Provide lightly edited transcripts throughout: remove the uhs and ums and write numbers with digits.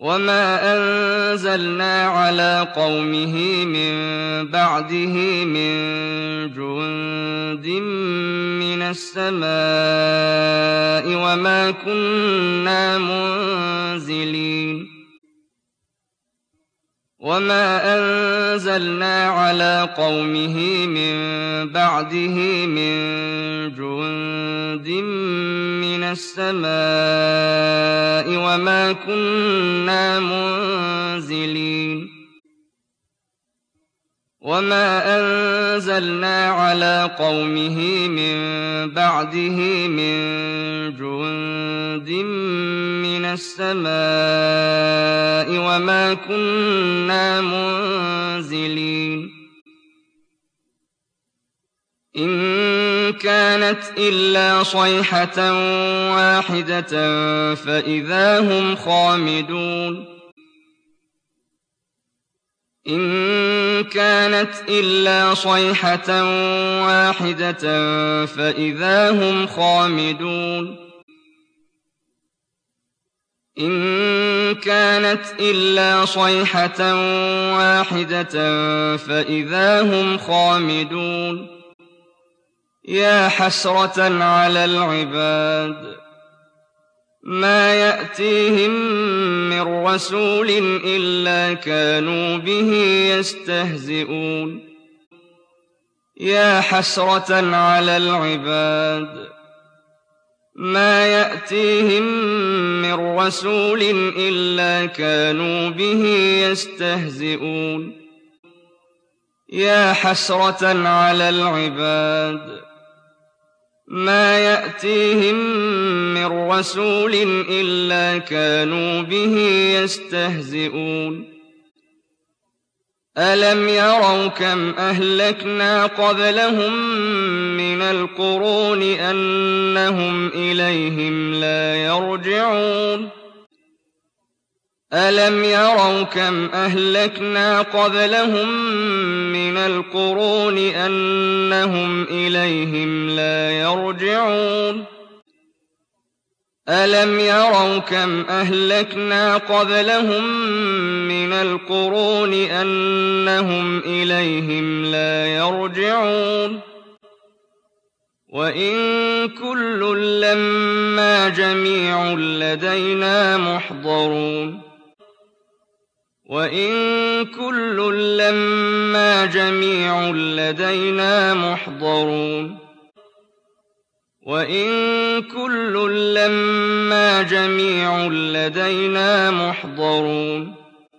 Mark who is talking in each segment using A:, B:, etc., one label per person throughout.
A: وما أنزلنا على قومه من بعده من جند من السماء وما كنا منزلين وما أنزلنا على قومه من بعده من جند من السماء وما كنا منزلين وما أنزلنا على قومه من بعده من جند من السماء وما كنا منزلين إن كانت إلا صيحة واحدة فإذا هم خامدون إن كانت إلا صيحة واحدة فإذا هم خامدون إن كانت إلا صيحة واحدة فإذا هم خامدون يا حسرة على العباد ما يأتيهم من رسول إلا كانوا به يستهزئون يا حسرة على العباد ما يأتيهم من رسول إلا كانوا به يستهزئون يا حسرة على العباد ما يأتيهم من رسول إلا كانوا به يستهزئون ألم يروا كم أهلكنا قبلهم من القرون أنهم إليهم لا يرجعون ألم يروا كم أهلكنا قبلهم من القرون أنهم إليهم لا يرجعون ألم يروا كم أهلكنا قبلهم من القرون أنهم إليهم لا يرجعون وإن كل لما جميع لدينا محضرون وإن كل لما جميع لدينا محضرون وإن كل لما جميع لدينا محضرون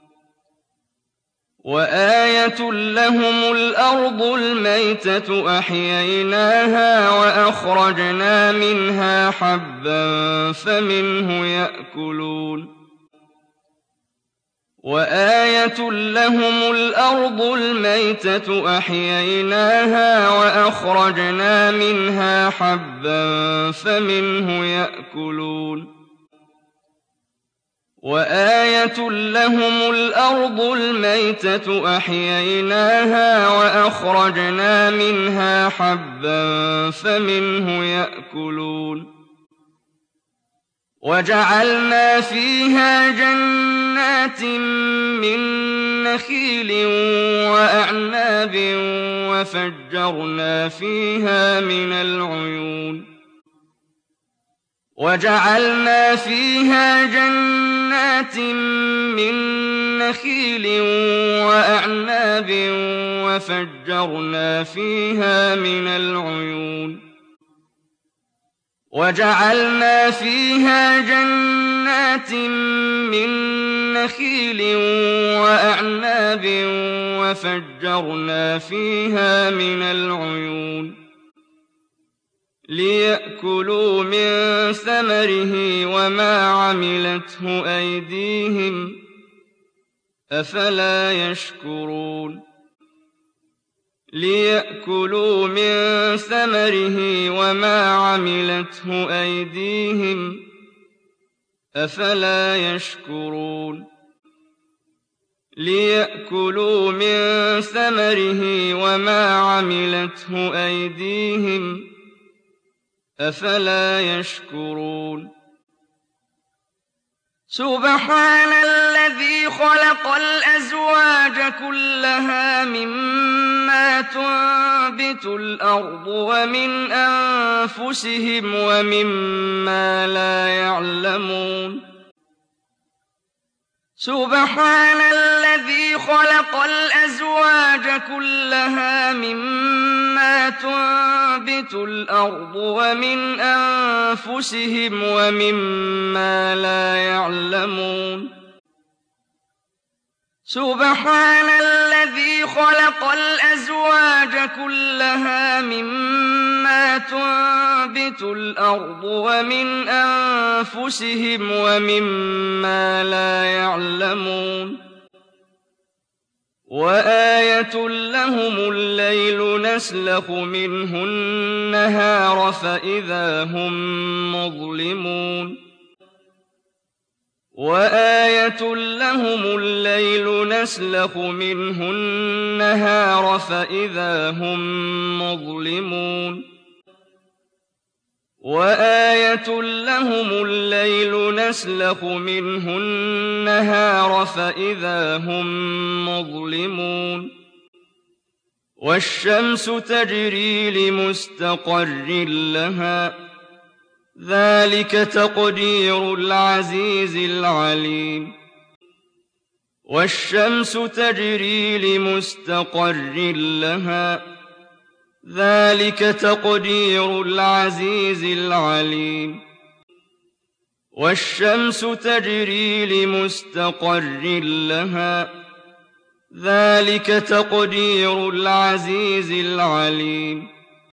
A: وآية لهم الأرض الميتة أحييناها وأخرجنا منها حبا فمنه يأكلون وآية لهم الأرض الميتة أحييناها وأخرجنا منها حبا فمنه يأكلون وآية لهم الأرض الميتة أحييناها وأخرجنا منها حبا فمنه يأكلون وجعلنا فيها جنات من نخيل وأعناب وفجرنا فيها من العيون وجعلنا فيها جنات من نخيل وأعناب وفجرنا فيها من العيون وجعلنا فيها جنات من نخيل وأعناب وفجرنا فيها من العيون ليأكلوا من ثمره وما عملته أيديهم أفلا يشكرون ليأكلوا من ثمره وما عملته أيديهم أفلا يشكرون ليأكلوا من ثمره وما عملته أيديهم أفلا يشكرون سبحان الذي خلق الأزواج كلها مما تنبت الأرض ومن أنفسهم ومما لا يعلمون سبحان الذي خلق الأزواج كلها مما تنبت الأرض ومن أنفسهم ومما لا يعلمون سبحان الذي خلق الأزواج كلها مما تنبت الأرض ومن أنفسهم ومما لا يعلمون وآية لهم الليل نسلخ منه النهار فإذا هم مظلمون وآية لهم الليل نسلخ منه النهار فإذا هم مظلمون وآية لهم الليل نسلخ منه النهار فإذا هم مظلمون والشمس تجري لمستقر لها ذلك تقدير العزيز العليم والشمس تجري لمستقر لها ذلك تقدير العزيز العليم والشمس تجري لمستقر لها ذلك تقدير العزيز العليم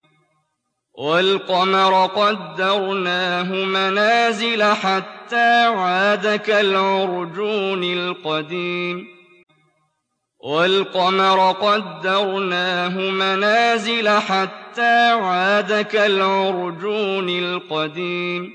A: والقمر قدرناه منازل حتى عاد كالعرجون القديم والقمر قدرناه منازل حتى عاد كالعرجون القديم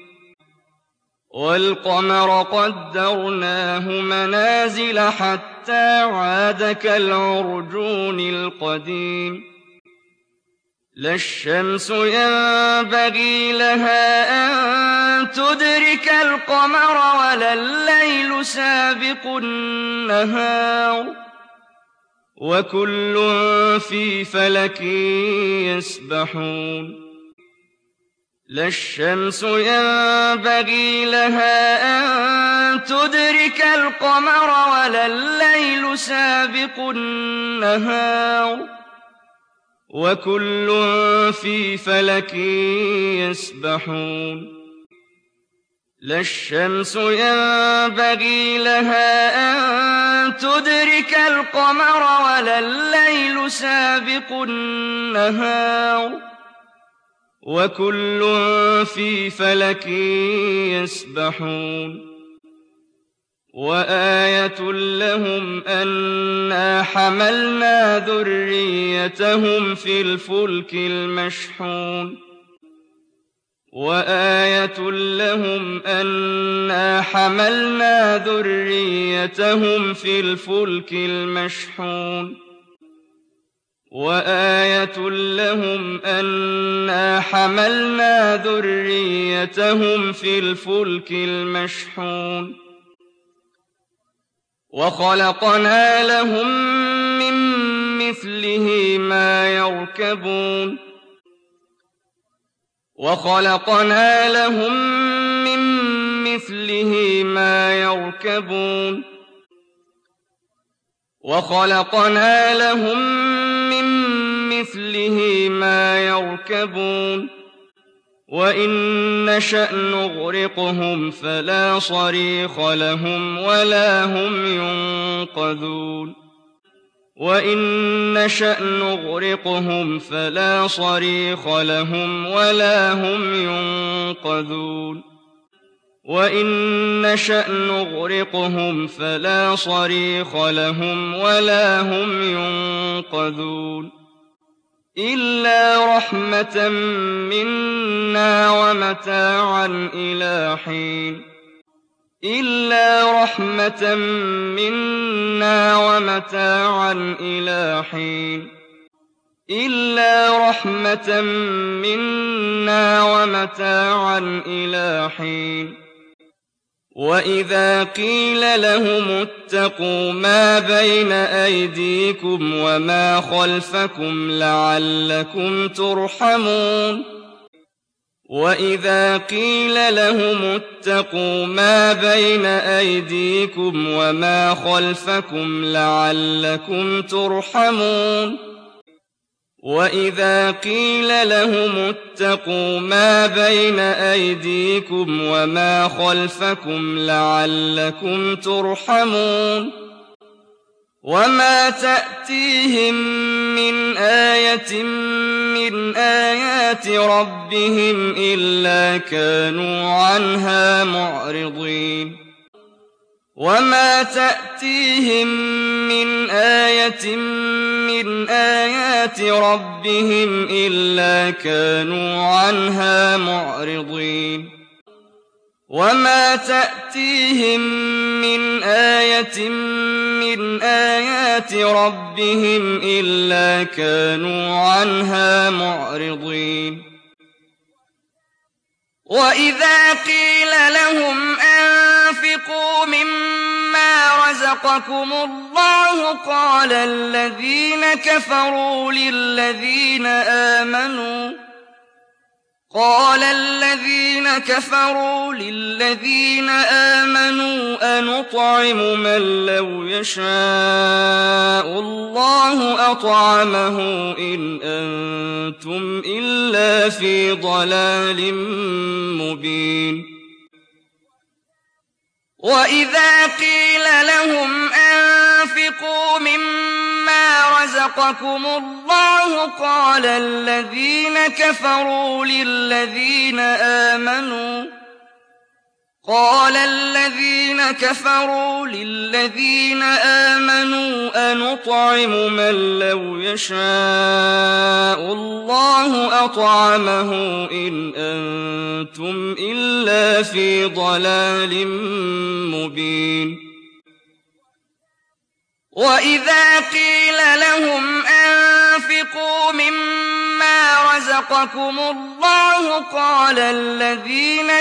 A: والقمر قدرناه منازل حتى عاد كالعرجون القديم لا الشمس ينبغي لها أن تدرك القمر ولا الليل سابق النهار وكل في فلك يسبحون لا الشمس ينبغي لها أن تدرك القمر ولا الليل سابق النهار وكل في فلك يسبحون لا الشمس ينبغي لها أن تدرك القمر ولا الليل سابق النهار وكل في فلك يسبحون وآية لهم أنا حملنا ذريتهم في الفلك المشحون وآية لهم أنا حملنا ذريتهم في الفلك المشحون وآية لهم أنا حملنا ذريتهم في الفلك المشحون وخلقنا لهم من مثله ما يركبون وخلقنا لهم من مثله ما يركبون وخلقنا لهم من مثله ما يركبون وإن نشأ نغرقهم فلا صريخ لهم ولا هم ينقذون وإن نشأ نغرقهم فلا صريخ لهم ولا هم ينقذون وإن نشأ نغرقهم فلا صريخ لهم ولا هم ينقذون إلا رحمة منا ومتاعا إلى حين إلا رحمة منا ومتاعا إلى حين إلا رحمة منا ومتاعا إلى حين وَإِذَا قِيلَ لَهُمُ اتَّقُوا مَا بَيْنَ أَيْدِيكُمْ وَمَا خَلْفَكُمْ لَعَلَّكُمْ تُرْحَمُونَ وَإِذَا قِيلَ لَهُمُ اتَّقُوا مَا بَيْنَ أَيْدِيكُمْ وَمَا خَلْفَكُمْ لَعَلَّكُمْ تُرْحَمُونَ وَإِذَا قِيلَ لَهُمُ اتَّقُوا مَا بَيْنَ أَيْدِيكُمْ وَمَا خَلْفَكُمْ لَعَلَّكُمْ تُرْحَمُونَ وَمَا تَأْتِيهِم مِّنْ آيَةٍ مِّنْ آيَاتِ رَبِّهِمْ إِلَّا كَانُوا عَنْهَا مُعْرِضِينَ وَمَا تَأْتِيهِم مِّنْ آيَةٍ مِّنْ آيَاتِ رَبِّهِمْ إِلَّا كَانُوا عَنْهَا مُعْرِضِينَ وَمَا تَأْتِيهِم مِّنْ آيَةٍ مِّنْ آيَاتِ رَبِّهِمْ إِلَّا كَانُوا عَنْهَا مُعْرِضِينَ وَإِذَا قِيلَ لَهُمْ أَنفِقُوا مِمَّا رَزَقَكُمُ اللَّهُ قَالَ الَّذِينَ كَفَرُوا لِلَّذِينَ آمَنُوا أَنُطْعِمُ مَن لَّوْ يَشَاءُ اللَّهُ أَطْعَمَهُ إِنْ أَنتُمْ إِلَّا فِي ضَلَالٍ مُّبِينٍ وَإِذَا قِيلَ لَهُمْ أَنفِقُوا مِمَّا رَزَقَكُمُ اللَّهُ قَالَ الَّذِينَ كَفَرُوا لِلَّذِينَ آمَنُوا أَنُطْعِمُ مَن لَّوْ يَشَاءُ اللَّهُ أَطْعَمَهُ إِنْ أَنتُمْ إِلَّا فِي ضَلَالٍ مُّبِينٍ وَإِذَا قِيلَ لَهُمْ أَنفِقُوا مِمَّا رَزَقَكُمُ اللَّهُ قَالَ الَّذِينَ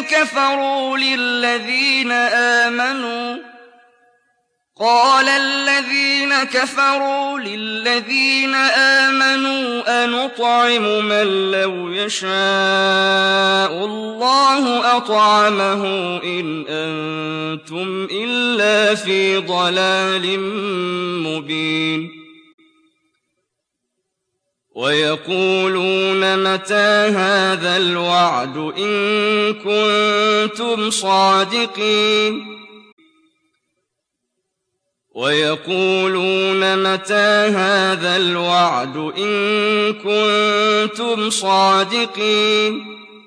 A: كَفَرُوا لِلَّذِينَ آمَنُوا أَنُطْعِمُ مَن لَّوْ يَشَاءُ اللَّهُ أَطْعَمَهُ إِنْ أَنتُمْ إِلَّا فِي ضَلَالٍ مُّبِينٍ وَيَقُولُونَ مَتَىٰ هَٰذَا الْوَعْدُ إِن كُنتُمْ صَادِقِينَ وَيَقُولُونَ مَتَىٰ هَٰذَا الْوَعْدُ إِن كُنتُمْ صَادِقِينَ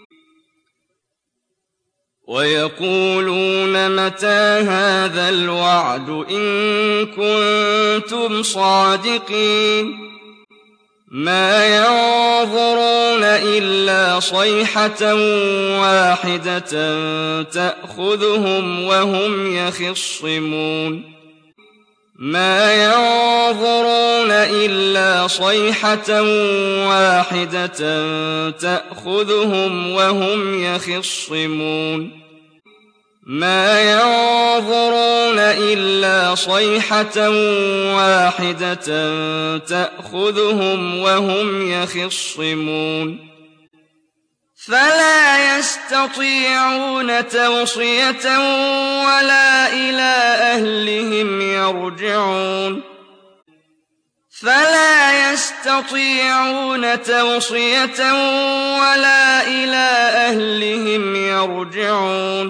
A: وَيَقُولُونَ مَتَىٰ هَٰذَا الْوَعْدُ إِن كُنتُمْ صَادِقِينَ مَا يَنظُرُونَ إِلَّا صَيْحَةً وَاحِدَةً تَأْخُذُهُمْ وَهُمْ يَخِصِّمُونَ مَا يَنظُرُونَ إِلَّا صَيْحَةً وَاحِدَةً تَأْخُذُهُمْ وَهُمْ يَخِصِّمُونَ مَا يَنظُرُونَ إِلَّا صَيْحَةً وَاحِدَةً تَأْخُذُهُمْ وَهُمْ يَخِصِّمُونَ فَلَا يَسْتَطِيعُونَ تَوْصِيَةً وَلَا إِلَىٰ أَهْلِهِمْ يَرْجِعُونَ فَلَا يَسْتَطِيعُونَ تَوْصِيَةً وَلَا إِلَىٰ أَهْلِهِمْ يَرْجِعُونَ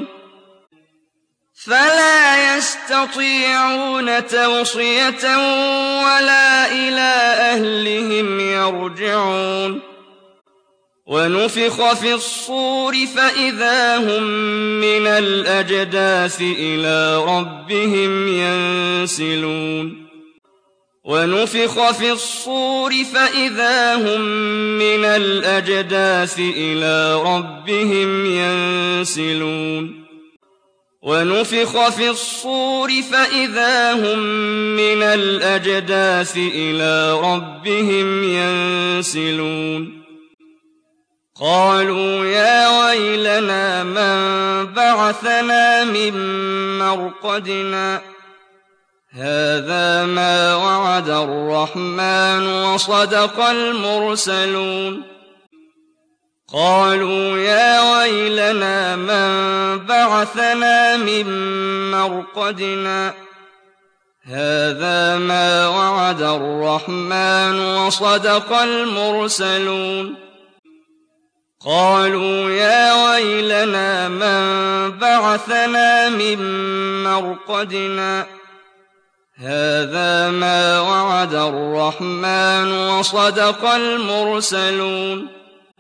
A: فَلَا يَسْتَطِيعُونَ تَوْصِيَةً وَلَا إِلَىٰ أَهْلِهِمْ يَرْجِعُونَ وَنُفِخَ فِي الصُّورِ فَإِذَا هُم مِّنَ الْأَجْدَاثِ إِلَىٰ رَبِّهِمْ يَنسِلُونَ وَنُفِخَ فِي الصُّورِ فَإِذَا هُم مِّنَ الْأَجْدَاثِ إِلَىٰ رَبِّهِمْ يَنسِلُونَ وَنُفِخَ فِي الصُّورِ فَإِذَا هُم مِّنَ الْأَجْدَاثِ إِلَىٰ رَبِّهِمْ يَنسِلُونَ قالوا يا ويلنا من بعثنا من مرقدنا هذا ما وعد الرحمن وصدق المرسلون قالوا يا ويلنا من بعثنا من مرقدنا هذا ما وعد الرحمن وصدق المرسلون قالوا يا ويلنا من بعثنا من مرقدنا هذا ما وعد الرحمن وصدق المرسلون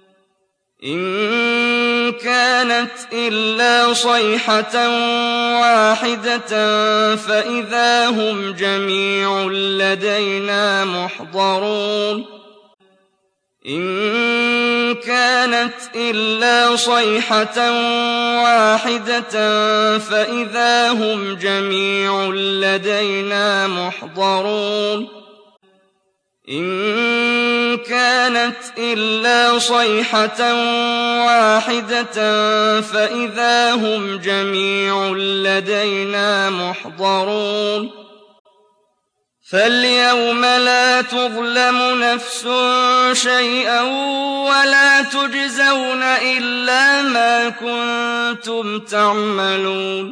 A: إن كانت إلا صيحة واحدة فإذا هم جميع لدينا محضرون إن كانت إلا صيحة واحدة فإذا هم جميع لدينا محضرون إن كانت إلا صيحة واحدة فإذا هم جميع لدينا محضرون فاليوم لا تظلم نفس شيئا ولا تجزون إلا ما كنتم تعملون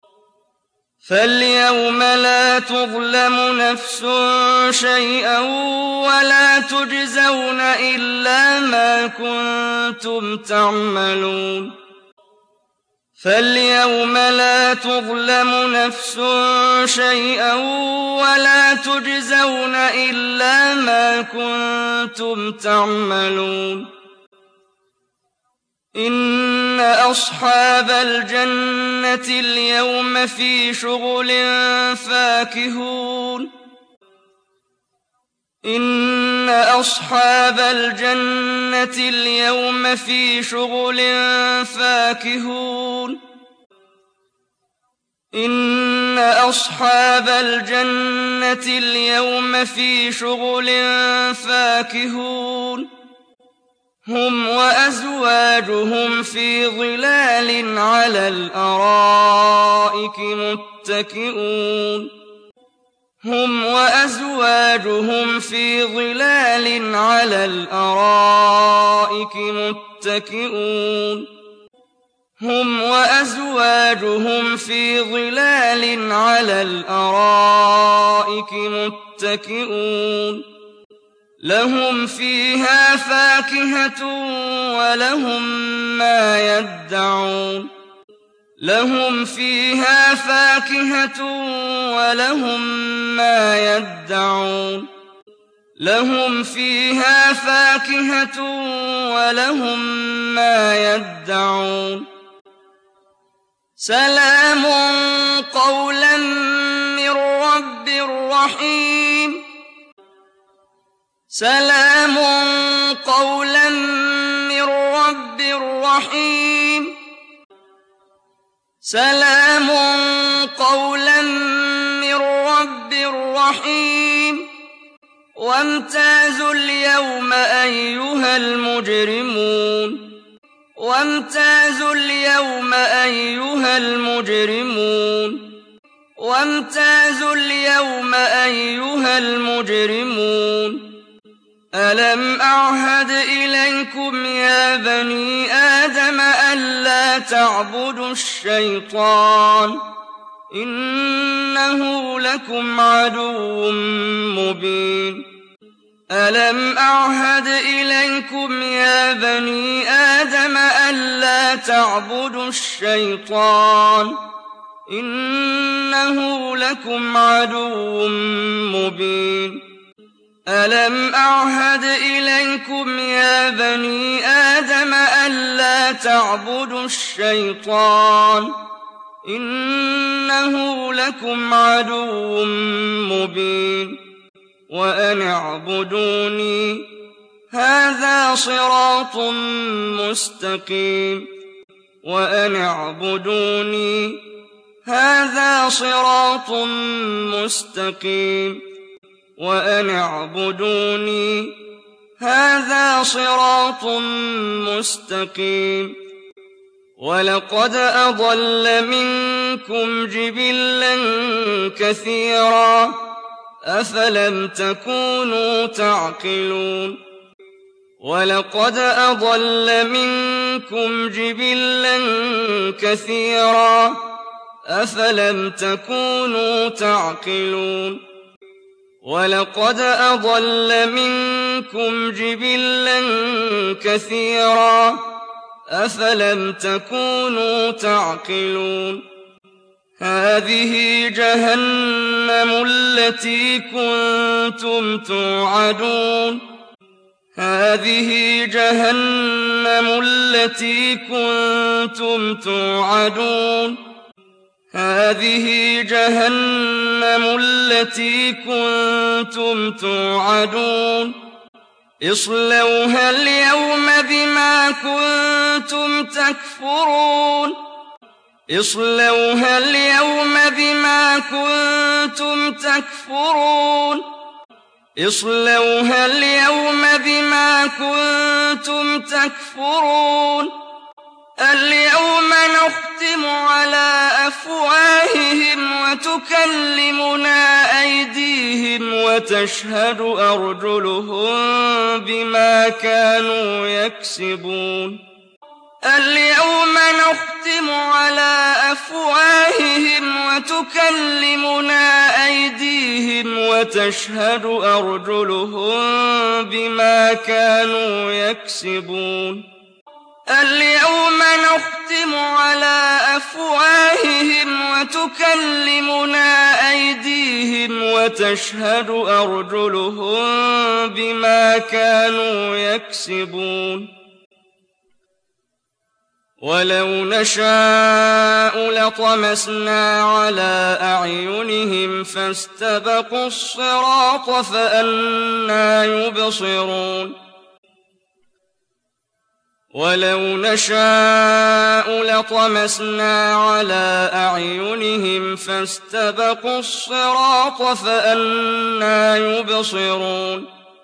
A: فاليوم لا تظلم نفس شيئا ولا تجزون إلا ما كنتم تعملون فاليوم لا تظلم نفس شيئا ولا تجزون إلا ما كنتم تعملون إن أصحاب الجنة اليوم في شغل فاكهون إن أصحاب الجنة اليوم في شغل فاكهون إن أصحاب الجنة اليوم في شغل فاكهون هم وأزواجهم في ظلال على الأرائك متكئون هم وأزواجهم في ظلال على الأرائك متكئون هم وأزواجهم في ظلال على الأرائك متكئون لهم فيها فاكهة ولهم ما يدعون لهم فيها فاكهة ولهم ما يدعون لهم فيها فاكهة ولهم ما يدعون سلام قولا من رب رحيم سلام قولا من رب رحيم سلام قولا من رب رحيم وامتازوا اليوم أيها المجرمون وامتازوا اليوم أيها المجرمون وامتازوا اليوم أيها المجرمون ألم أعهد إليكم يا بني آدم ألا تعبدوا الشيطان إنه لكم عدو مبين ألم أعهد إليكم يا بني آدم ألا تعبدوا الشيطان إنه لكم عدو مبين ألم أعهد إليكم يا بني آدم ألا تعبدوا الشيطان إنه لكم عدو مبين وأن اعبدوني هذا صراط مستقيم وأن اعبدوني هذا صراط مستقيم وأن اعبدوني هَٰذَا صِرَاطٌ مُّسْتَقِيمٌ وَلَقَدْ أَضَلَّ مِنكُمْ جِبِلًّا كَثِيرًا ۖ أَفَلَمْ تَكُونُوا تَعْقِلُونَ وَلَقَدْ أَضَلَّ مِنكُمْ جِبِلًّا كَثِيرًا ۖ أَفَلَمْ تَكُونُوا تَعْقِلُونَ وَلَقَدْ أَضَلَّ مِنكُمْ جِبِلًّا كَثِيرًا ۖ أَفَلَمْ تَكُونُوا تَعْقِلُونَ هَٰذِهِ جَهَنَّمُ الَّتِي كُنتُمْ تُوعَدُونَ هَٰذِهِ جَهَنَّمُ الَّتِي كُنتُمْ تُوعَدُونَ هَٰذِهِ جَهَنَّمُ الَّتِي كُنتُمْ تُوعَدُونَ اصْلَوْهَا الْيَوْمَ بِمَا كُنتُمْ تَكْفُرُونَ اصْلَوْهَا الْيَوْمَ بِمَا كُنتُمْ تَكْفُرُونَ اصْلَوْهَا الْيَوْمَ بِمَا كُنتُمْ تَكْفُرُونَ الْيَوْمَ نَخْتِمُ عَلَىٰ أَفْوَاهِهِمْ وَتُكَلِّمُنَا أَيْدِيهِمْ وَتَشْهَدُ أَرْجُلُهُم بِمَا كَانُوا يَكْسِبُونَ الْيَوْمَ نَخْتِمُ عَلَىٰ أَفْوَاهِهِمْ وَتُكَلِّمُنَا أَيْدِيهِمْ وَتَشْهَدُ أَرْجُلُهُم بِمَا كَانُوا يَكْسِبُونَ الْيَوْمَ نَخْتِمُ عَلَىٰ أَفْوَاهِهِمْ وَتُكَلِّمُنَا أَيْدِيهِمْ وَتَشْهَدُ أَرْجُلُهُم بِمَا كَانُوا يَكْسِبُونَ وَلَوْ نَشَاءُ لَطَمَسْنَا عَلَىٰ أَعْيُنِهِمْ فَاسْتَبَقُوا الصِّرَاطَ فَأَنَّىٰ يُبْصِرُونَ وَلَوْ نَشَاءُ لَطَمَسْنَا عَلَىٰ أَعْيُنِهِمْ فَاسْتَبَقُوا الصِّرَاطَ فَأَنَّىٰ يُبْصِرُونَ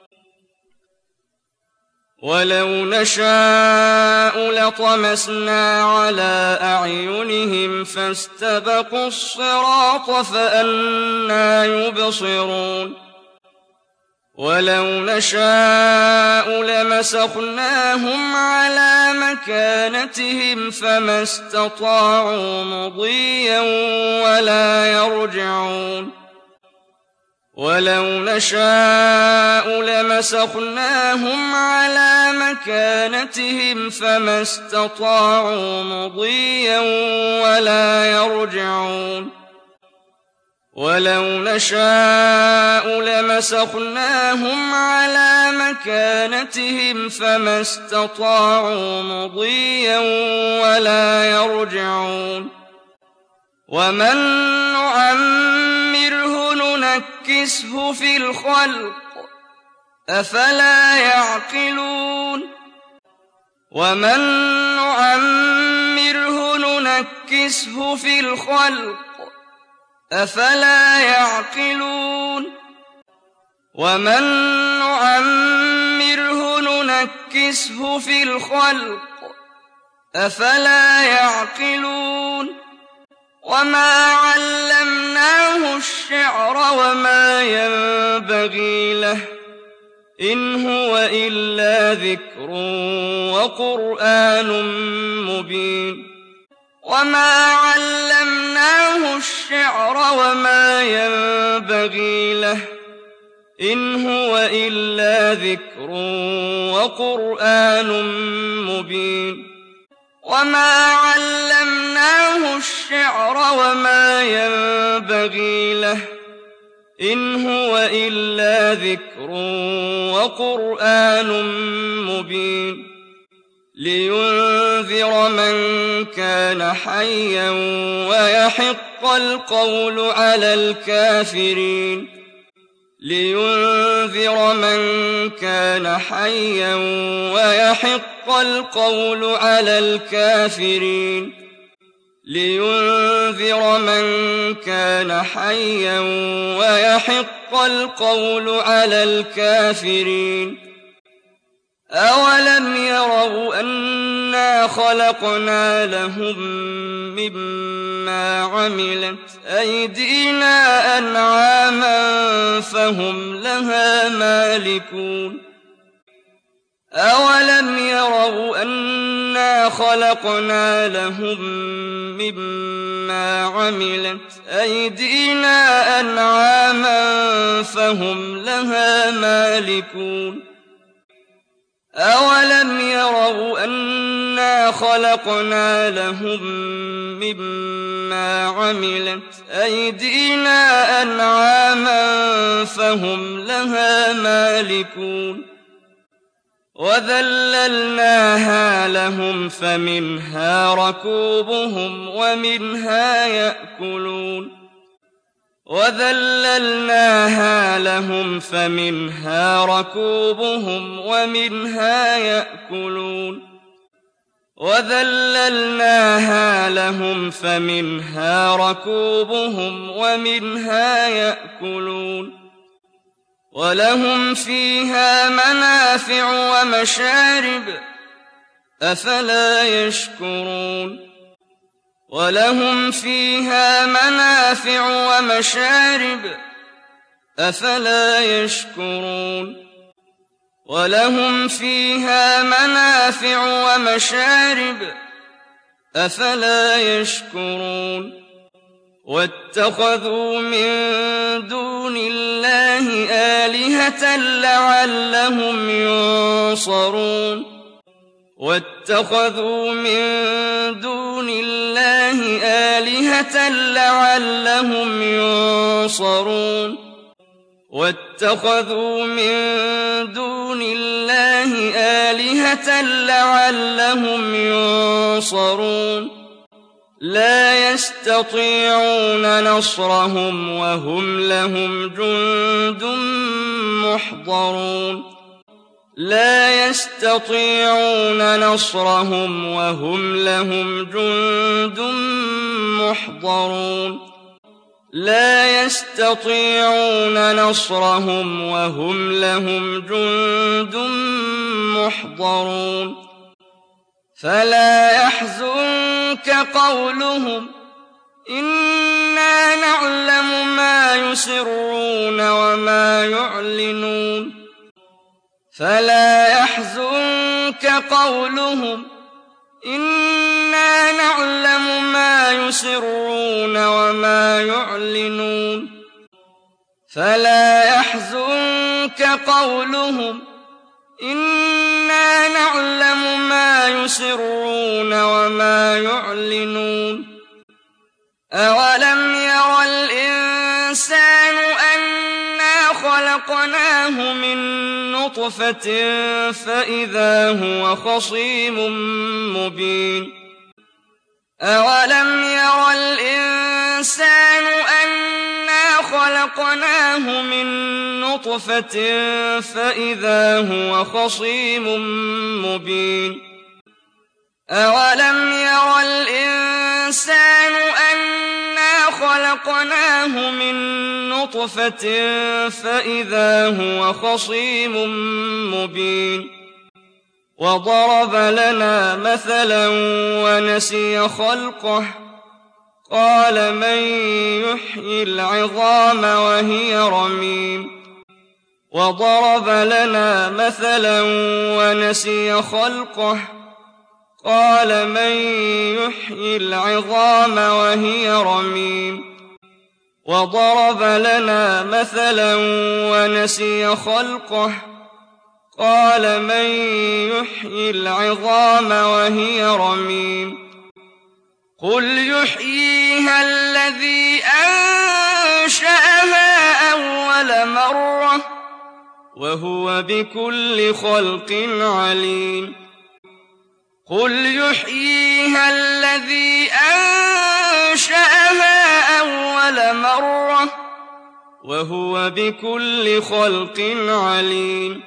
A: وَلَوْ نَشَاءُ لَطَمَسْنَا عَلَىٰ أَعْيُنِهِمْ فَاسْتَبَقُوا الصِّرَاطَ فَأَنَّىٰ يُبْصِرُونَ وَلَوْ نَشَاءُ لَمَسَخْنَاهُمْ عَلَىٰ مَكَانَتِهِمْ فَمَا اسْتَطَاعُوا مُضِيًّا وَلَا يَرْجِعُونَ وَلَوْ نَشَاءُ لَمَسَخْنَاهُمْ عَلَىٰ مَكَانَتِهِمْ فَمَا اسْتَطَاعُوا مُضِيًّا وَلَا يَرْجِعُونَ وَلَوْ نَشَاءُ لَمَسَخْنَاهُمْ عَلَىٰ مَكَانَتِهِمْ فَمَا اسْتَطَاعُوا مُضِيًّا وَلَا يَرْجِعُونَ وَمَن نُّعَمِّرْهُ نُنَكِّسْهُ فِي الْخَلْقِ ۖ أَفَلَا يَعْقِلُونَ وَمَن نُّعَمِّرْهُ نُنَكِّسْهُ فِي الْخَلْقِ ۖ أَفَلَا يَعْقِلُونَ وَمَن نُّعَمِّرْهُ نُنَكِّسْهُ فِي الْخَلْقِ ۖ أَفَلَا يَعْقِلُونَ وَمَا عَلَّمْنَاهُ الشِّعْرَ وَمَا يَنبَغِي لَهُ ۚ إِنْ هُوَ إِلَّا ذِكْرٌ وَقُرْآنٌ مُّبِينٌ وَمَا عَلَّمْنَاهُ الشِّعْرَ وَمَا يَنبَغِي لَهُ ۚ إِنْ هُوَ إِلَّا ذِكْرٌ وَقُرْآنٌ مُّبِينٌ وَمَا عَلَّمْنَاهُ الشِّعْرَ وَمَا يَنبَغِي لَهُ ۚ إِنْ هُوَ إِلَّا ذِكْرٌ وَقُرْآنٌ مُّبِينٌ لِّيُنذِرَ مَن كَانَ حَيًّا وَيَحِقَّ الْقَوْلُ عَلَى الْكَافِرِينَ لِيُنذِرَ مَن كَانَ حَيًّا وَيَحِقَّ الْقَوْلُ عَلَى الْكَافِرِينَ لِيُنذِرَ مَن كَانَ حَيًّا وَيَحِقَّ الْقَوْلُ عَلَى الْكَافِرِينَ أَوَلَمْ يَرَوْا أَنَّا خَلَقْنَا لَهُم مِّمَّا عَمِلَتْ أَيْدِينَا أَنْعَامًا فَهُمْ لَهَا مَالِكُونَ أَوَلَمْ يَرَوْا أَنَّا خَلَقْنَا لَهُم مِّمَّا عَمِلَتْ أَيْدِينَا أَنْعَامًا فَهُمْ لَهَا مَالِكُونَ أَوَلَمْ يَرَوْا أَنَّا خَلَقْنَا لَهُم مِّمَّا عَمِلَتْ أَيْدِينَا أَنْعَامًا فَهُمْ لَهَا مَالِكُونَ وَذَلَّلْنَاهَا لَهُمْ فَمِنْهَا رَكُوبُهُمْ وَمِنْهَا يَأْكُلُونَ وَذَلَّلْنَاهَا لَهُمْ فَمِنْهَا رَكُوبُهُمْ وَمِنْهَا يَأْكُلُونَ وَذَلَّلْنَاهَا لَهُمْ فَمِنْهَا رَكُوبُهُمْ وَمِنْهَا يَأْكُلُونَ وَلَهُمْ فِيهَا مَنَافِعُ وَمَشَارِبُ أَفَلَا يَشْكُرُونَ وَلَهُمْ فِيهَا مَنَافِعُ وَمَشَارِبُ أَفَلَا يَشْكُرُونَ وَلَهُمْ فِيهَا مَنَافِعُ وَمَشَارِبُ أَفَلَا يَشْكُرُونَ وَاتَّخَذُوا مِن دُونِ اللَّهِ آلِهَةً لَّعَلَّهُمْ يُنصَرُونَ وَاتَّخَذُوا مِن دُونِ اللَّهِ آلِهَةً لَّعَلَّهُمْ يُنصَرُونَ وَاتَّخَذُوا مِن دُونِ اللَّهِ آلِهَةً لَّعَلَّهُمْ يُنصَرُونَ لَا يَسْتَطِيعُونَ نَصْرَهُمْ وَهُمْ لَهُمْ جُندٌ مُّحْضَرُونَ لَا يَسْتَطِيعُونَ نَصْرَهُمْ وَهُمْ لَهُمْ جُندٌ مُّحْضَرُونَ لَا يَسْتَطِيعُونَ نَصْرَهُمْ وَهُمْ لَهُمْ جُندٌ مُّحْضَرُونَ فَلَا يَحْزُنكَ قَوْلُهُمْ إِنَّا نَعْلَمُ مَا يُسِرُّونَ وَمَا يُعْلِنُونَ فَلَا يَحْزُنكَ قَوْلُهُمْ إِنَّا نَعْلَمُ مَا يُسِرُّونَ وَمَا يُعْلِنُونَ فَلَا يَحْزُنكَ قَوْلُهُمْ إِنَّا نَعْلَمُ مَا يُسِرُّونَ وَمَا يُعْلِنُونَ أَوَلَمْ يَرَ الْإِنسَانُ أَنَّا خَلَقْنَاهُ مِن نُّطْفَةٍ فَإِذَا هُوَ خَصِيمٌ مُّبِينٌ أَوَلَمْ يَرَ الْإِنسَانُ أَنَّا خَلَقْنَاهُ مِن نُّطْفَةٍ فَإِذَا هُوَ خَصِيمٌ مُّبِينٌ أَوَلَمْ يَرَ الْإِنسَانُ أَنَّا خَلَقْنَاهُ مِن نُّطْفَةٍ فَإِذَا هُوَ خَصِيمٌ مُّبِينٌ وَضَرَبَ لَنَا مَثَلًا وَنَسِيَ خَلْقَهُ قَالَ مَن يُحْيِي الْعِظَامَ وَهِيَ رَمِيمٌ وَضَرَبَ لَنَا مَثَلًا وَنَسِيَ خَلْقَهُ قَالَ مَن يُحْيِي الْعِظَامَ وَهِيَ رَمِيمٌ وَضَرَبَ لَنَا مَثَلًا وَنَسِيَ خَلْقَهُ قَالَ مَن يُحْيِي الْعِظَامَ وَهِيَ رَمِيمٌ قُلْ يُحْيِيهَا الَّذِي أَنشَأَهَا أَوَّلَ مَرَّةٍ وَهُوَ بِكُلِّ خَلْقٍ عَلِيمٌ قُلْ يُحْيِيهَا الَّذِي أَنشَأَهَا أَوَّلَ مَرَّةٍ وَهُوَ بِكُلِّ خَلْقٍ عَلِيمٌ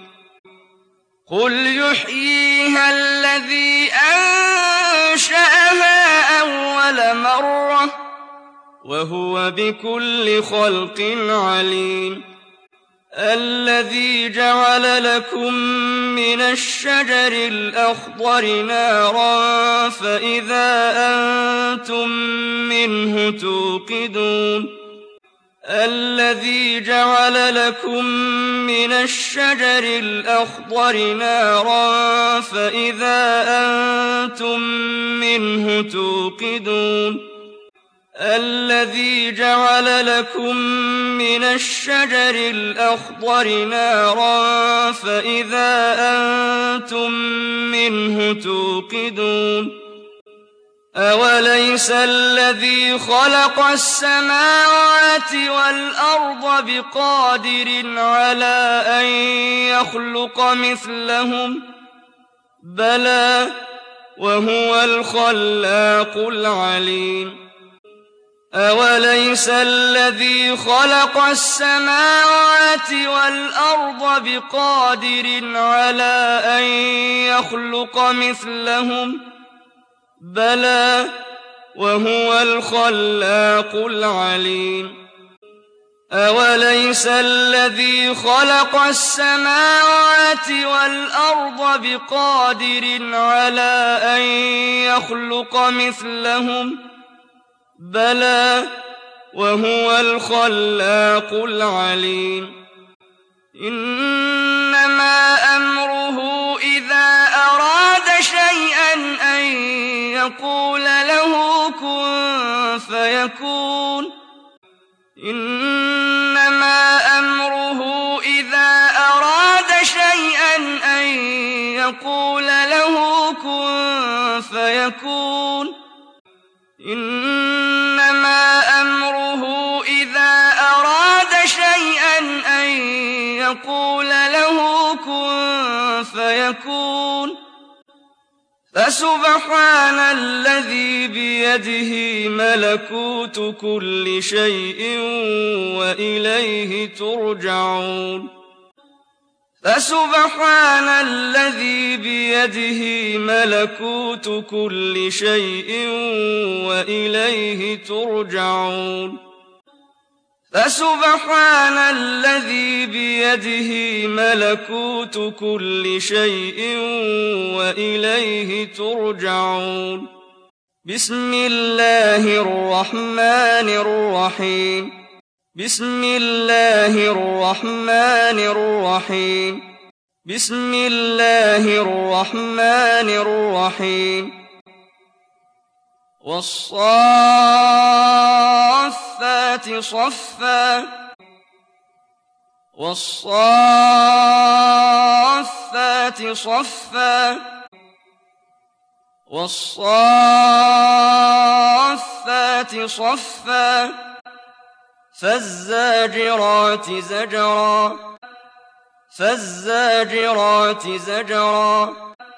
A: قُلْ يُحْيِيهَا الَّذِي أَنشَأَهَا أَوَّلَ مَرَّةٍ وَهُوَ بِكُلِّ خَلْقٍ عَلِيمٌ الذي جعل لكم من الشجر الأخضر نارا فإذا أنتم منه توقدون الذي جعل لكم من الشجر الأخضر نارا فإذا أنتم منه توقدون الذي جعل لكم من الشجر الأخضر نارا فإذا أنتم منه توقدون أوليس الذي خلق السماوات والأرض بقادر على أن يخلق مثلهم بلى وهو الخلاق العليم أوليس الذي خلق السماوات والأرض بقادر على أن يخلق مثلهم بلى وهو الخلاق العليم أوليس الذي خلق السماوات والأرض بقادر على أن يخلق مثلهم بلى وهو الخلاق العليم إنما أمره إذا أراد شيئا أن يقول له كن فيكون إنما أمره إذا أراد شيئا أن يقول له كن فيكون إنما أمره إذا أراد شيئا أن يقول له كن فيكون فسبحان الذي بيده ملكوت كل شيء وإليه ترجعون فسبحان الذي بيده ملكوت كل شيء وإليه ترجعون فسبحان الذي بيده ملكوت كل شيء وإليه ترجعون بسم الله الرحمن الرحيم بسم الله الرحمن الرحيم بسم الله الرحمن الرحيم والصافات صفا والصافات صفا والصافات صفا فالزاجرات زجرا فالزاجرات زجرا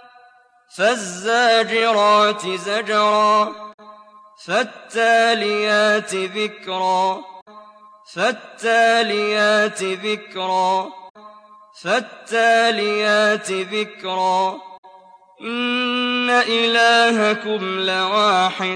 A: فالزاجرات زجرا فالتاليات ذكرا فالتاليات ذكرا فالتاليات ذكرا إن إلهكم لواحد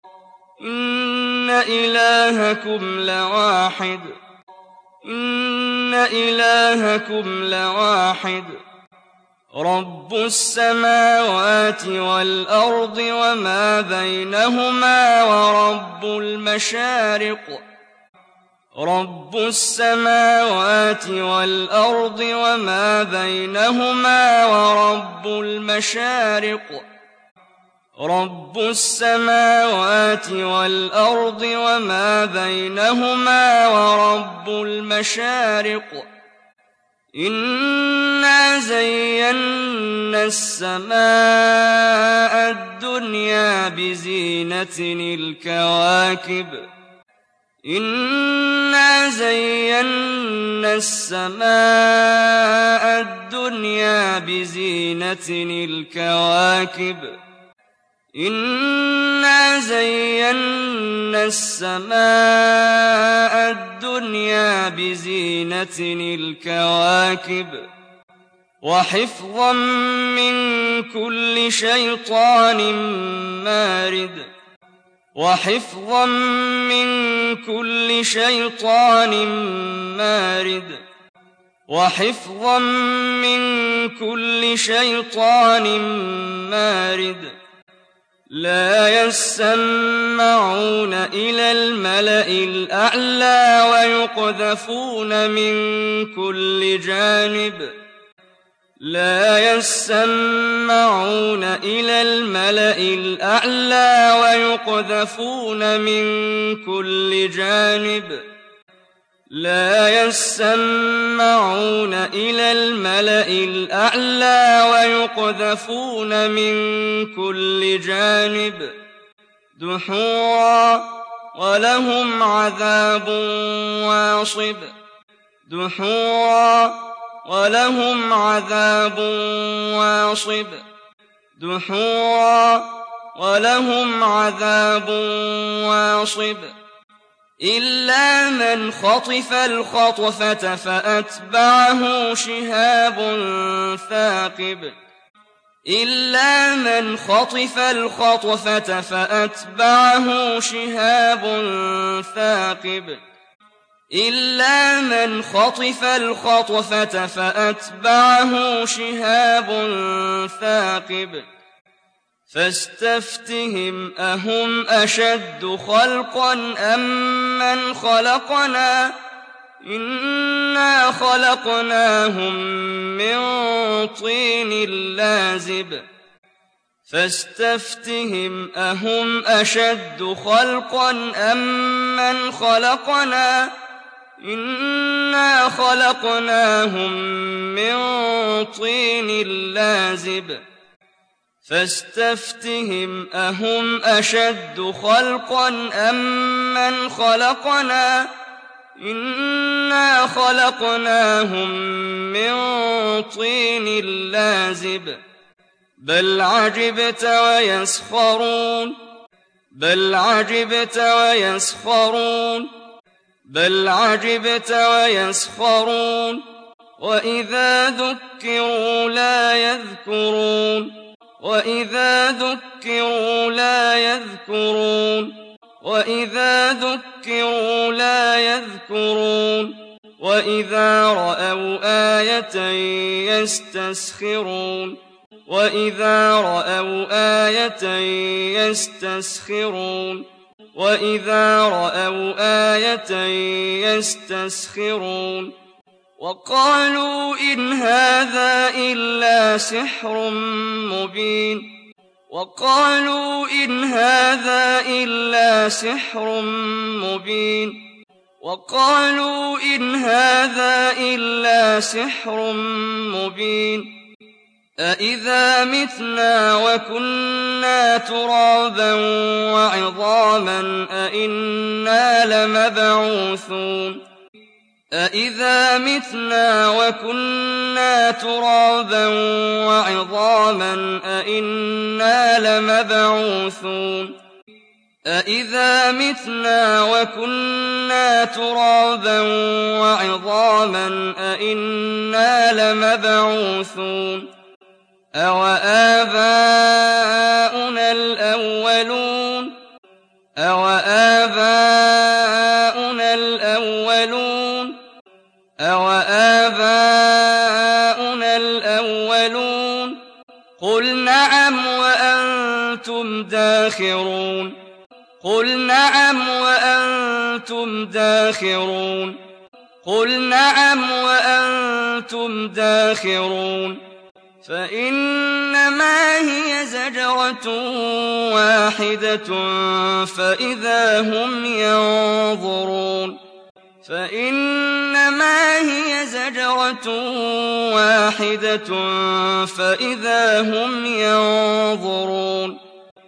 A: إن إلهكم لواحد إن إلهكم لواحد رب السماوات والأرض وما بينهما ورب المشارق رب السماوات والأرض وما بينهما ورب المشارق رب السماوات والأرض وما بينهما ورب المشارق إنا زينا السماء الدنيا بزينة الكواكب إنا زينا السماء الدنيا بزينة الكواكب إنا زينا السماء الدنيا بزينة الكواكب وحفظا من كل شيطان مارد وحفظا من كل شيطان مارد وحفظا من كل شيطان مارد لا يسمعون إلى الملأ الأعلى ويقذفون من كل جانب لا يسمعون إلى الملأ الأعلى ويقذفون من كل جانب لا يسمعون إلى الملأ الأعلى ويقذفون من كل جانب دحورا ولهم عذاب واصب دحورا ولهم عذاب واصب دحورا ولهم عذاب واصب إلا من خطف الخطفة فأتبعه شهاب ثاقب إلا من خطف الخطفة فأتبعه شهاب ثاقب إلا من خطف الخطفة فأتبعه شهاب ثاقب فاستفتهم أهم أشد خلقا أم من خلقنا إنا خلقناهم من طين لازب فاستفتهم أهم أشد خلقا أم من خلقنا إنا خلقناهم من طين لازب فاستفتهم أهم أشد خلقا أم من خلقنا إنا خلقناهم من طين لازب بل عجبت ويسخرون بل عجبت ويسخرون بل عجبت ويسخرون وإذا ذكروا لا يذكرون وإذا ذكروا لا يذكرون وإذا ذكروا لا يذكرون وإذا رأوا آية يستسخرون وإذا رأوا آية يستسخرون وإذا رأوا آية يستسخرون وقالوا إن هذا إلا سحر مبين وقالوا إن هذا إلا سحر مبين وقالوا إن هذا إلا سحر مبين أإذا متنا وكنا ترابا وعظاما أإنا لمبعوثون أإذا متنا وكنا ترابا وعظاما أإنا لمبعوثون أإذا متنا وكنا ترابا وعظاما أإنا لمبعوثون أوآباؤنا الأولون أوآباؤنا الأولون أوآباؤنا الأولون قل نعم وأنتم داخرون قل نعم وأنتم داخرون قل نعم وأنتم داخرون فإنما هي زجرة واحدة فإذا هم ينظرون فإنما هي زجرة واحدة فإذا هم ينظرون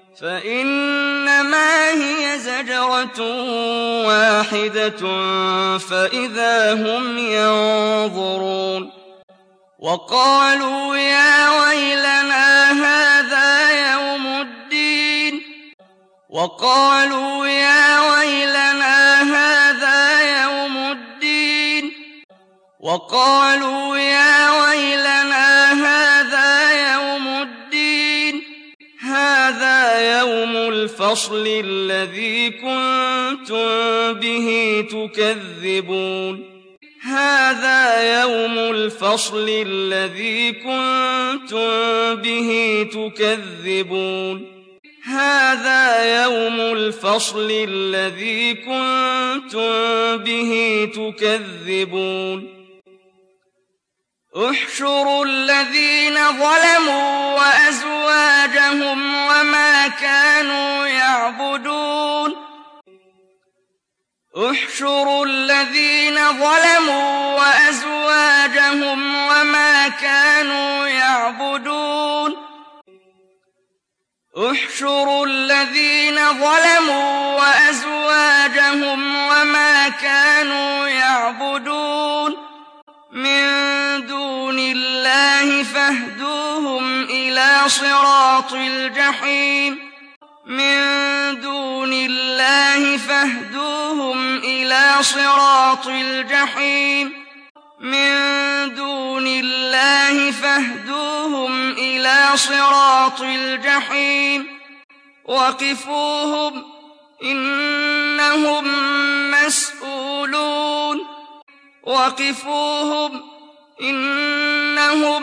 A: فإنما هي زجرة واحدة فإذا هم ينظرون وقالوا يا ويلنا هذا يوم الدين وقالوا يا ويلنا هذا يوم الدين وقالوا يا ويلنا هذا يوم الدين هذا يوم الفصل الذي كنتم به تكذبون هَٰذَا يَوْمُ الْفَصْلِ الَّذِي كُنتُم بِهِ تُكَذِّبُونَ هَٰذَا يَوْمُ الْفَصْلِ الَّذِي كُنتُم بِهِ تُكَذِّبُونَ احْشُرُوا الَّذِينَ ظَلَمُوا وَأَزْوَاجَهُمْ وَمَا كَانُوا يَعْبُدُونَ احْشُرُوا الَّذِينَ ظَلَمُوا وَأَزْوَاجَهُمْ وَمَا كَانُوا يَعْبُدُونَ احْشُرُوا الَّذِينَ ظَلَمُوا وَأَزْوَاجَهُمْ وَمَا كَانُوا يَعْبُدُونَ مِن دُونِ اللَّهِ فاهْدُوهُمْ إِلَىٰ صِرَاطِ الْجَحِيمِ مِن دُونِ اللَّهِ فاهْدُوهُمْ إِلَىٰ صِرَاطِ الْجَحِيمِ مِن دُونِ اللَّهِ فاهْدُوهُمْ إِلَىٰ صِرَاطِ الْجَحِيمِ وَقِفُوهُمْ إِنَّهُم مسؤولون وَقِفُوهُمْ إِنَّهُم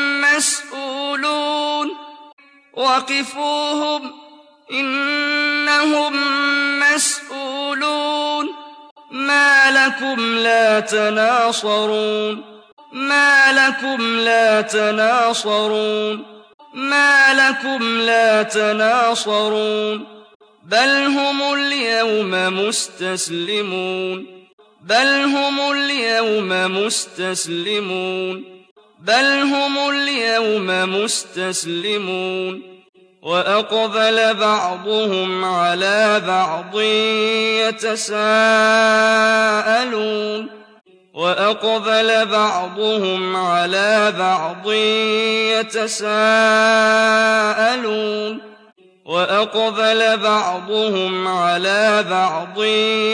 A: مسؤولون وَقِفُوهُمْ إِنَّهُم مسؤولون مَا لَكُمْ لَا تَنَاصَرُونَ مَا لَكُمْ لَا تَنَاصَرُونَ مَا لَكُمْ لَا تَنَاصَرُونَ بَلْ هُمُ الْيَوْمَ مُسْتَسْلِمُونَ بَلْ هُمُ الْيَوْمَ مُسْتَسْلِمُونَ بَلْ هُمُ الْيَوْمَ مُسْتَسْلِمُونَ وَأَقْبَلَ بَعْضُهُمْ عَلَىٰ بَعْضٍ يَتَسَاءَلُونَ وَأَقْبَلَ بَعْضُهُمْ عَلَىٰ بَعْضٍ يَتَسَاءَلُونَ وَأَقْبَلَ بَعْضُهُمْ عَلَىٰ بَعْضٍ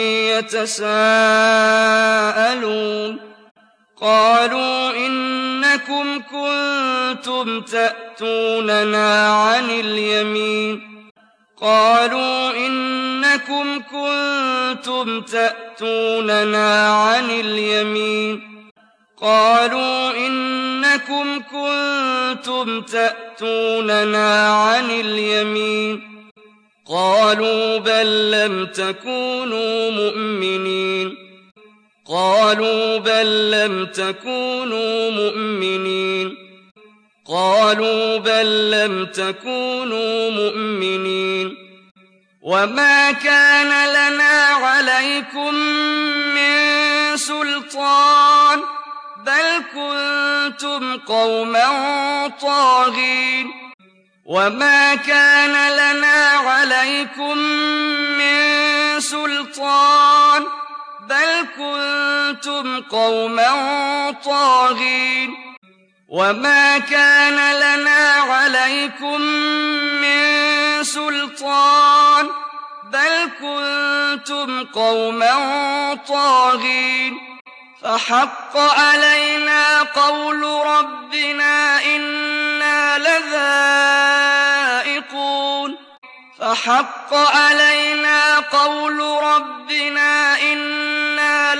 A: يَتَسَاءَلُونَ قَالُوا إِنَّكُمْ كُنتُمْ تَأْتُونَنَا عَنِ الْيَمِينِ قَالُوا إِنَّكُمْ كُنتُمْ تَأْتُونَنَا عَنِ الْيَمِينِ قَالُوا إِنَّكُمْ كُنتُمْ تَأْتُونَنَا عَنِ الْيَمِينِ قَالُوا بَل لَّمْ تَكُونُوا مُؤْمِنِينَ قَالُوا بَل لَّمْ تَكُونُوا مُؤْمِنِينَ قَالُوا بَل لَّمْ تَكُونُوا مُؤْمِنِينَ وَمَا كَانَ لَنَا عَلَيْكُم مِّن سُلْطَانٍ بَلْ كُنتُمْ قَوْمًا طَاغِينَ وَمَا كَانَ لَنَا عَلَيْكُم مِّن سُلْطَانٍ بَلْ كُنتُمْ قَوْمًا طَاغِينَ وَمَا كَانَ لَنَا عَلَيْكُم مِّن سُلْطَانٍ بَلْ كُنتُمْ قَوْمًا طَاغِينَ فَحَقَّ عَلَيْنَا قَوْلُ رَبِّنَا إِنَّا لَذَائِقُونَ فَحَقَّ عَلَيْنَا قَوْلُ رَبِّنَا إِنَّا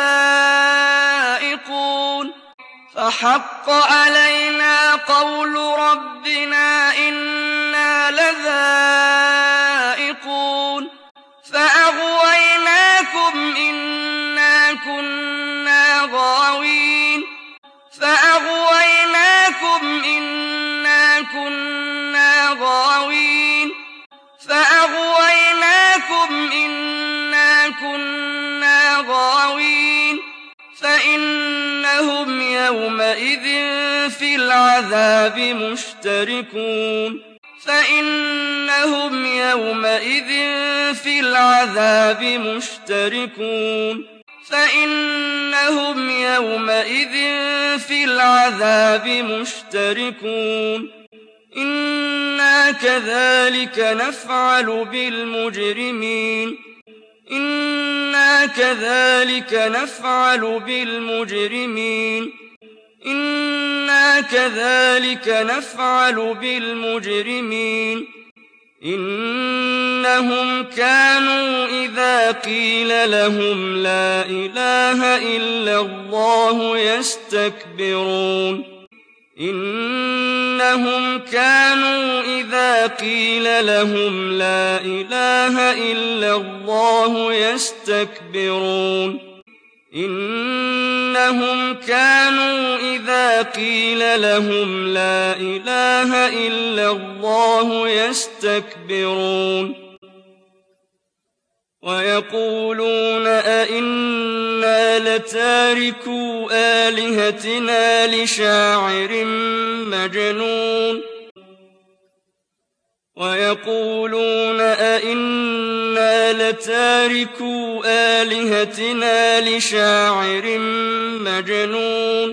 A: لَذَائِقُونَ فَحَقَّ عَلَيْنَا قَوْلُ رَبِّنَا إِنَّا لَذَائِقُونَ فَأَغْوَيْنَاكُمْ إِنَّا كُنَّا غَاوِينَ فَأَغْوَيْنَاكُمْ إِنَّا كُنَّا غَاوِينَ فَأَغْوَيْنَاكُمْ إِنَّا كُنَّا غَاوِينَ فَإِنَّهُمْ يَوْمَئِذٍ فِي الْعَذَابِ مُشْتَرِكُونَ فَإِنَّهُمْ يَوْمَئِذٍ فِي الْعَذَابِ مُشْتَرِكُونَ فَإِنَّهُمْ يَوْمَئِذٍ فِي الْعَذَابِ مُشْتَرِكُونَ إِنَّا كَذَٰلِكَ نَفْعَلُ بِالْمُجْرِمِينَ إِنَّا كَذَٰلِكَ نَفْعَلُ بِالْمُجْرِمِينَ إِنَّا كَذَٰلِكَ نَفْعَلُ بِالْمُجْرِمِينَ إنهم كانوا إذا قيل لهم لا إله إلا الله يستكبرون إنهم كانوا إذا قيل لهم لا إله إلا الله يستكبرون إنهم كانوا إذا قيل لهم لا إله إلا الله يستكبرون ويقولون أئنا لتاركو آلهتنا لشاعر مجنون ويقولون أئنا لتاركو آلهتنا لشاعر مجنون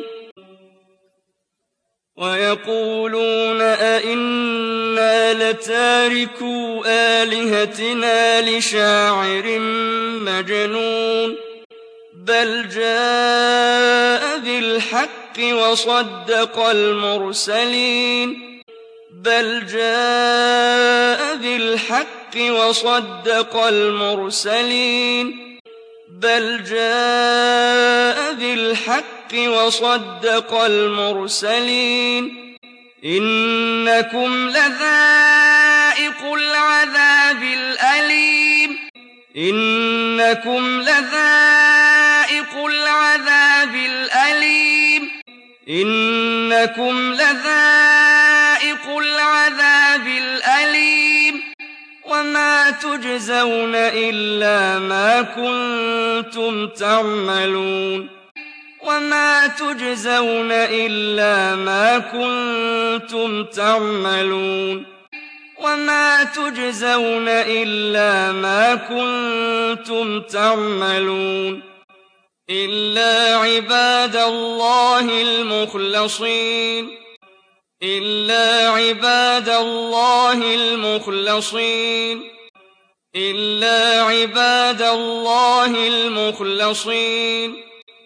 A: ويقولون أئنا لتاركو آلهتنا لشاعر مجنون بل جاء بالحق وصدق المرسلين بل جاء بالحق وصدق المرسلين بل جاء بالحق وصدق المرسلين إنكم لذائق العذاب الأليم إنكم لذائق العذاب الأليم إنكم لذائق العذاب الأليم وما تجزون إلا ما كنتم تعملون وما تجزون إلا ما كنتم تعملون وما تجزون إلا ما كنتم تعملون إلا عباد الله المخلصين إلا عباد الله المخلصين إلا عباد الله المخلصين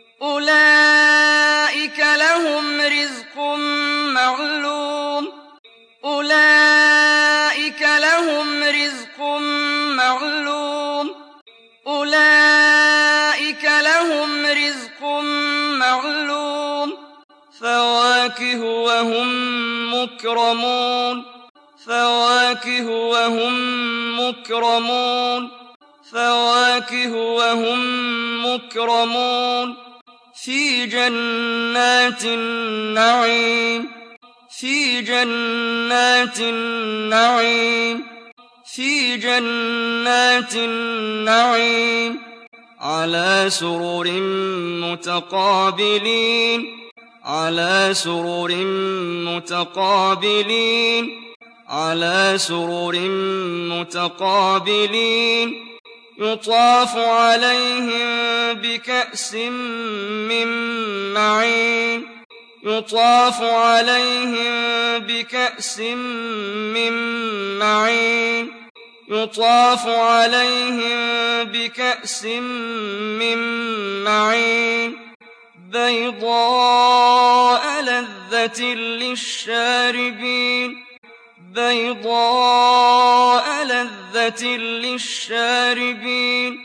A: أولئك لهم رزق معلوم أولئك لهم رزق معلوم أولئك لهم رزق معلوم فواكه وهم مكرمون فواكه وهم مكرمون فواكه وهم مكرمون في جنات النعيم في جنات النعيم في جنات النعيم على سرر متقابلين على سرر متقابلين على سرر متقابلين يطاف عليهم بكأس من معين يطاف عليهم بكأس من معين يطاف عليهم بكأس من معين بيضاء لذة للشاربين بيضاء لذة للشاربين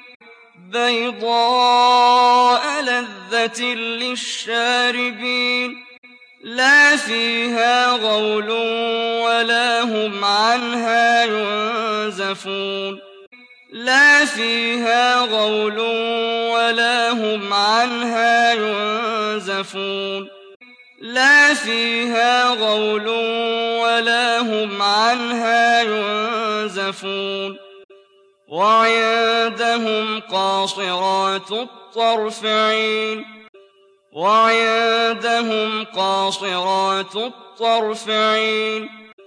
A: بيضاء لذة للشاربين لا فيها غول ولا هم عنها ينزفون لا فيها غول ولا هم عنها ينزفون لا فيها غول ولا هم عنها ينزفون وعندهم قاصرات الطرف عين وعندهم قاصرات الطرف عين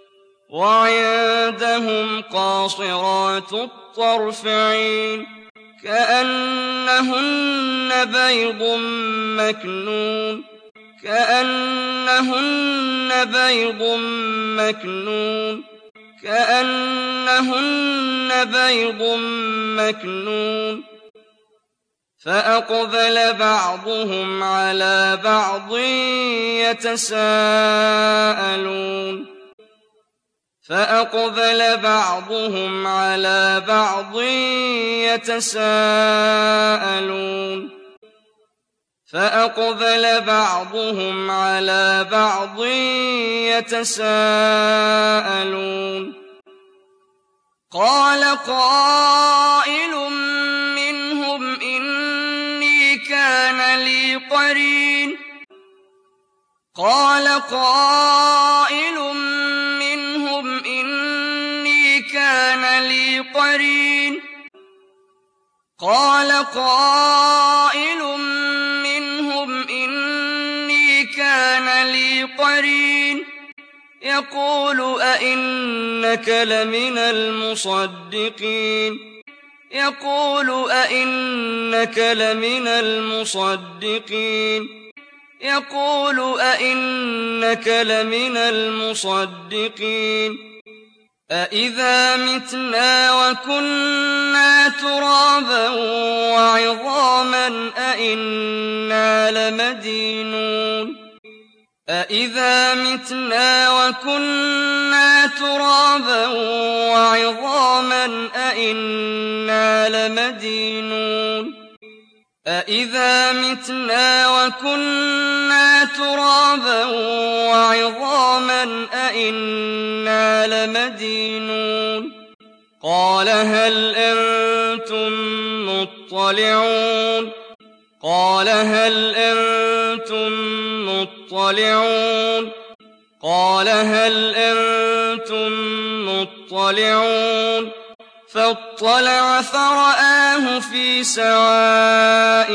A: وعندهم قاصرات الطرف عين كأنهن بيض مكنون كأنهن بيض مكنون كأنهن بيض مكنون فأقبل بعضهم على بعض يتساءلون فأقبل بعضهم على بعض يتساءلون قال قائل منهم إني كان لي قرين يقول أئنك لمن المصدقين أإذا متنا وكنا ترابا وعظاما أإنا لمدينون قال هل أنتم مطلعون فاطلع فرآه في سواء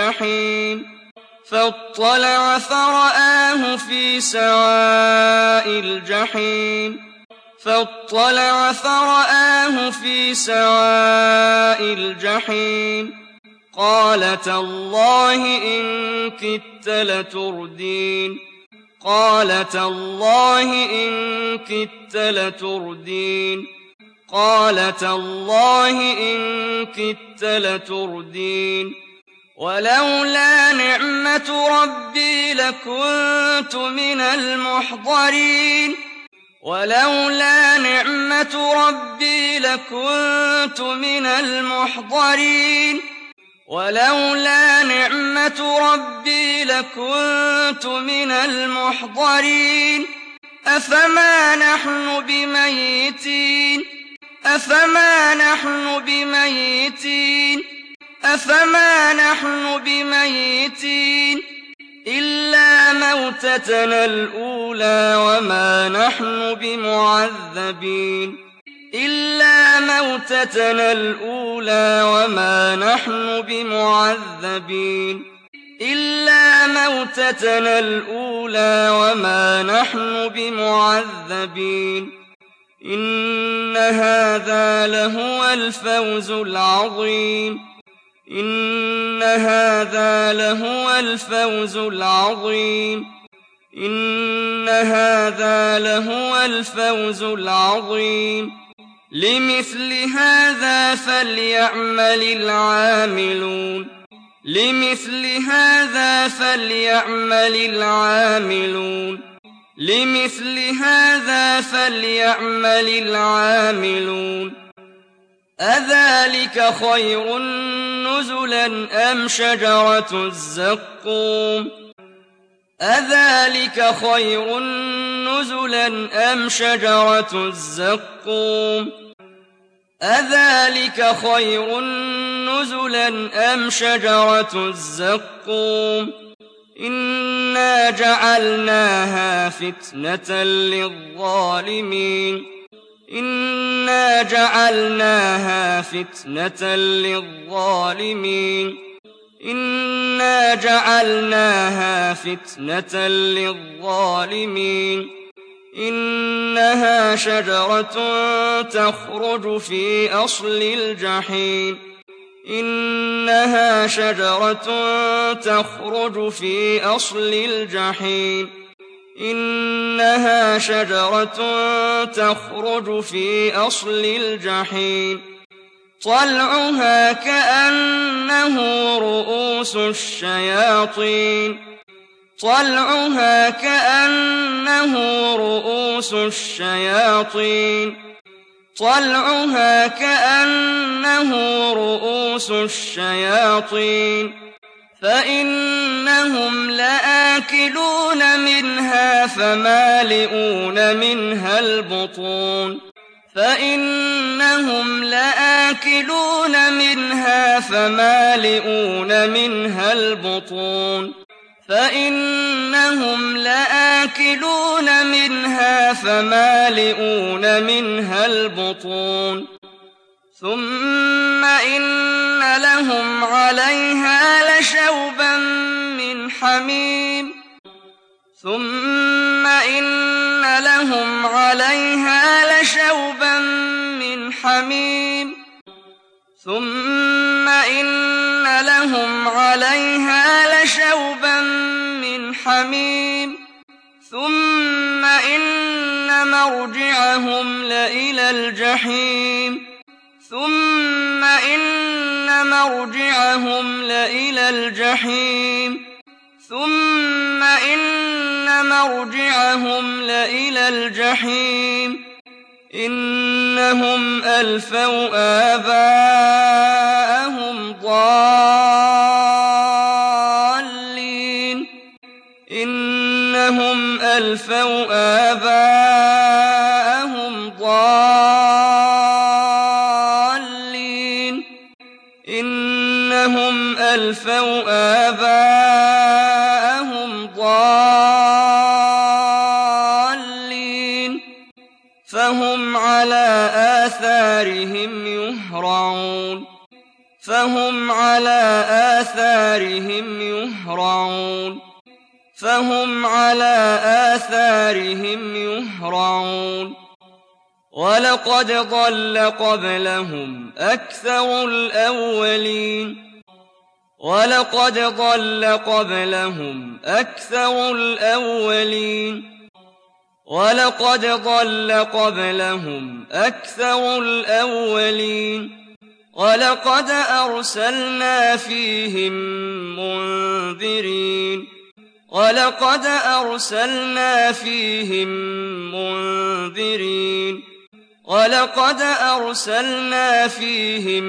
A: الجحيم قال تالله إن كدت لتردين ولولا نعمة ربي لكنت من المحضرين أفما نحن بميتين إلا موتتنا الأولى وما نحن بمعذبين إن هذا لهو الفوز العظيم لمثل هذا فليعمل العاملون أذلك خير نزلا أم شجرة الزقوم إنا جعلناها فتنة للظالمين إنها شجرة تخرج في أصل الجحيم طلعها كأنه رؤوس الشياطين طلعها كأنه رءوس الشياطين طلعها كأنه رءوس الشياطين فإنهم لآكلون منها فمالئون منها البطون فإنهم لآكلون منها فمالئون منها البطون فإنهم لآكلون منها فمالئون منها البطون ثم إن لهم عليها لشوبا من حميم ثم إن لهم عليها لشوبا من حميم ثم إن لهم عليها لشوبا من حميم ثم إن مرجعهم لإلى الجحيم ثم إن مرجعهم لإلى الجحيم ثم إن مرجعهم لإلى الجحيم إنهم ألفوا آباءهم ضالين إنهم ألفوا آباءهم ضالين إنهم ألفوا آباءهم ضالين فهم على آثارهم يهرعون فهم على آثارهم يهرعون فهم على آثارهم يهرعون ولقد ضل قبلهم أكثر الأولين ولقد ضل قبلهم أكثر الأولين ولقد ضل قبلهم أكثر الأولين ولقد أرسلنا فيهم منذرين ولقد أرسلنا فيهم منذرين ولقد أرسلنا فيهم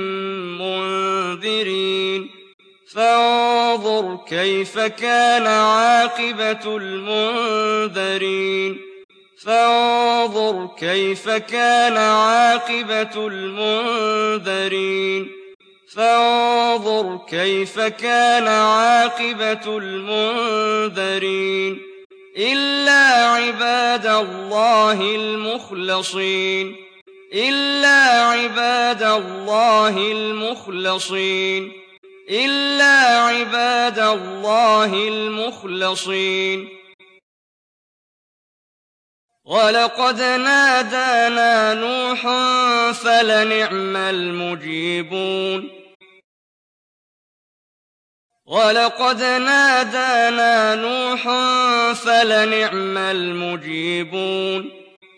A: منذرين فانظر كيف كان عاقبة المنذرين فانظر كيف كان عاقبة المنذرين فانظر كيف كان عاقبة المنذرين إلا عباد الله المخلصين إلا عباد الله المخلصين إلا عباد الله المخلصين ولقد نادانا نوح فلنعم المجيبون ولقد نادانا نوح فلنعم المجيبون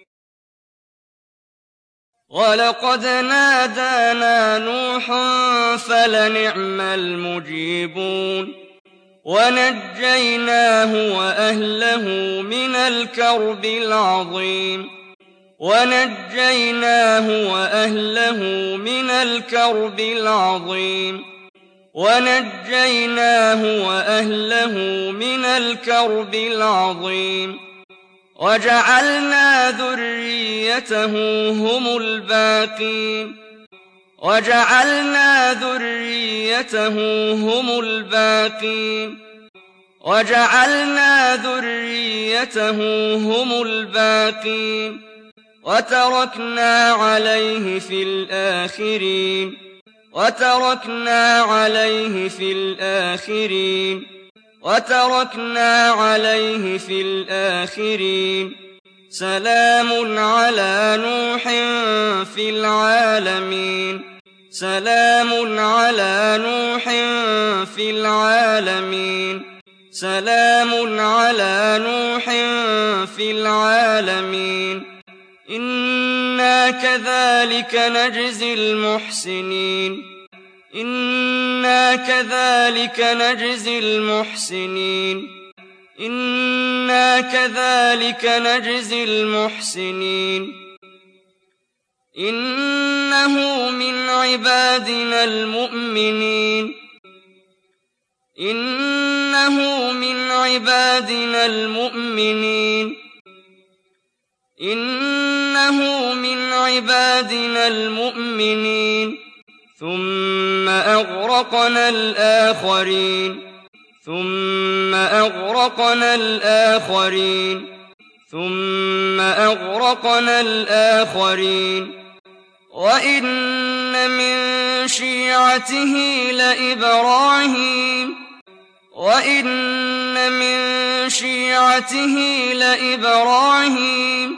A: ولقد نادانا نوح فلنعم المجيبون ونجيناه وأهله من الكرب العظيم ونجيناه وأهله من الكرب العظيم ونجيناه وأهله من الكرب العظيم وجعلنا ذريته هم الباقين وجعلنا ذريته هم الباقين وجعلنا ذريته هم الباقين وتركنا عليه في الآخرين وتركنا عليه في الآخرين وتركنا عليه في الآخرين سلام على نوح في العالمين سلام على نوح في العالمين سلام على نوح في العالمين إنا كذلك نجزي المحسنين إنا كذلك نجزي المحسنين إنا كذلك نجزي المحسنين إنه من عبادنا المؤمنين إنه من عبادنا المؤمنين إنه من عبادنا المؤمنين ثم أغرقنا الآخرين ثم أغرقنا الآخرين ثم أغرقنا الآخرين وإن من شيعته لإبراهيم وإن من شيعته لإبراهيم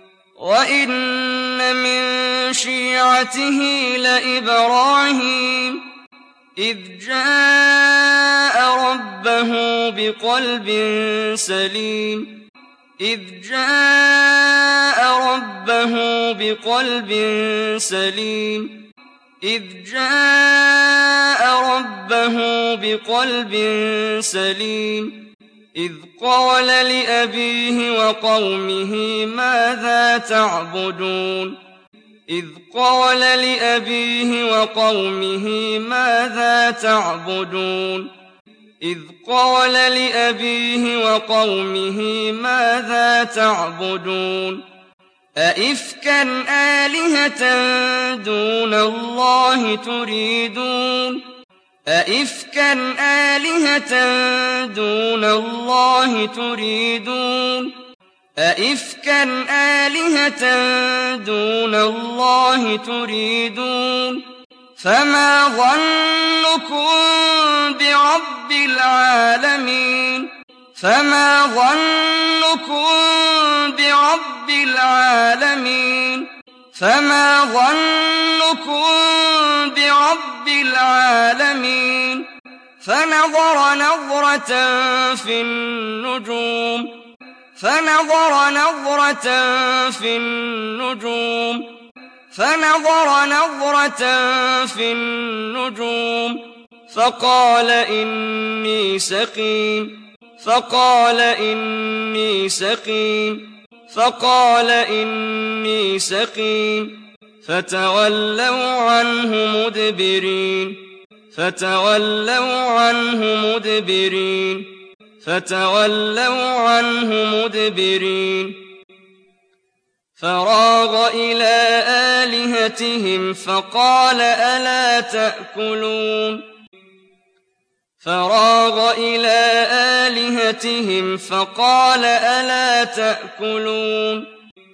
A: وإن من شيعته لإبراهيم إذ جاء ربه بقلب سليم إذ جاء ربه بقلب سليم إذ جاء ربه بقلب سليم إذ قال لأبيه وقومه ماذا تعبدون إذ قال لأبيه وقومه ماذا تعبدون إذ قال لأبيه وقومه ماذا تعبدون أئفكا آلهة دون الله تريدون أئفكا آلهة دون الله تريدون أئفكا آلهة دون الله تريدون فما ظنكم برب العالمين فما ظنكم برب العالمين فما ظنكم برب العالمين فنظر نظرة في النجوم فنظر نظرة في النجوم فنظر نظرة في النجوم فقال إني سقيم فقال إني سقيم فقال إني سقيم فتولوا عنه مدبرين فتولوا عنه مدبرين فتولوا عنه مدبرين فراغ إلى آلهتهم فقال ألا تأكلون فراغ إلى آلهتهم فقال ألا تأكلون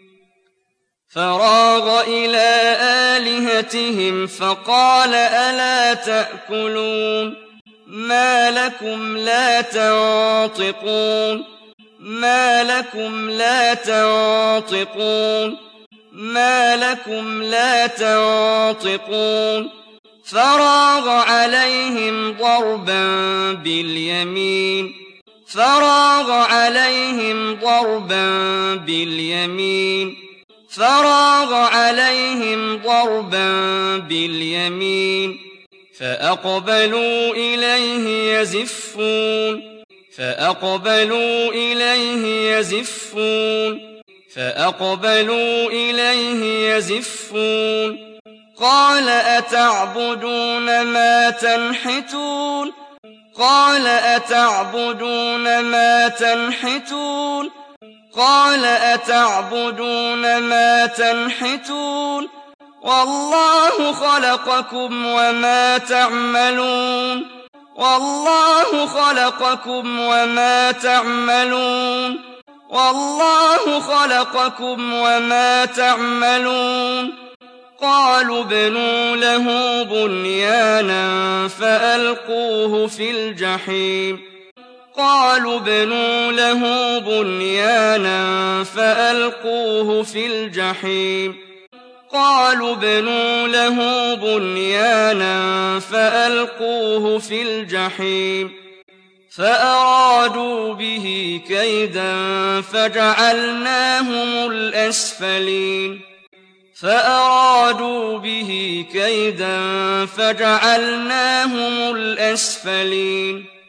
A: فراغ إلى آلهتهم فقال ألا تأكلون ما لكم لا تنطقون ما لكم لا تنطقون ما لكم لا تنطقون فراغ عليهم ضربا باليمين فراغ عليهم ضربا باليمين فراغ عليهم ضربا باليمين فأقبلوا إليه يزفون فأقبلوا إليه يزفون فأقبلوا إليه يزفون قال أتعبدون ما تنحتون قال أتعبدون ما تنحتون قال أتعبدون ما تنحتون والله خلقكم وما تعملون والله خلقكم وما تعملون والله خلقكم وما تعملون قالوا ابنوا له بنيانا فألقوه في الجحيم قالوا ابنوا له بنيانا فألقوه في الجحيم قالوا ابنوا له بنيانا فألقوه في الجحيم فأرادوا به كيدا فجعلناهم الأسفلين فأرادوا به كيدا فجعلناهم الأسفلين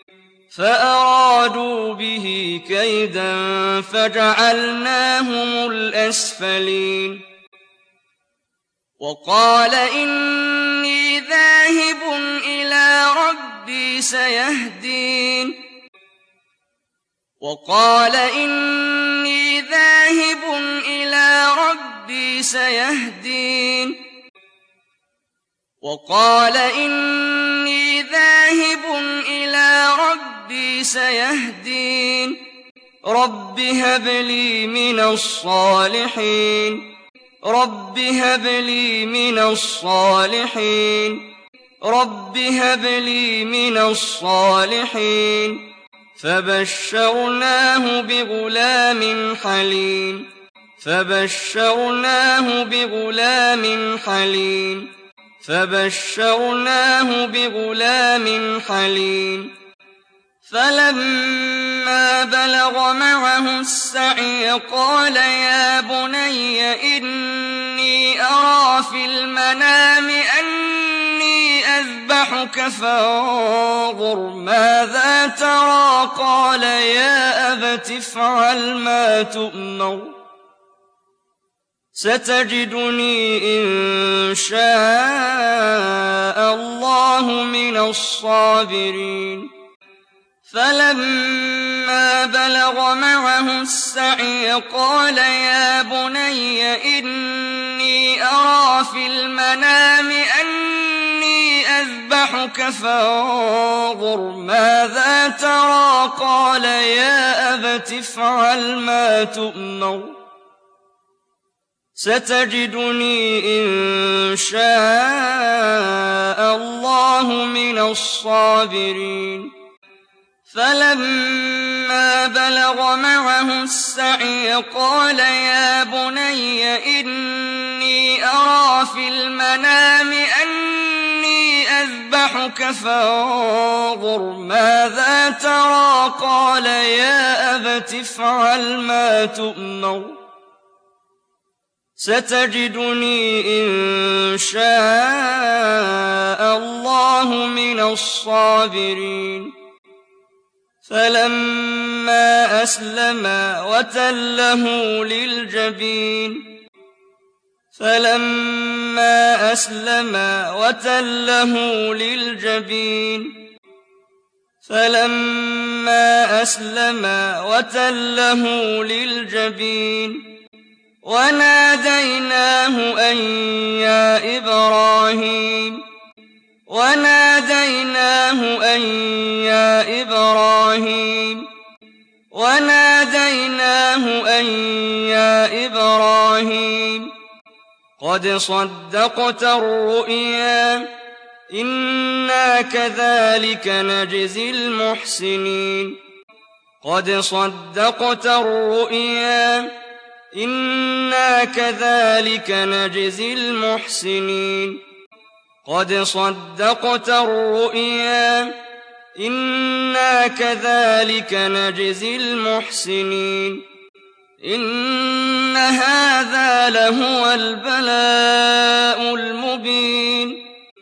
A: فأرادوا به كيدا فجعلناهم الأسفلين وقال إني ذاهب إلى ربي سيهدين وقال إني ذاهب إلى ربي سيهدين وقال إني ذاهب إلى ربي سيهدين رب هب لي من الصالحين رب هب لي من الصالحين رب هب لي من الصالحين فبشرناه بغلام حليم فبشرناه بغلام حليم فبشرناه بغلام حليم فلما بلغ معه السعي قال يا بني إني أرى في المنام أني أذبحك فانظر ماذا ترى قال يا أبت افعل ما تؤمر ستجدني إن شاء الله من الصابرين فلما بلغ معه السعي قال يا بني إني أرى في المنام أني أذبحك فانظر ماذا ترى قال يا أبت افعل ما تؤمر ستجدني إن شاء الله من الصابرين فلما بلغ معه السعي قال يا بني إني أرى في المنام أني أذبحك فانظر ماذا ترى قال يا أبت افعل ما تؤمر ستجدني إن شاء الله من الصابرين فلما أسلما وتله للجبين فلما أسلما وتله للجبين فلما أسلما وتله للجبين وناديناه أن يا إبراهيم وناديناه أن يا إبراهيم وناديناه أن يا إبراهيم قد صدقت الرؤيا إنا كذلك نجزي المحسنين قد صدقت الرؤيا إنا كذلك نجزي المحسنين قد صدقت الرؤيا إنا كذلك نجزي المحسنين إن هذا لهو البلاء المبين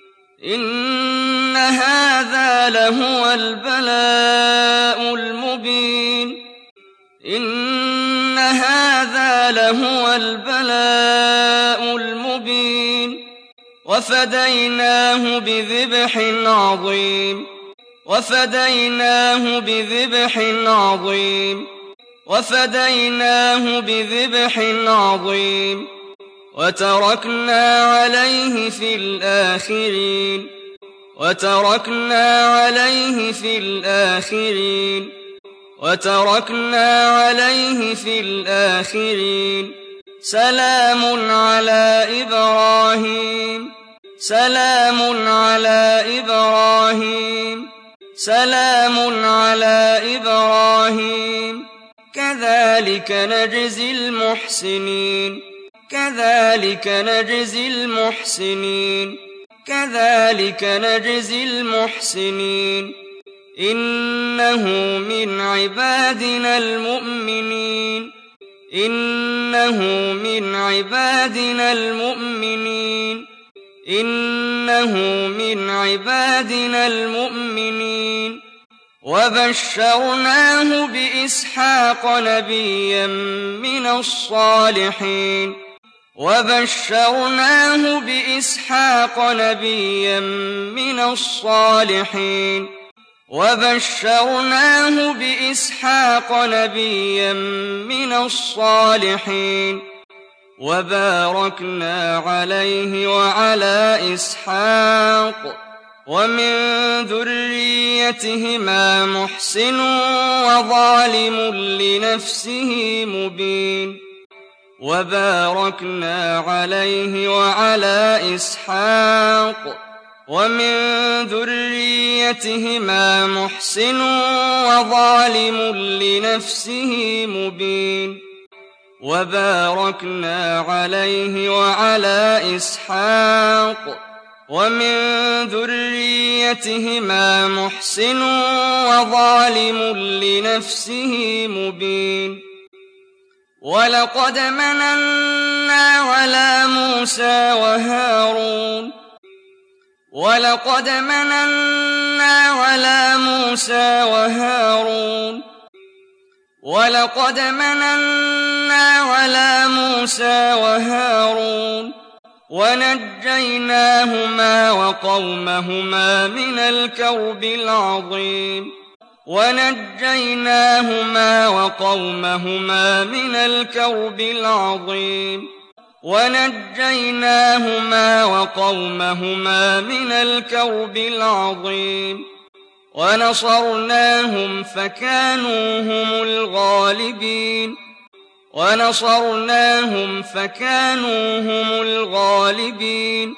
A: إن هذا لهو البلاء المبين إن هذا لهو البلاء المبين وفديناه بذبح عظيم وفديناه بذبح عظيم وفديناه بذبح عظيم وتركنا عليه في الآخرين وتركنا عليه في الآخرين وتركنا عليه في الآخرين سلام على إبراهيم سلام على إبراهيم سلام على إبراهيم كذلك نجزي المحسنين كذلك نجزي المحسنين كذلك نجزي المحسنين إنه من عبادنا المؤمنين إنه من عبادنا المؤمنين إنه من عبادنا المؤمنين وبشرناه بإسحاق نبيا من الصالحين وبشرناه بإسحاق نبيا من الصالحين وبشرناه بإسحاق نبيا من الصالحين وباركنا عليه وعلى إسحاق ومن ذريتهما محسن وظالم لنفسه مبين وباركنا عليه وعلى إسحاق ومن ذريتهما محسن وظالم لنفسه مبين وباركنا عليه وعلى إسحاق ومن ذريتهما محسن وظالم لنفسه مبين ولقد مننا على موسى وهارون ولقد مننا على موسى وهارون ولقد مننا على موسى وهارون ونجيناهما وقومهما من الكرب العظيم ونجيناهما وقومهما من الكرب العظيم ونجيناهما وقومهما من الكرب العظيم ونصرناهم فكانوا هم الغالبين ونصرناهم فكانوا هم الغالبين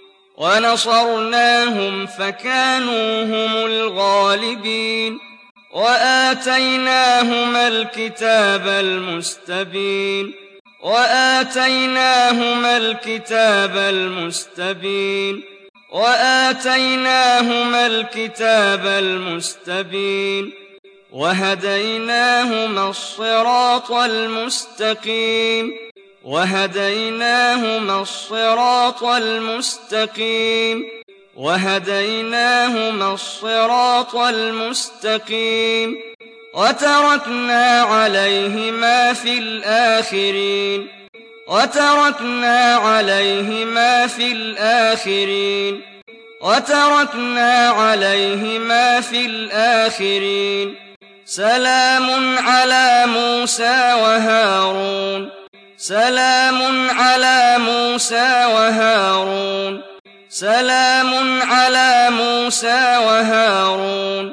A: ونصرناهم فكانوا هم الغالبين وآتيناهما الكتاب المستبين وآتيناهما الكتاب المستبين وآتيناهما الكتاب المستبين وهديناهما الصراط المستقيم وهديناهما الصراط المستقيم وهديناهما الصراط المستقيم وتركنا عليهما في الآخرين وتركنا عليهما في الآخرين وتركنا عليهما في الآخرين سلام على موسى وهارون سلام على موسى وهارون سلام على موسى وهارون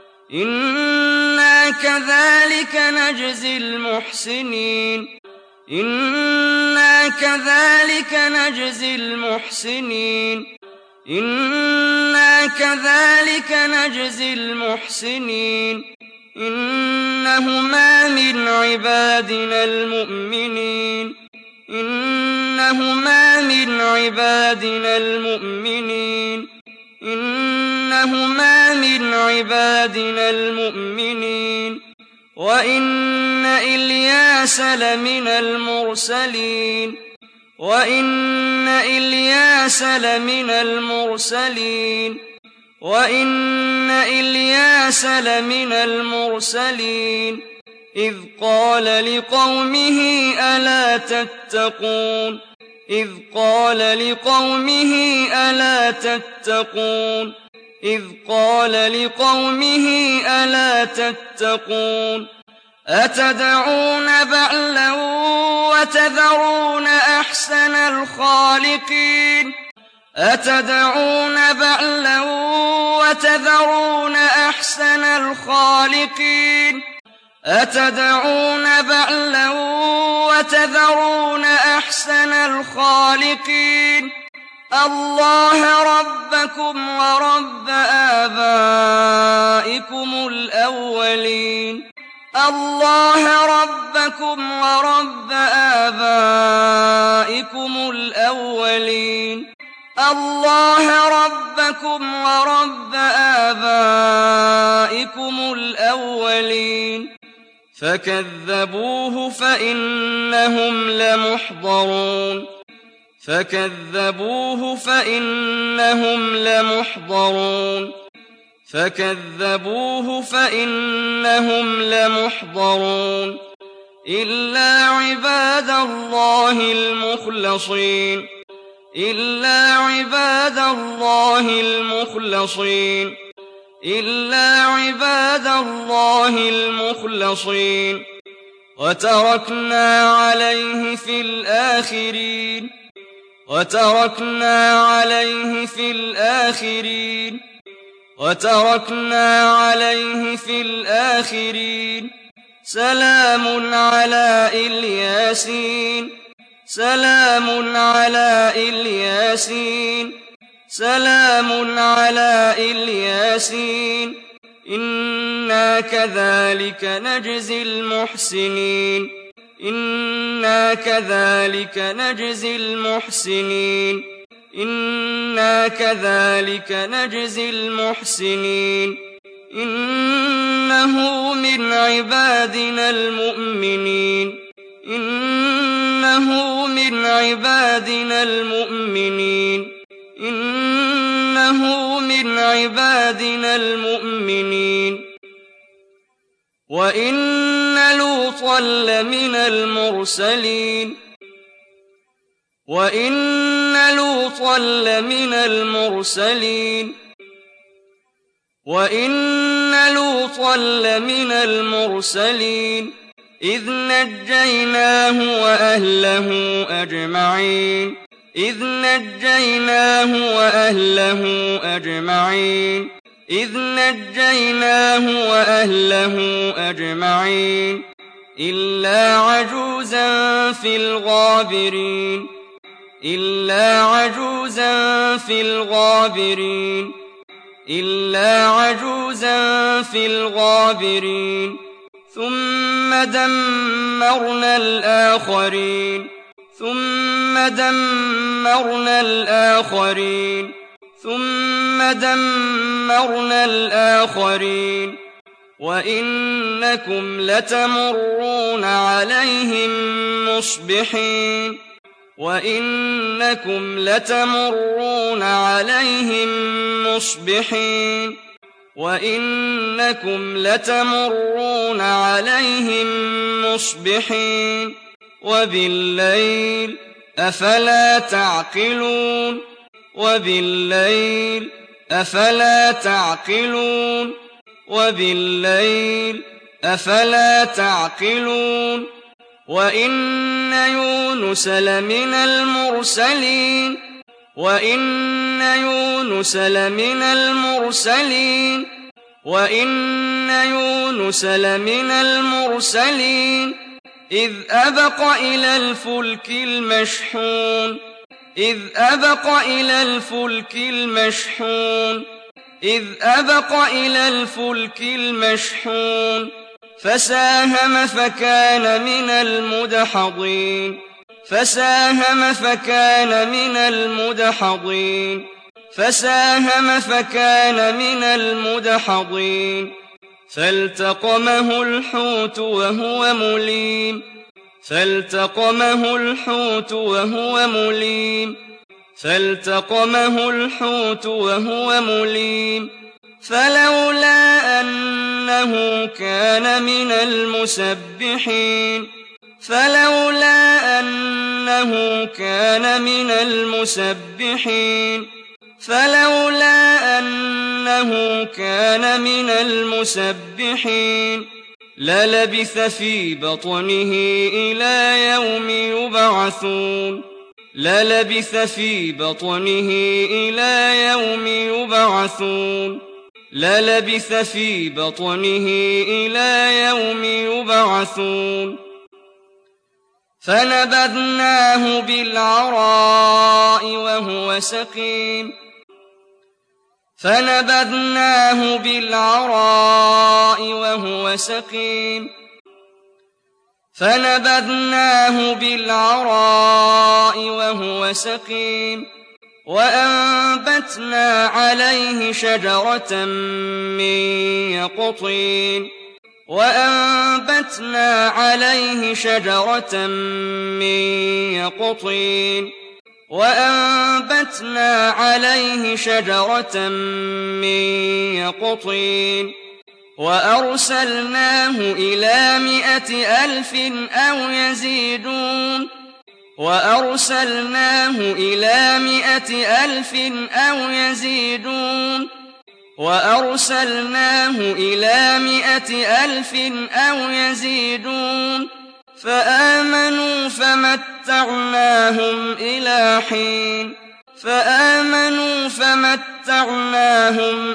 A: إنا كذلك نجزي المحسنين إنا كذلك نجزي المحسنين إنا كذلك نجزي المحسنين إنهما من عبادنا المؤمنين إنهما من عبادنا المؤمنين إنهما من عبادنا المؤمنين وإن إلياس لمن المرسلين وإن إلياس لمن المرسلين وإن إلياس لمن المرسلين إذ قال لقومه ألا تتقون إذ قال لقومه ألا تتقون إذ قال لقومه ألا تتقون أتدعون بعلا وتذرون أحسن الخالقين أتدعون بعلا وتذرون أحسن الخالقين أتدعون بعلا وتذرون أحسن الخالقين الله ربكم ورب آبائكم الأولين الله ربكم ورب آبائكم الأولين الله ربكم ورب آبائكم الأولين فكذبوه فإنهم لمحضرون فكذبوه فإنهم لمحضرون فكذبوه فإنهم لمحضرون إلا عباد الله المخلصين إلا عباد الله المخلصين إلا عباد الله المخلصين وتركنا عليه في الآخرين وتركنا عليه في الآخرين وتركنا عليه في الآخرين سلام على الياسين سلام على الياسين سلام على الياسين إنا كذلك نجزي المحسنين إنا كذلك نجزي المحسنين إنا كذلك نجزي المحسنين إنه من عبادنا المؤمنين إنه من عبادنا المؤمنين إنه من عبادنا المؤمنين وإن لوطا لمن المرسلين وإن لوطا لمن المرسلين وإن لوطا لمن المرسلين إذ نجيناه وأهله أجمعين إذ نجيناه وأهله أجمعين إذ نجيناه وأهله أجمعين إلا عجوزا في الغابرين إلا عجوزا في الغابرين إلا عجوزا في الغابرين ثم دمرنا الآخرين ثم دمرنا الآخرين ثم دمرنا الآخرين وإنكم لتمرون عليهم مصبحين وإنكم لتمرون عليهم مصبحين وإنكم لتمرون عليهم مصبحين وبالليل أفلا تعقلون وبالليل أفلا تعقلون وبالليل أفلا تعقلون وإن يونس لمن المرسلين وإن يونس لمن المرسلين وإن يونس لمن المرسلين إذ أبق إلى الفلك المشحون إذ أبق إلى الفلك المشحون إذ أبق إلى الفلك المشحون فساهم فكان من المدحضين فساهم فكان من المدحضين فساهم فكان من المدحضين فالتقمه الحوت وهو مليم فالتقمه الحوت وهو مليم فالتقمه الحوت وهو مليم فلولا أنه كان من المسبحين فلولا أنه كان من المسبحين فلولا أنه كان من المسبحين للبث في بطنه إلى يوم يبعثون للبث في بطنه إلى يوم يبعثون للبث في بطنه إلى يوم يبعثون فنبذناه بالعراء وهو سقيم فنبذناه بالعراء وهو سقيم فنبذناه بالعراء وهو سقيم وأنبتنا عليه شجرة من يقطين وأنبتنا عليه شجرة من يقطين وأنبتنا عليه شجرة من يقطين وأرسلناه إلى 100,000 أو يزيدون وأرسلناه إلى 100,000 أو يزيدون وأرسلناه إلى 100,000 أو يزيدون فآمنوا فمتعناهم إلى حين فآمنوا فمتعناهم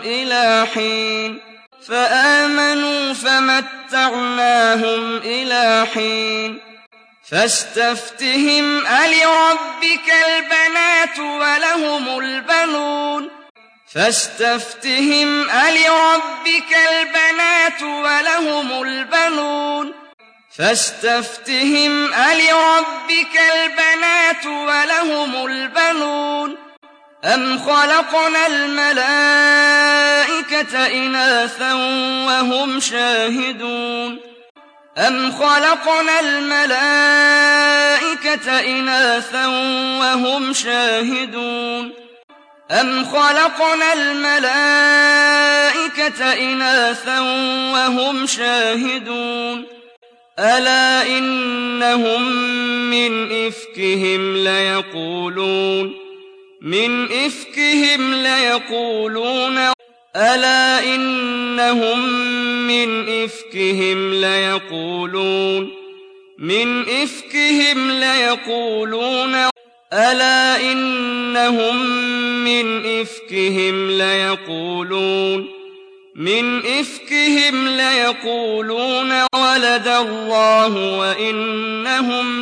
A: إلى حين فاستفتهم ألربك البنات ولهم البنون فاستفتهم ألربك البنات ولهم البنون فاستفتهم ألربك البنات ولهم البنون أم خلقنا الملائكة إناثا وهم شاهدون أم خلقنا الملائكة إناثا وهم شاهدون أم خلقنا الملائكة إناثا وهم شاهدون ألا إنهم من إفكهم ليقولون ألا إنهم من إفكهم ليقولون ألا إنهم من إفكهم ليقولون ولد الله وإنهم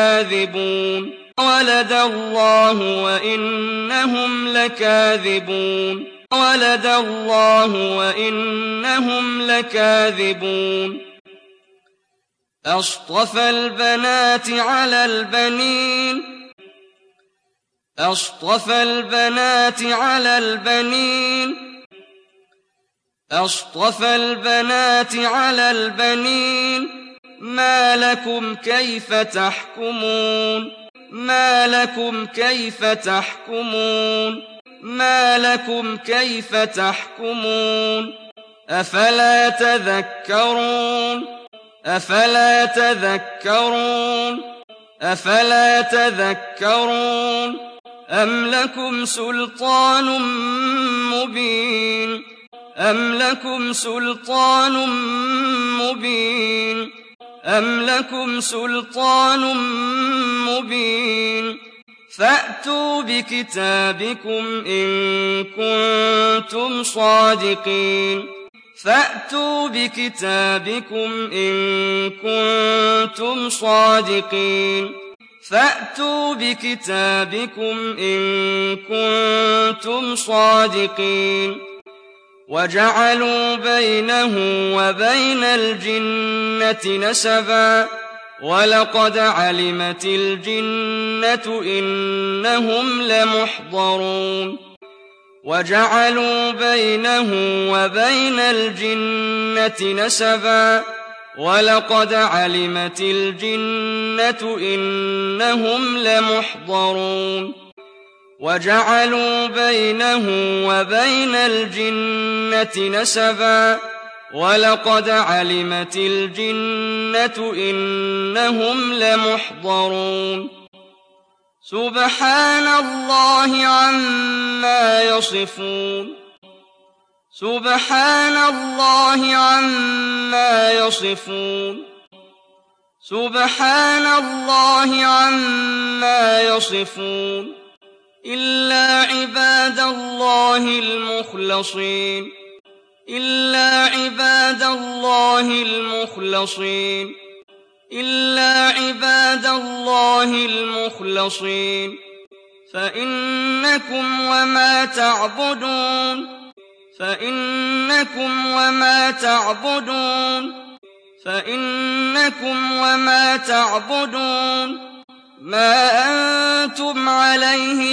A: لكاذبون أصطفى البنات على البنين أصطفى البنات على البنين ما لكم كيف تحكمون أفلا تذكرون أم لكم سلطان مبين فأتوا بكتابكم إن كنتم صادقين وجعلوا بينه وبين الجنة نسبا ولقد علمت الجنة إنهم لمحضرون وجعلوا بينه وبين الجنة نسبا ولقد علمت الجنة إنهم لمحضرون وجعلوا بينه وبين الجنة نسبا ولقد علمت الجنة إنهم لمحضرون سبحان الله عما يصفون سبحان الله عما يصفون إلا عباد الله المخلصين فإنكم وما تعبدون ما أنتم عليه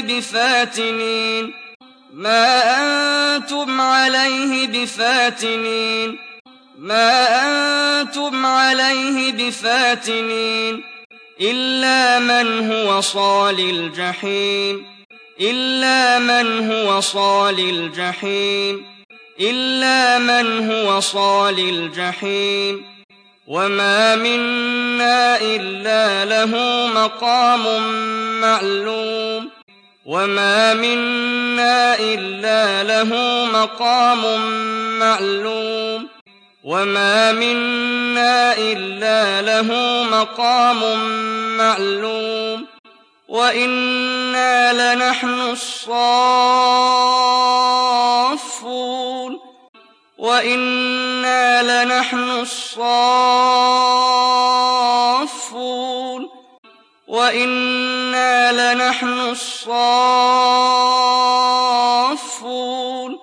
A: بفاتنين إلا من هو صال الجحيم إلا من هو صال الجحيم إلا من هو صال الجحيم وما منا إلا له مقام معلوم وما منا إلا له مقام معلوم وما منا إلا له مقام معلوم وإنا لنحن الصافون وإنا لنحن الصافون وإنا لنحن الصافون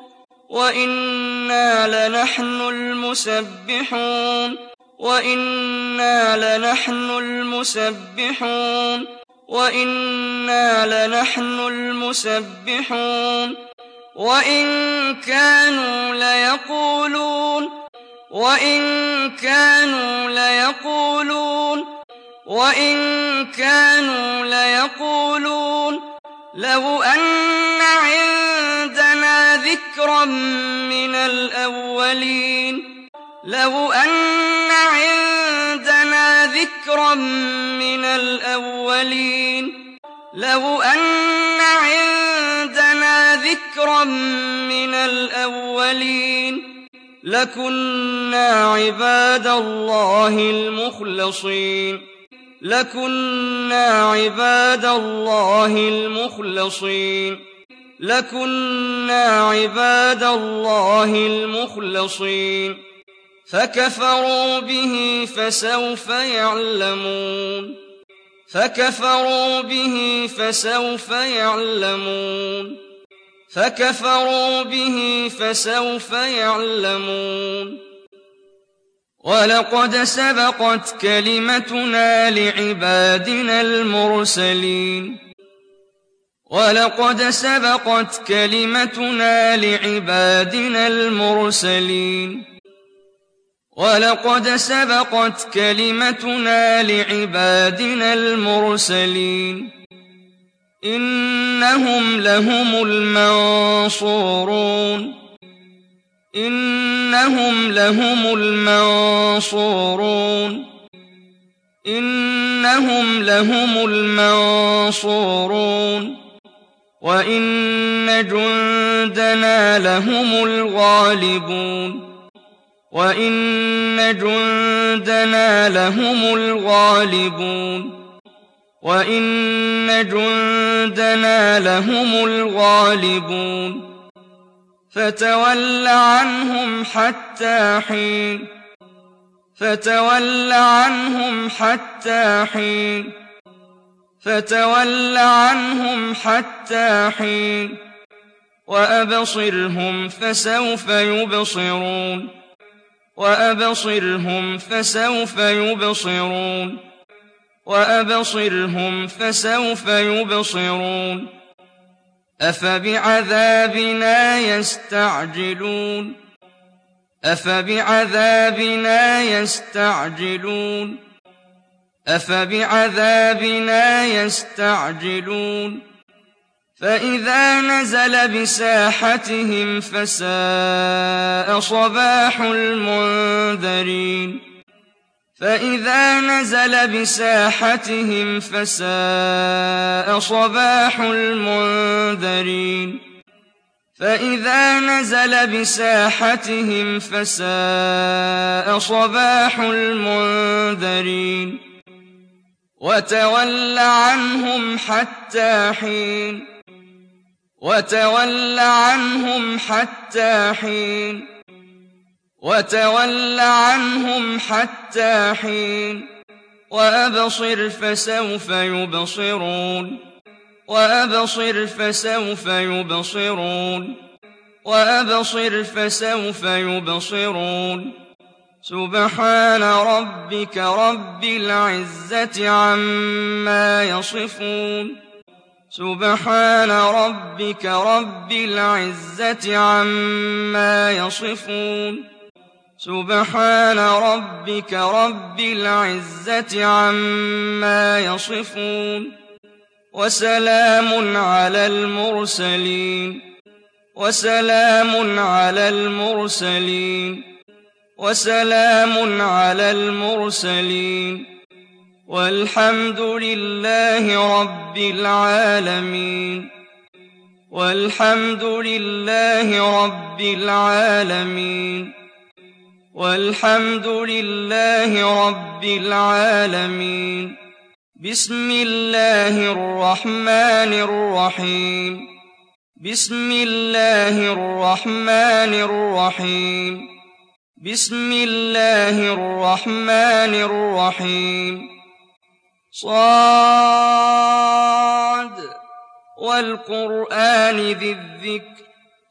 A: وإنا لنحن المسبحون وإنا لنحن المسبحون وإنا لنحن المسبحون وإن كانوا ليقولون وإن كانوا ليقولون وإن كانوا ليقولون لو أن عندنا ذكرا من الأولين لو أن عندنا ذكرا من الأولين لو أن عندنا ذكرا من الأولين لكنا عباد الله المخلصين لكنا عباد الله المخلصين لكنا عباد الله المخلصين فكفروا به فسوف يعلمون فكفروا به فسوف يعلمون فكفروا به فسوف يعلمون ولقد سبقت كلمتنا لعبادنا المرسلين ولقد سبقت كلمتنا لعبادنا المرسلين ولقد سبقت كلمتنا لعبادنا المرسلين إنهم لهم المنصورون إنهم لهم المنصورون إنهم لهم المنصورون وإن جندنا لهم الغالبون وإن جندنا لهم الغالبون وإن جندنا لهم الغالبون فتول عنهم حتى حين فتول عنهم حتى حين فتول عنهم حتى حين وأبصرهم فسوف يبصرون وأبصرهم فسوف يبصرون وأبصرهم فسوف يبصرون أفبعذابنا يستعجلون أفبعذابنا يستعجلون أفبعذابنا يستعجلون فإذا نزل بساحتهم فساء صباح المنذرين فإذا نزل بساحتهم فساء صباح المنذرين فإذا نزل بساحتهم فساء صباح المنذرين وتول عنهم حتى حين وتول عنهم حتى حين وتول عنهم حتى حين وأبصر فسوف يبصرون وأبصر فسوف يبصرون وأبصر فسوف يبصرون سبحان ربك رب العزة عما يصفون سبحان ربك رب العزة عما يصفون سبحان ربك رب العزة عما يصفون وسلام على المرسلين والحمد لله رب العالمين بسم الله الرحمن الرحيم صاد والقرآن ذي الذكر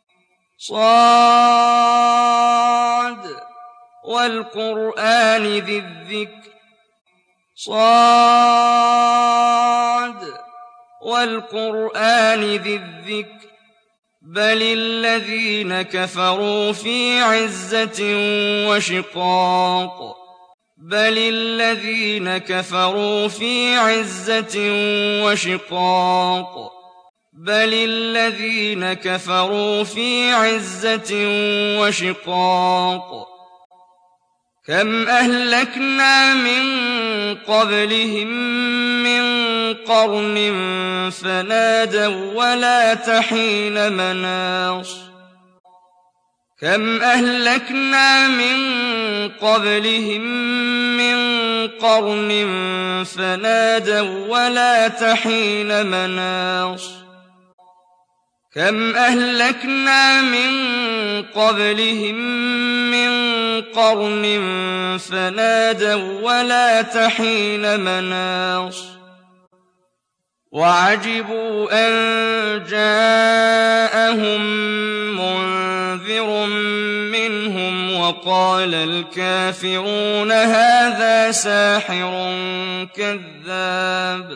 A: بل الذين كفروا في عزة وشقاق كم أهلكنا من قبلهم من قرن فنادوا ولا تحين مناص وعجبوا أن جاءهم منذر منهم وقال الكافرون هذا ساحر كذاب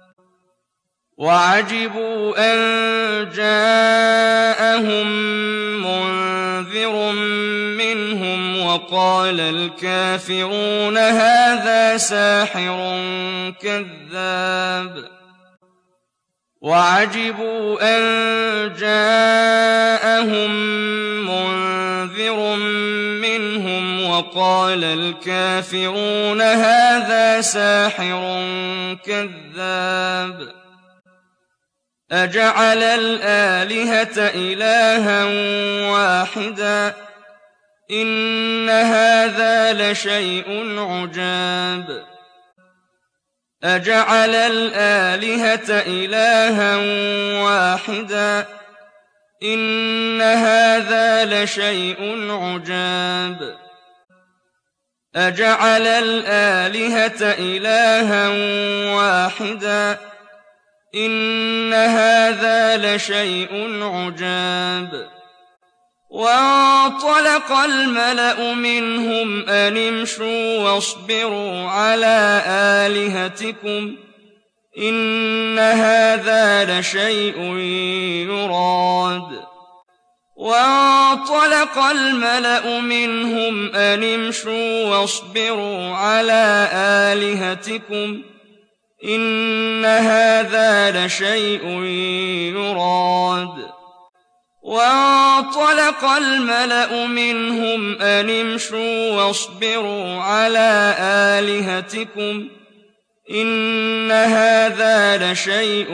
A: أجعل الآلهة إلها واحدا إن هذا لشيء عجاب وانطلق الملأ منهم أن امشوا واصبروا على آلهتكم إن هذا لشيء يراد وانطلق الملأ منهم أن امشوا واصبروا على آلهتكم إن هذا لشيء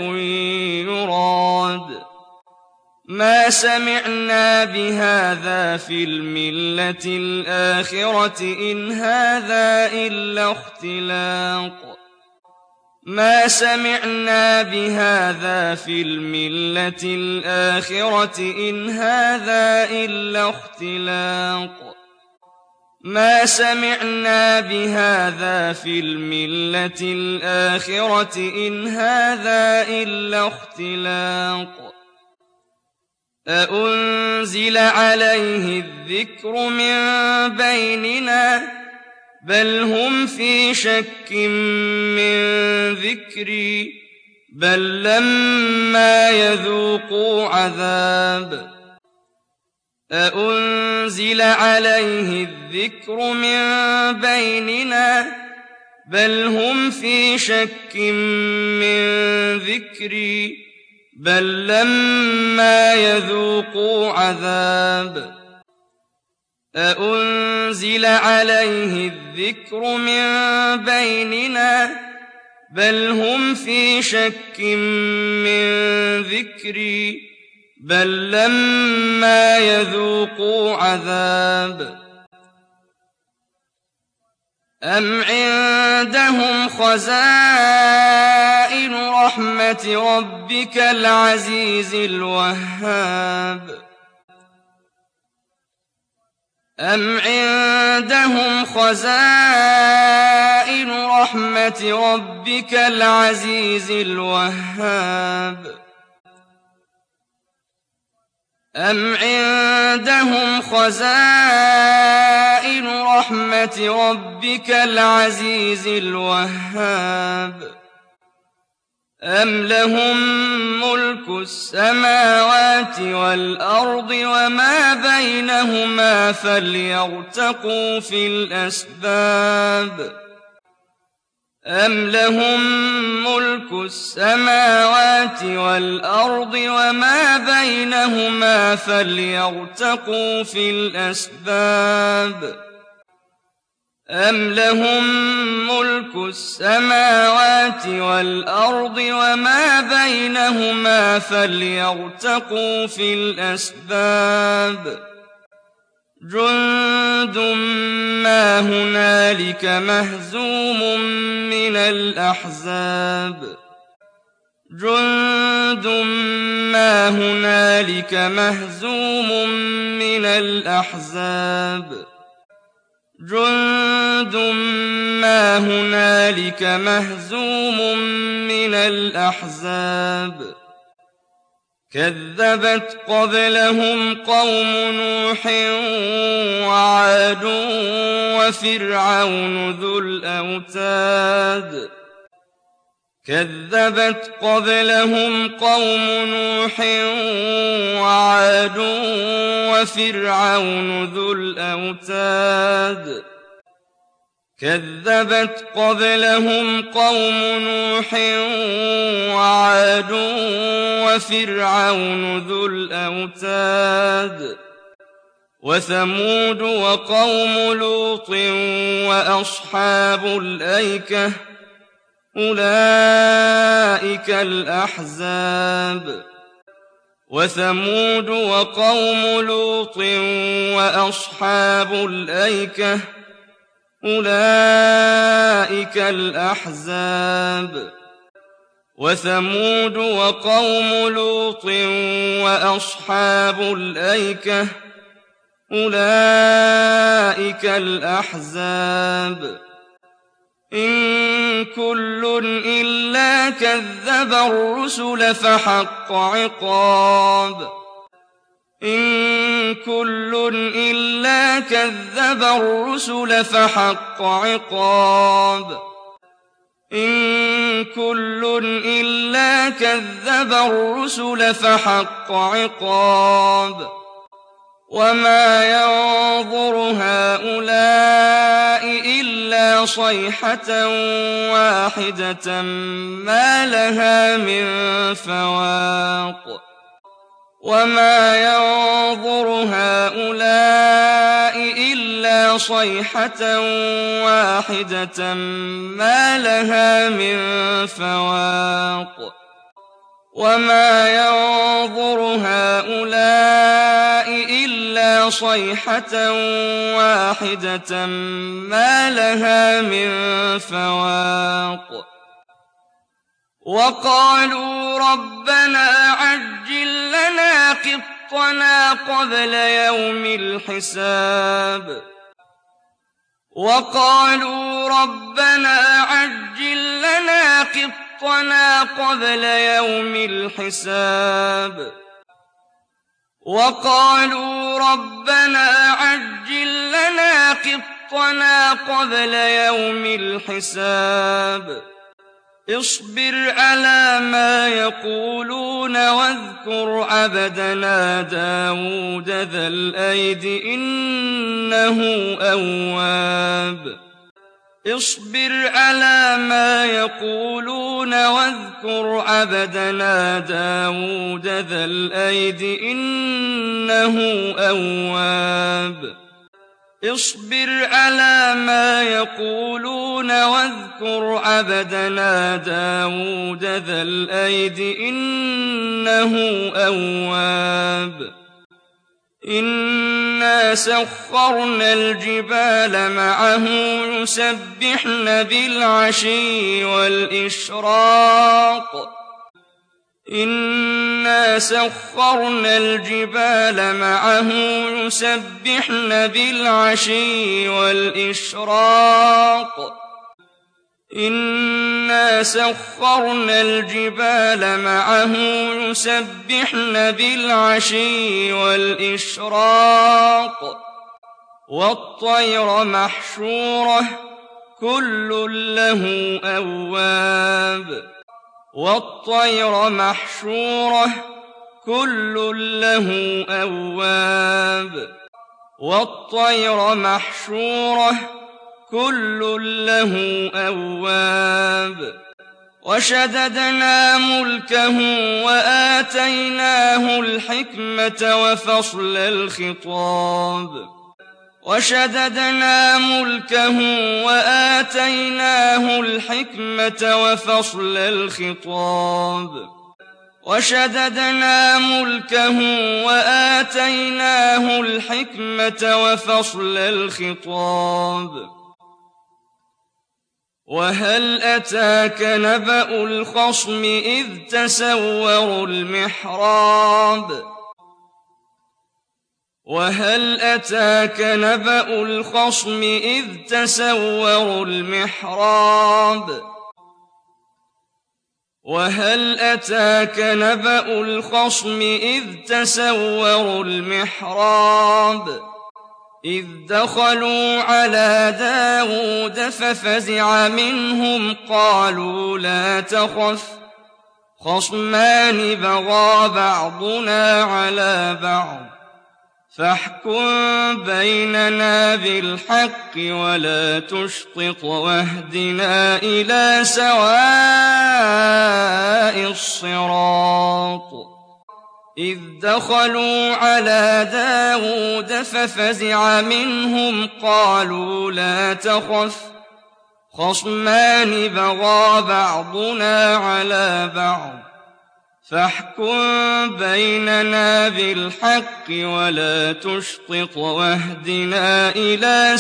A: يراد ما سمعنا بهذا في الملة الآخرة إن هذا إلا اختلاق أأنزل عليه الذكر من بيننا بل هم في شك من ذكري بل لما يذوقوا عذاب أأنزل عليه الذكر من بيننا بل هم في شك من ذكري بل لما يذوقوا عذاب أأنزل عليه الذكر من بيننا بل هم في شك من ذكري بل لما يذوقوا عذاب أم عندهم خزائن رحمة ربك العزيز الوهاب أم عندهم خزائن رحمة ربك العزيز الوهاب أم عندهم خزائن رحمة ربك العزيز الوهاب أم لهم ملك السماوات والأرض وما بينهما فليرتقوا في الأسباب أم لهم ملك السماوات والأرض وما بينهما فليرتقوا في الأسباب أم لهم ملك السماوات والأرض وما بينهما فليرتقوا في الأسباب جند ما هنالك مهزوم من الأحزاب جند ما هنالك مهزوم من الأحزاب جند ما هنالك مهزوم من الأحزاب كذبت قبلهم قوم نوح وعاد وفرعون ذو الأوتاد كذبت قبلهم قوم نوح وعاد وفرعون ذو الأوتاد كذبت قبلهم قوم نوح وعاد وفرعون ذو الأوتاد وثمود وقوم لوط وأصحاب الأيكة أولئك الأحزاب وثمود وقوم لوط وأصحاب الأيكة أولئك الأحزاب وثمود وقوم لوط وأصحاب الأيكة أولئك الأحزاب إن كل إلا كذب الرسل فحق عقاب إن كل إلا كذب الرسل فحق عقاب إن كل إلا كذب الرسل فحق عقاب وما ينظر هؤلاء إلا صيحة واحدة ما لها من فواق وما ينظر هؤلاء إلا صيحة واحدة ما لها من فواق وما ينظر هؤلاء إلا صيحة واحدة ما لها من فواق وقالوا ربنا عجل لنا قطنا قبل يوم الحساب وقالوا ربنا عجل لنا قطنا قبل يوم الحساب وقالوا ربنا عجل لنا قطنا قبل يوم الحساب اصبر على ما يقولون واذكر عبدنا داود ذا الأيد إنه أواب اصبر على ما يقولون واذكر عبدنا داود ذا الأيد إنه أواب اصبر على ما يقولون واذكر عبدنا داود ذا الأيد إنه أواب إنا سخرنا الجبال معه يسبحن بالعشي والإشراق إنا سخرنا الجبال معه يسبحن بالعشي والإشراق إنا سخرنا الجبال معه يسبحن بالعشي والإشراق والطير محشورة كل له أواب والطير محشورة كل له أواب والطير محشورة كل له أواب وشددنا ملكه وآتيناه الحكمة وفصل الخطاب وشددنا ملكه وآتيناه الحكمة وفصل الخطاب وشددنا ملكه وآتيناه الحكمة وفصل الخطاب وهل أتاك نبأ الخصم إذ تسوروا المحراب وهل أتاك نبأ الخصم إذ تسوروا المحراب وهل أتاك نبأ الخصم إذ تسوروا المحراب إذ دخلوا على داود ففزع منهم قالوا لا تخف خصمان بغى بعضنا على بعض فاحكم بيننا بالحق ولا تشطط واهدنا إلى سواء الصراط إذ دخلوا على داود ففزع منهم قالوا لا تخف خصمان بغى بعضنا على بعض فاحكم بيننا بالحق ولا تشطط واهدنا إلى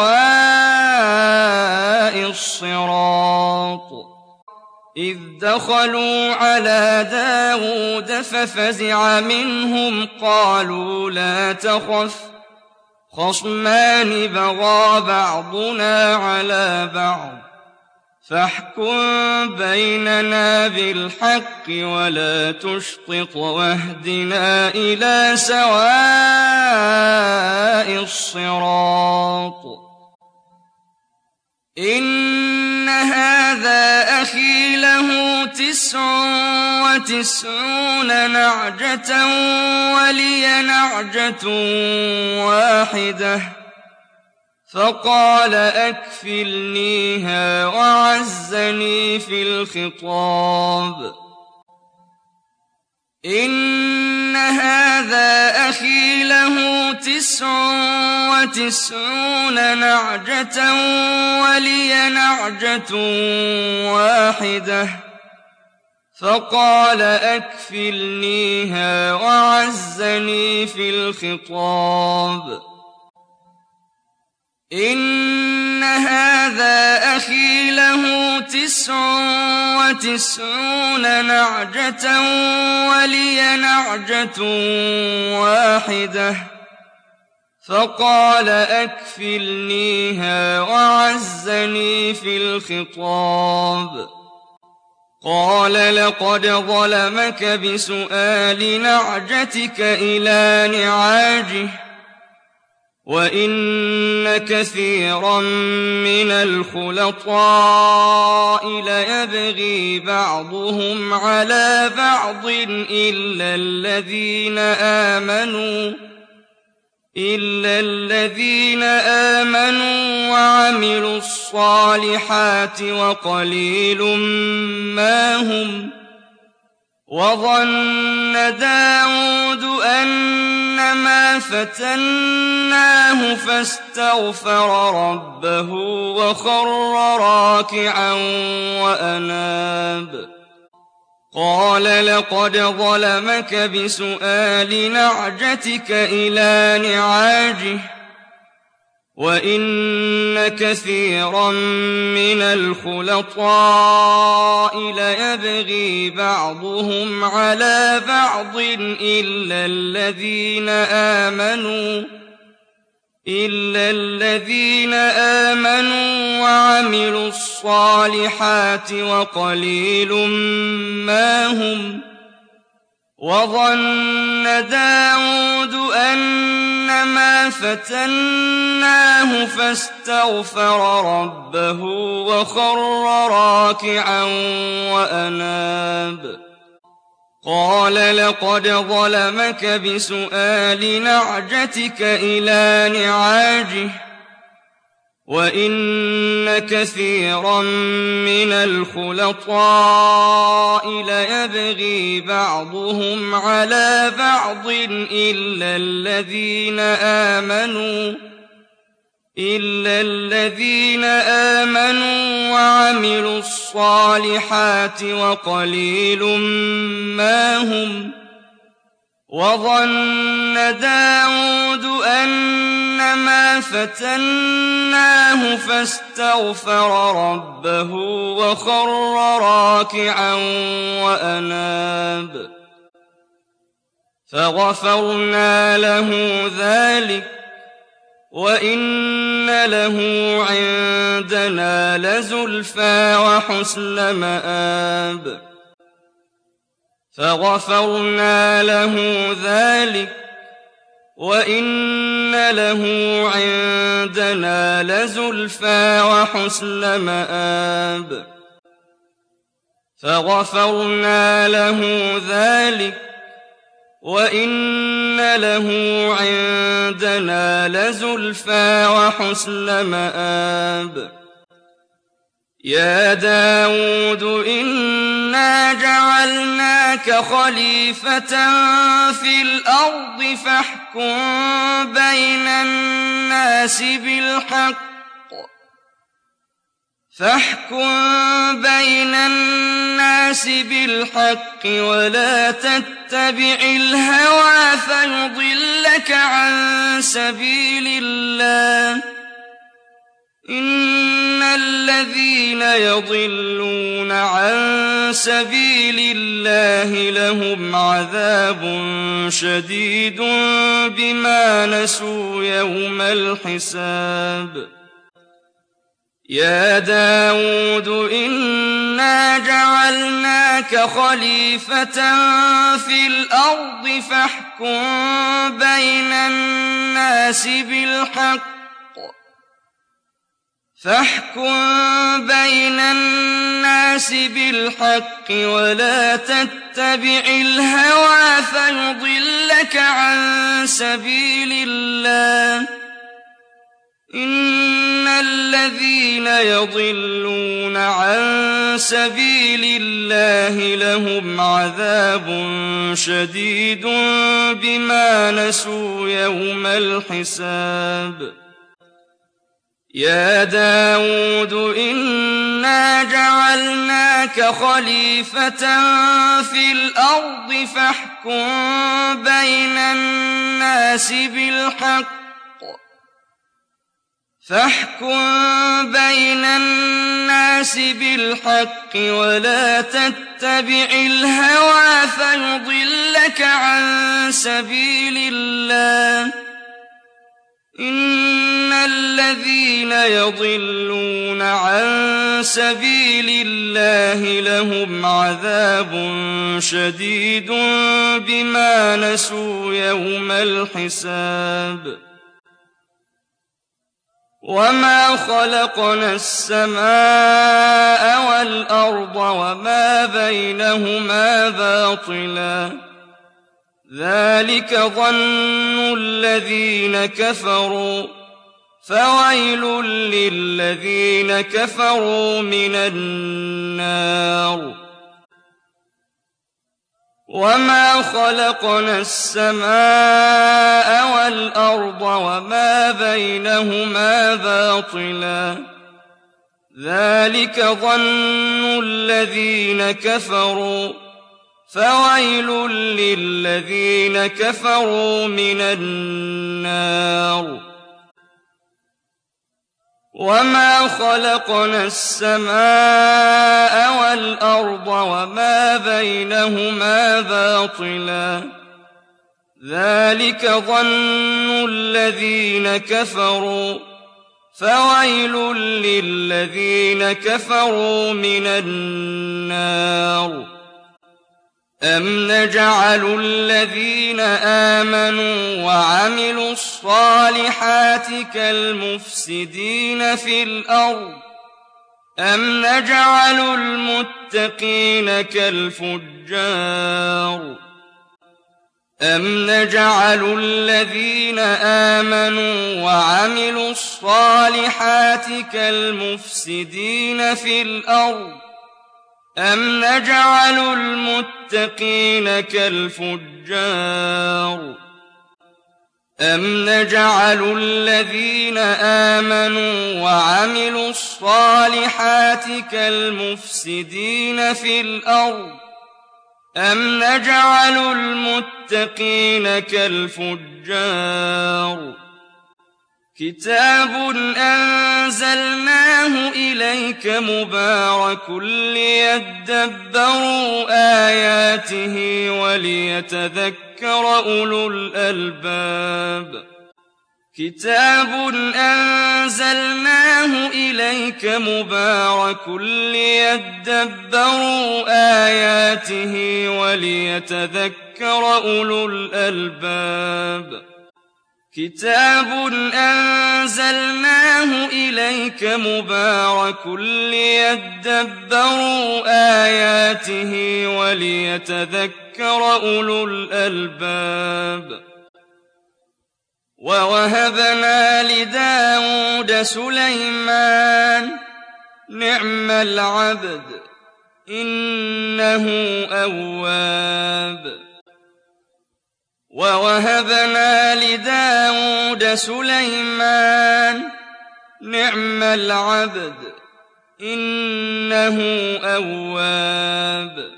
A: سواء الصراط إذ دخلوا على داود ففزع منهم قالوا لا تخف خصمان بغى بعضنا على بعض فاحكم بيننا بالحق ولا تشطط واهدنا إلى سواء الصراط إن هذا أخي له 99 نعجة ولي نعجة واحدة فقال أكفلنيها وعزني في الخطاب إن هذا أخي له 99 نعجة ولي نعجة واحدة فقال أكفلنيها وعزني في الخطاب إن هذا أخي له 99 نعجة ولي نعجة واحدة فقال أكفلنيها وعزني في الخطاب قال لقد ظلمك بسؤال نعجتك إلى نعاجه وَإِنَّ كَثِيرًا مِّنَ الْخُلَطَاءِ لَيَبْغِي بَعْضُهُمْ عَلَىٰ بَعْضٍ إِلَّا الَّذِينَ آمَنُوا وَعَمِلُوا الصَّالِحَاتِ وَقَلِيلٌ مَّا هُمْ ۗ وَظَنَّ دَاوُودُ أَنَّمَا فَتَنَّاهُ فَاسْتَغْفَرَ رَبَّهُ وَخَرَّ راكعا وَأَنَابَ قَالَ لَقَدْ ظَلَمَكَ بِسُؤَالِ نَعْجَتِكَ إِلَىٰ نِعَاجِهِ وَإِنَّ كَثِيرًا مِّنَ الْخُلَطَاءِ لَيَبْغِي بَعْضُهُمْ عَلَىٰ بَعْضٍ إِلَّا الَّذِينَ آمَنُوا وَعَمِلُوا الصَّالِحَاتِ وَقَلِيلٌ مَّا هُمْ ۗ وَظَنَّ دَاوُودُ أَنَّمَا فَتَنَّاهُ فَاسْتَغْفَرَ رَبَّهُ وَخَرَّ راكعا وَأَنَابَ قَالَ لَقَدْ ظَلَمَكَ بِسُؤَالِ نَعْجَتِكَ إِلَىٰ نِعَاجِهِ وَإِنَّ كَثِيرًا مِّنَ الْخُلَطَاءِ لَيَبْغِي بَعْضُهُمْ عَلَىٰ بَعْضٍ إِلَّا الَّذِينَ آمَنُوا وَعَمِلُوا الصَّالِحَاتِ وَقَلِيلٌ مَّا هُمْ ۗ وَظَنَّ دَاوُودُ أَنَّمَا فَتَنَّاهُ فَاسْتَغْفَرَ رَبَّهُ وَخَرَّ راكعا وَأَنَابَ فَغَفَرْنَا لَهُ ذَٰلِكَ وَإِنَّ لَهُ عِندَنَا لَزُلْفَىٰ وَحُسْنَ مَآبٍ فَغَفَرْنَا لَهُ ذَٰلِكَ وَإِنَّ لَهُ عِندَنَا لَزُلْفَىٰ وَحُسْنَ مَآبٍ فَغَفَرْنَا لَهُ ذَٰلِكَ وَإِنَّ لَهُ عِندَنَا لَزُلْفَىٰ وَحُسْنَ مَآبٍ يَا دَاوُودُ إِنَّا جَعَلْنَاكَ خَلِيفَةً فِي الْأَرْضِ فاحكم بين الناس بالحق ولا تتبع الهوى فيضلك عن سبيل الله إن الذين يضلون عن سبيل الله لهم عذاب شديد بما نسوا يوم الحساب يا داود إنا جعلناك خليفة في الأرض فاحكم بين الناس بالحق ولا تتبع الهوى فيضلك عن سبيل الله إن الذين يضلون عن سبيل الله لهم عذاب شديد بما نسوا يوم الحساب يا داود إنا جعلناك خليفة في الأرض فاحكم بين الناس بالحق ولا تتبع الهوى فيضلك عن سبيل الله إن الذين يضلون عن سبيل الله لهم عذاب شديد بما نسوا يوم الحساب وما خلقنا السماء والأرض وما بينهما باطلا ذلك ظن الذين كفروا فويل للذين كفروا من النار وما خلقنا السماء والأرض وما بينهما باطلا ذلك ظن الذين كفروا فويل للذين كفروا من النار وما خلقنا السماء والأرض وما بينهما باطلا ذلك ظن الذين كفروا فويل للذين كفروا من النار أم نجعل الذين آمنوا وعملوا الصالحات كالمفسدين في الأرض أم نجعل المتقين كالفجار أم نجعل الذين آمنوا وعملوا الصالحات كالمفسدين في الأرض أم نجعل المتقين كالفجار أم نجعل الذين آمنوا وعملوا الصالحات كالمفسدين في الأرض أم نجعل المتقين كالفجار كتاب أنزلناه إليك مبارك ليدبروا آياته وليتذكر أولو الألباب كتاب أنزلناه إليك مبارك ليدبروا آياته وليتذكر أولو الألباب كتاب أنزلناه إليك مبارك ليدبروا آياته وليتذكر أولو الألباب ووهبنا لداود سليمان نعم العبد إنه أواب ووهبنا لداود سليمان نعم العبد إنه أواب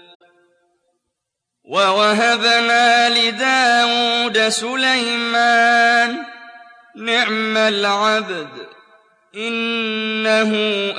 A: ووهبنا لداود سليمان نعم العبد إنه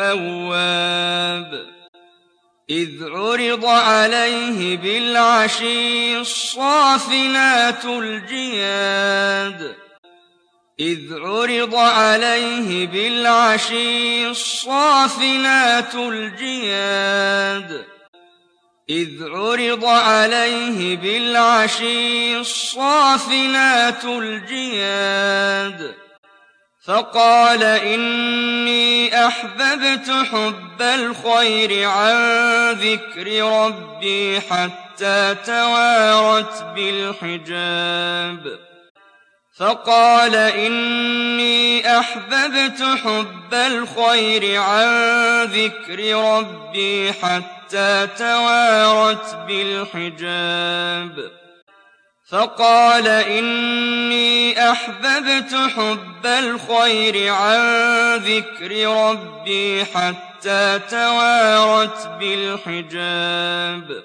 A: أواب إذ عرض عليه بالعشي الصافنات الجياد إذ عرض عليه بالعشي الصافنات الجياد إذ عرض عليه بالعشي الصافنات الجياد فقال إني أحببت حب الخير عن ذكر ربي حتى توارت بالحجاب فقال إني أحببت حب الخير عن ذكر ربي حتى توارت بالحجاب فقال إني أحببت حب الخير عن ذكر ربي حتى توارت بالحجاب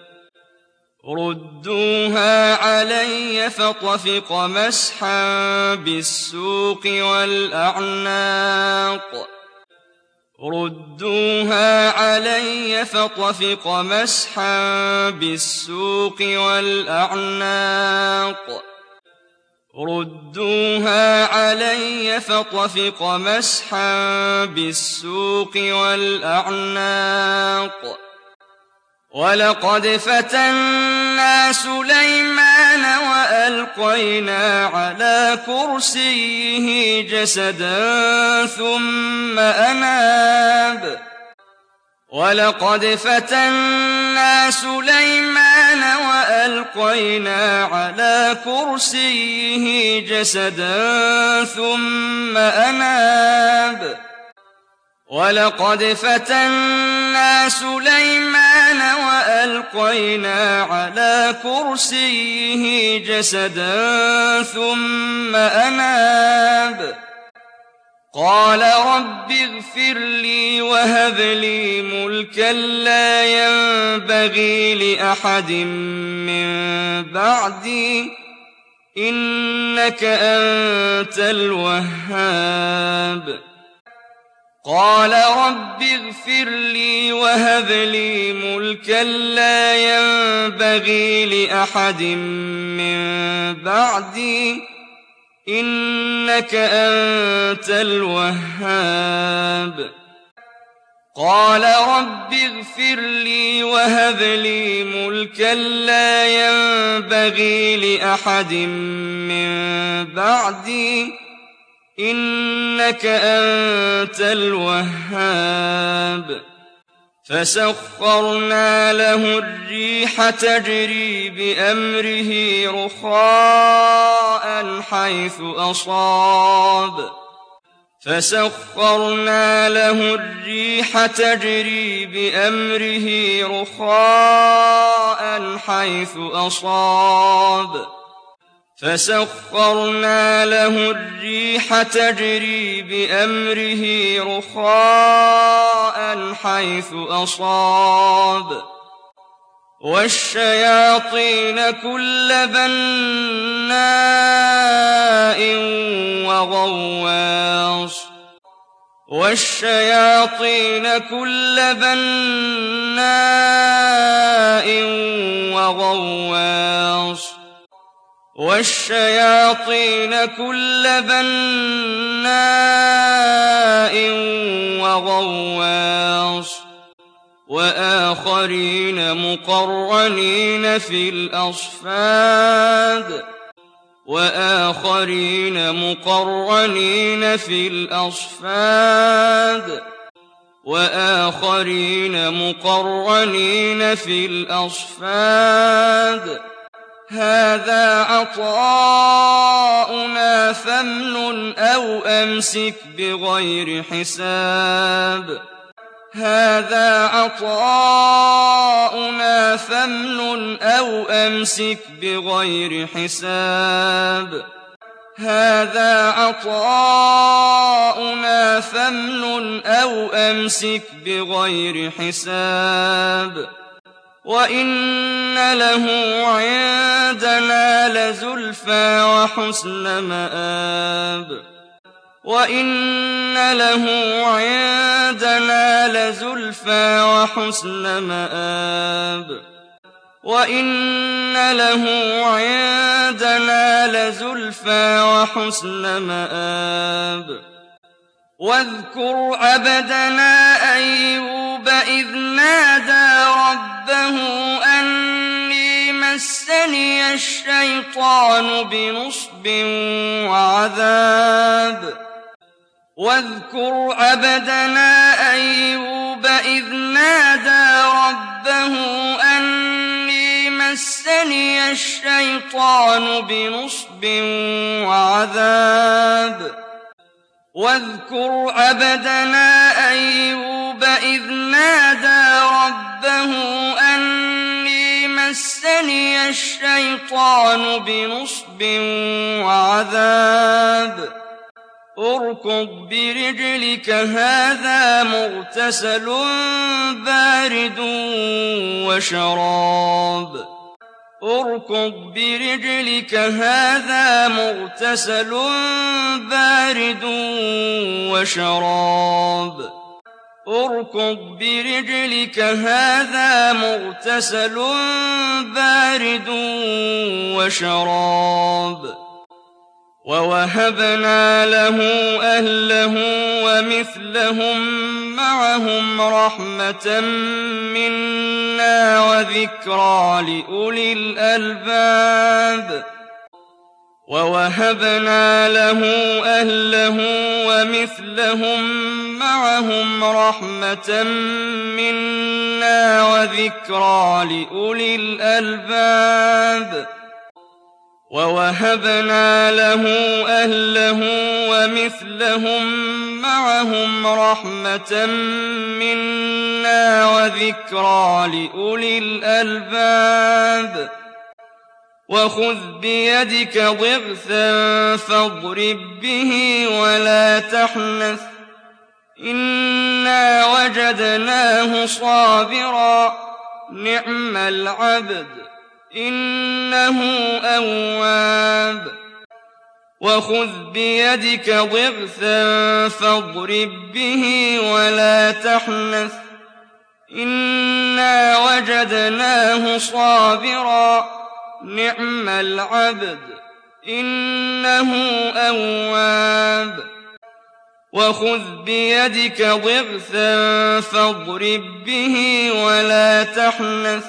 A: ردوها علي فطفق مسحا بالسوق والأعناق ردوها علي فطفق مسحا بالسوق والأعناق ردوها علي فطفق مسحا بالسوق والأعناق ولقد فتنا سليمان وألقينا على كرسيه جسدا ثم أناب ولقد فتنا سليمان وألقينا على كرسيه جسدا ثم أناب ولقد فتنا سليمان وألقينا على كرسيه جسدا ثم أناب قال رب اغفر لي وهب لي ملكا لا ينبغي لأحد من بعدي إنك أنت الوهاب قال رب اغفر لي وهب لي ملكا لا ينبغي لأحد من بعدي إنك أنت الوهاب قال رب اغفر لي وهب لي ملكا لا ينبغي لأحد من بعدي إنك أنت الوهاب فسخرنا له الريح تجري بأمره رخاء حيث أصاب فسخرنا له الريح تجري بأمره رخاء حيث أصاب فسخرنا له الريح تجري بأمره رخاء حيث أصاب والشياطين كل بناء وغواص والشياطين كل بناء وغواص والشياطين كل بناء وغواص وآخرين مقرنين في الأصفاد وآخرين مقرنين في الأصفاد وآخرين مقرنين في الأصفاد هذا عطاؤنا فامنن أو أمسك بغير حساب هذا عطاؤنا فامنن أو أمسك بغير حساب هذا عطاؤنا فامنن أو أمسك بغير حساب وإن له عندنا لزلفى وحسن مآب وإن له عندنا لزلفى وحسن مآب وإن له عندنا لزلفى وحسن مآب واذكر عبدنا أيوب إذ نادى ربه أني مسني الشيطان بنصب وعذاب واذكر عبدنا أيوب إذ نادى ربه أني مسني الشيطان بنصب وعذاب واذكر عبدنا أيوب إذ نادى ربه أني مسني الشيطان بنصب وعذاب اركض برجلك هذا مغتسل بارد وشراب اركض برجلك هذا مغتسل بارد وشراب اركض برجلك هذا مغتسل بارد وشراب ووهبنا له أهله ومثلهم معهم رحمة منا مِنَّا وَذِكْرَىٰ لِأُولِي الْأَلْبَابِ وَوَهَبْنَا لَهُ أَهْلَهُ وَمِثْلَهُم مَّعَهُمْ رَحْمَةً مِّنَّا وَذِكْرَىٰ لِأُولِي الْأَلْبَابِ وَوَهَبْنَا لَهُ أَهْلَهُ وَمِثْلَهُم مَّعَهُمْ رَحْمَةً مِّنَّا وَذِكْرَىٰ لِأُولِي الْأَلْبَابِ وَخُذْ بِيَدِكَ ضِغْثًا فَاضْرِب بِّهِ وَلَا تَحْنَثْ ۗ إِنَّا وَجَدْنَاهُ صَابِرًا نِّعْمَ الْعَبْدُ إِنَّهُ أَوَّابٌ وَخُذْ بِيَدِكَ ضِغْثًا فَاضْرِب بِّهِ وَلَا تَحْنَثْ ۗ إِنَّا وَجَدْنَاهُ صَابِرًا نِّعْمَ الْعَبْدُ إِنَّهُ أَوَّابٌ وَخُذْ بِيَدِكَ ضِغْثًا فَاضْرِب بِّهِ وَلَا تَحْنَثْ ۗ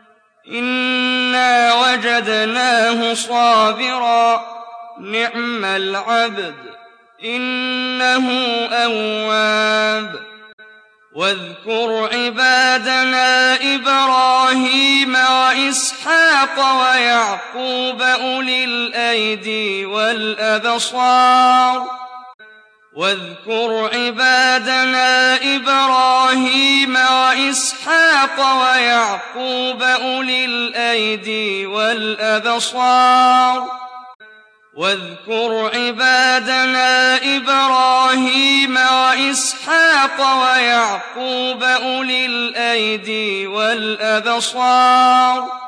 A: إِنَّا وَجَدْنَاهُ صَابِرًا نِّعْمَ الْعَبْدُ إِنَّهُ أَوَّابٌ وَاذْكُرْ عِبَادَنَا إِبْرَاهِيمَ وَإِسْحَاقَ وَيَعْقُوبَ أُولِي الْأَيْدِي وَالْأَبْصَارِ واذكر عبادنا إبراهيم وإسحاق ويعقوب أولي الأيدي والأبصار واذكر عبادنا إبراهيم وإسحاق ويعقوب أولي الأيدي والأبصار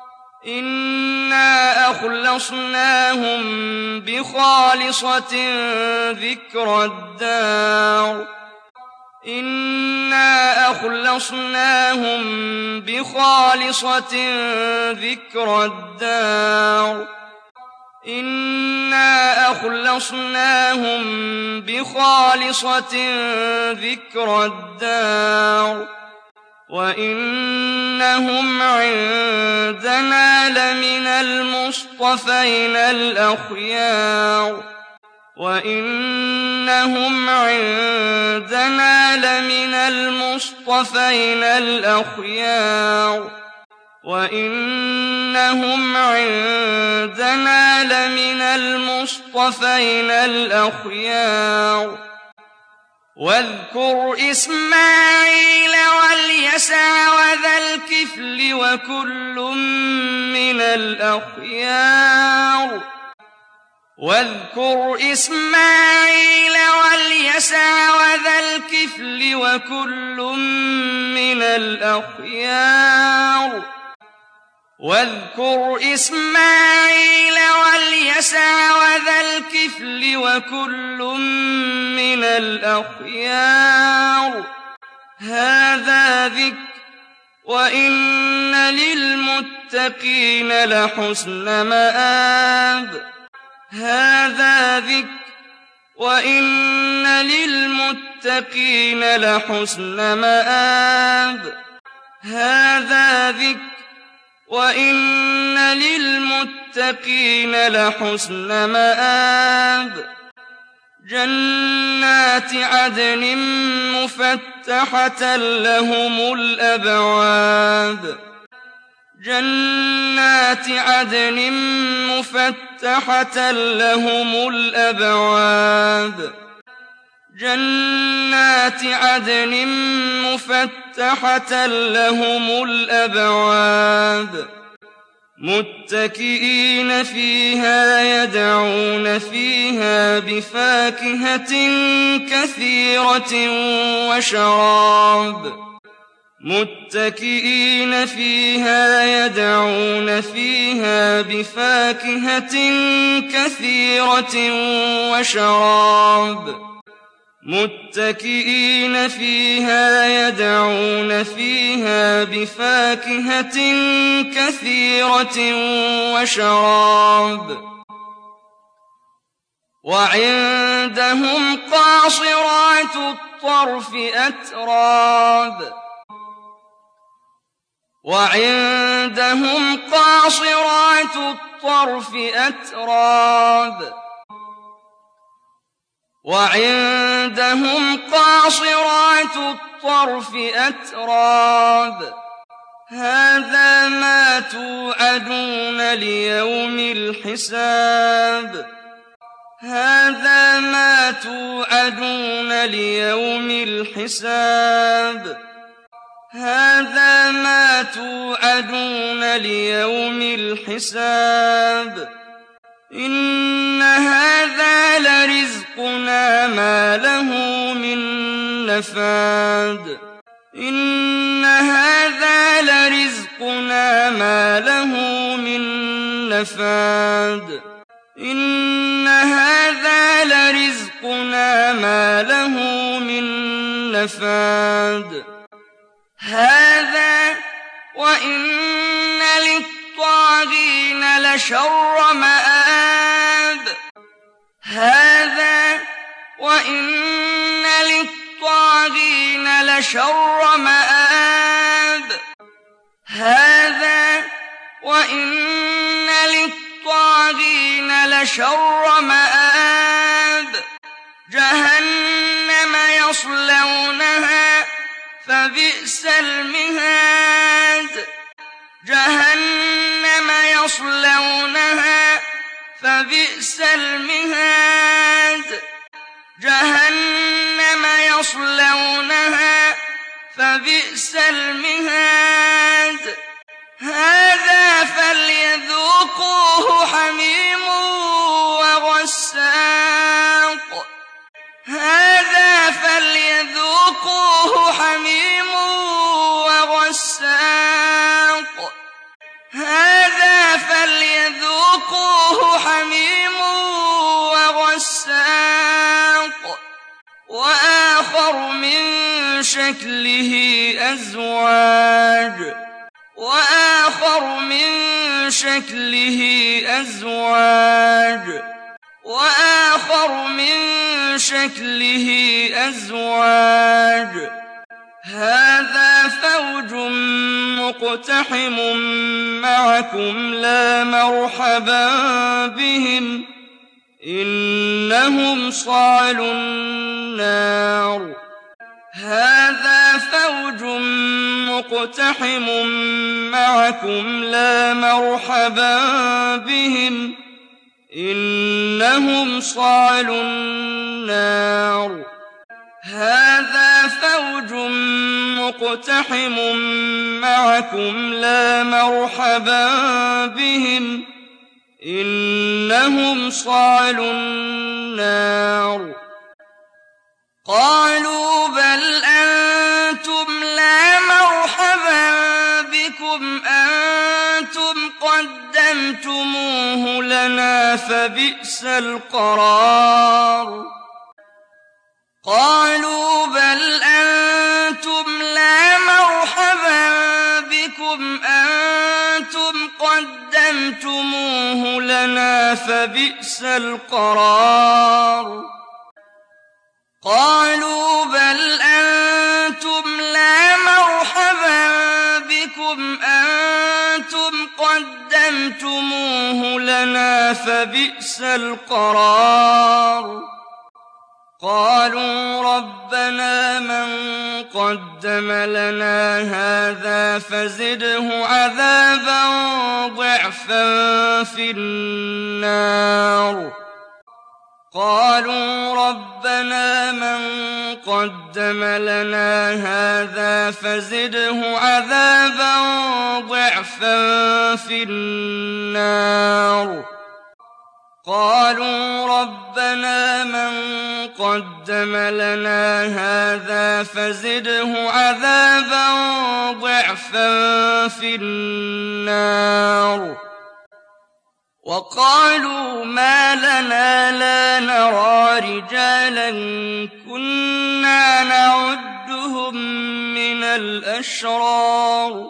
A: إنا أخلصناهم بخالصة ذكر الدار إنا أخلصناهم بخالصة ذكر الدار إنا أخلصناهم بخالصة ذكر الدار وإنهم عندنا لمن المصطفين الأخيار وإنهم عندنا لمن المصطفين الأخيار وإنهم عندنا لمن المصطفين الأخيار واذكر إسماعيل واليسع وذا الكفل وكل من الأخيار واذكر إسماعيل واليسع وذا الكفل وكل من الأخيار واذكر إسماعيل واليسع وذا الكفل وكل من الأخيار هذا ذكر وإن للمتقين لحسن مآب هذا ذكر وإن للمتقين لحسن مآب هذا ذكر وإن للمتقين لحسن مآب جنات عدن مفتحة لهم الأبواب جنات عدن مفتحة لهم الأبواب جنات عدن مفتحة لهم الأبواب متكئين فيها يدعون فيها بفاكهة كثيرة وشراب متكئين فيها يدعون فيها بفاكهة كثيرة وشراب متكئين فيها يدعون فيها بفاكهة كثيرة وشراب وعندهم قاصرات الطرف أتراب وعندهم قاصرات الطرف أتراب وعندهم قاصرات الطرف أتراب هذا ما توعدون ليوم الحساب هذا ما توعدون ليوم الحساب هذا ما توعدون ليوم الحساب إن هذا لرزقنا ما له من نفاد إن هذا لرزقنا ما له من نفاد إن هذا لرزقنا ما له من نفاد هذا وإن للطاغين لشر مآب هذا وإن للطاغين لشر مآب هذا وإن للطاغين لشر مآب جهنم يصلونها فبئس المهاد جهنم يصلونها فبئس المهاد جهنم يصلونها فبئس المهاد هذا فليذوقوه حميم وغساق هذا فليذوقوه حميم وغساق هذا فليذوقوه حميم وغساق وآخر من شكله أزواج وآخر من شكله أزواج وآخر من شكله أزواج هذا فوج مقتحم معكم لا مرحبا بهم إنهم صالوا النار هذا فوج مقتحم معكم لا مرحبا بهم إنهم صالوا النار هذا فوج مقتحم معكم لا مرحبا بهم إنهم صالوا النار قالوا بل أنتم لا مرحبا بكم أنتم قدمتموه لنا فبئس القرار قالوا بل أنتم لا مرحبا بكم أنتم قدمتموه لنا فبئس القرار قالوا بل أنتم لا مرحبا بكم أنتم قدمتموه لنا فبئس القرار قالوا ربنا من قدم لنا هذا فزده عذابا ضعفا في النار قالوا ربنا من قدم لنا هذا فزده عذابا ضعفا في النار قالوا ربنا من قدم لنا هذا فزده عذابا ضعفا في النار وقالوا ما لنا لا نرى رجالا كنا نعدهم من الأشرار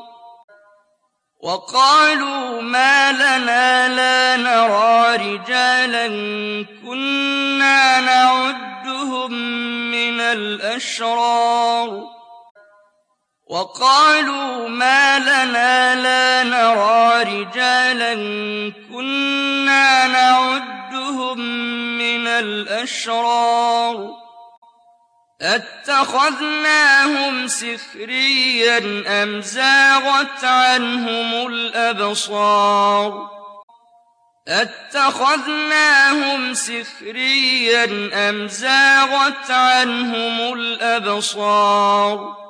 A: وقالوا ما لنا لا نرى رجالا كنا نعدهم من الأشرار وقالوا ما لنا لا نرى رجالا كنا نعدهم من الأشرار أتخذناهم سخريا أم زاغت عنهم الأبصار أتخذناهم سخريا أم زاغت عنهم الأبصار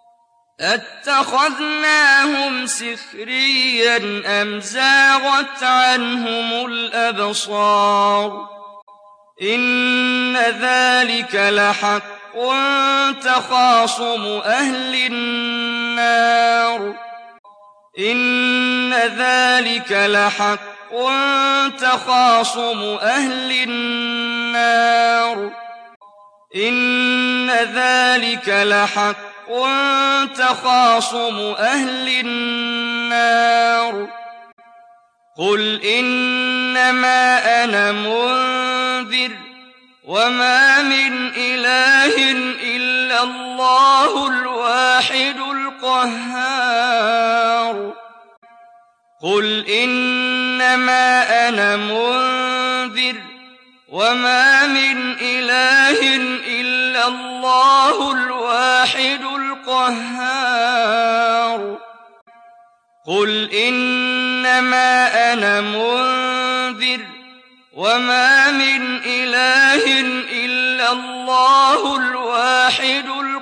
A: أتخذناهم سخريا أم زاغت عنهم الأبصار إن ذلك لحق تخاصم أهل النار إن ذلك لحق تخاصم أهل النار إن ذلك لحق تخاصم أهل النار قل إنما أنا منذر وما من إله إلا الله الواحد القهار قل إنما أنا منذر وما من إله إلا الله الواحد القهار قل إنما أنا منذر وما من إله إلا الله الواحد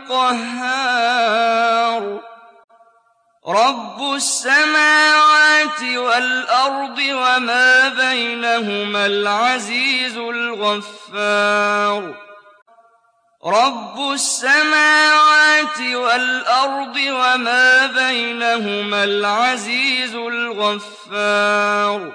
A: القهار رب السماوات والأرض وما بينهما العزيز الغفار رب السماوات والأرض وما بينهما العزيز الغفار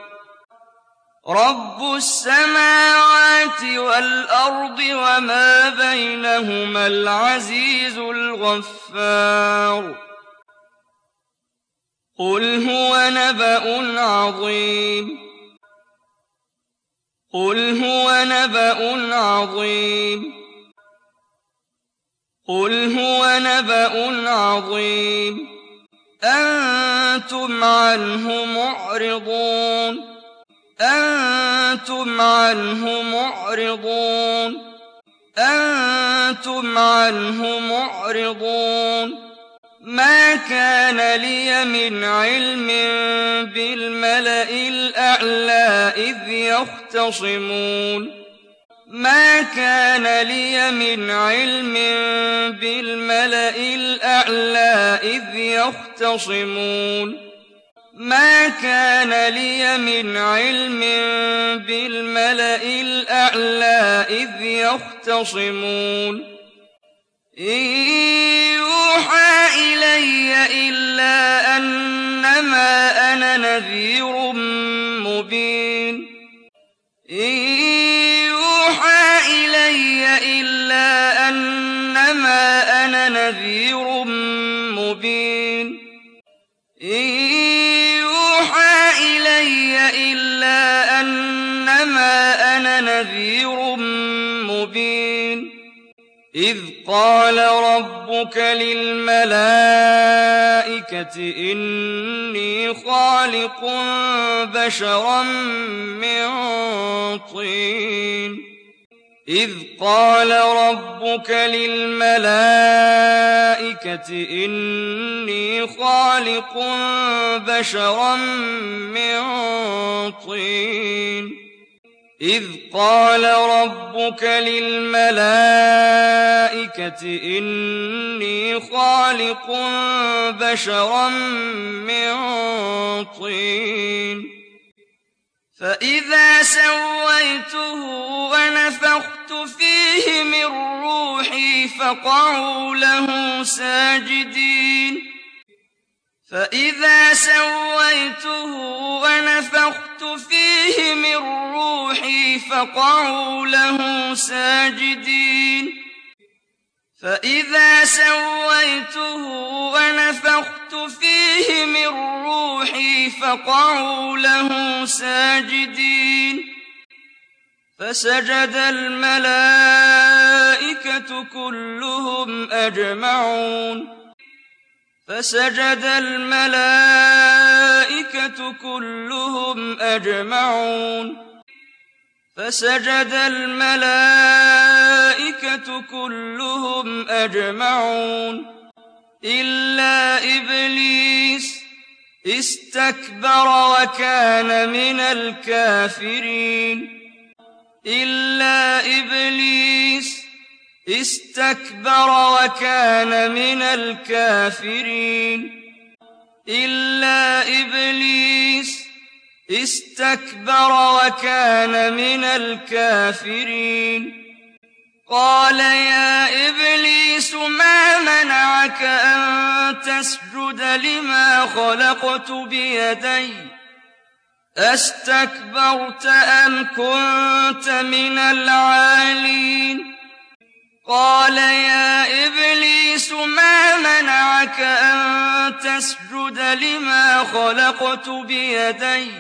A: رب السماوات والأرض وما بينهما العزيز الغفار قل هو نبأ عظيم قل هو نبأ عظيم قل هو نبأ عظيم أنتم عنه معرضون أنتم عنه معرضون أنتم عنه معرضون ما كان لي من علم بالملأ الأعلى إذ يختصمون ما كان لي من علم بالملأ الأعلى إذ يختصمون ما كان لي من علم بالملأ الأعلى إذ يختصمون إن يوحى إلي إلا أنما أنا نذير مبين إن يوحى إلي إلا أنما أنا نذير مبين إن يوحى إلي إلا أنما أنا نذير مبين إذ قال ربك للملائكة إني خالق بشرا من طين إذ قال ربك للملائكة إني خالق بشرا من طين إذ قال ربك للملائكة إني خالق بشرا من طين فإذا سويته ونفخت فيه من روحي فقعوا له ساجدين فإذا سويته ونفخت فيه من روحي فقعوا له ساجدين فإذا سويته ونفخت فيه من روحي فقعوا له ساجدين فسجد الملائكة كلهم أجمعون فسجد الملائكة كلهم أجمعون فسجد الملائكة كلهم أجمعون إلا إبليس استكبر وكان من الكافرين إلا إبليس استكبر وكان من الكافرين إلا إبليس استكبر وكان من الكافرين قال يا إبليس ما منعك أن تسجد لما خلقت بيدي أستكبرت أم كنت من العالين قال يا إبليس ما منعك أن تسجد لما خلقت بيدي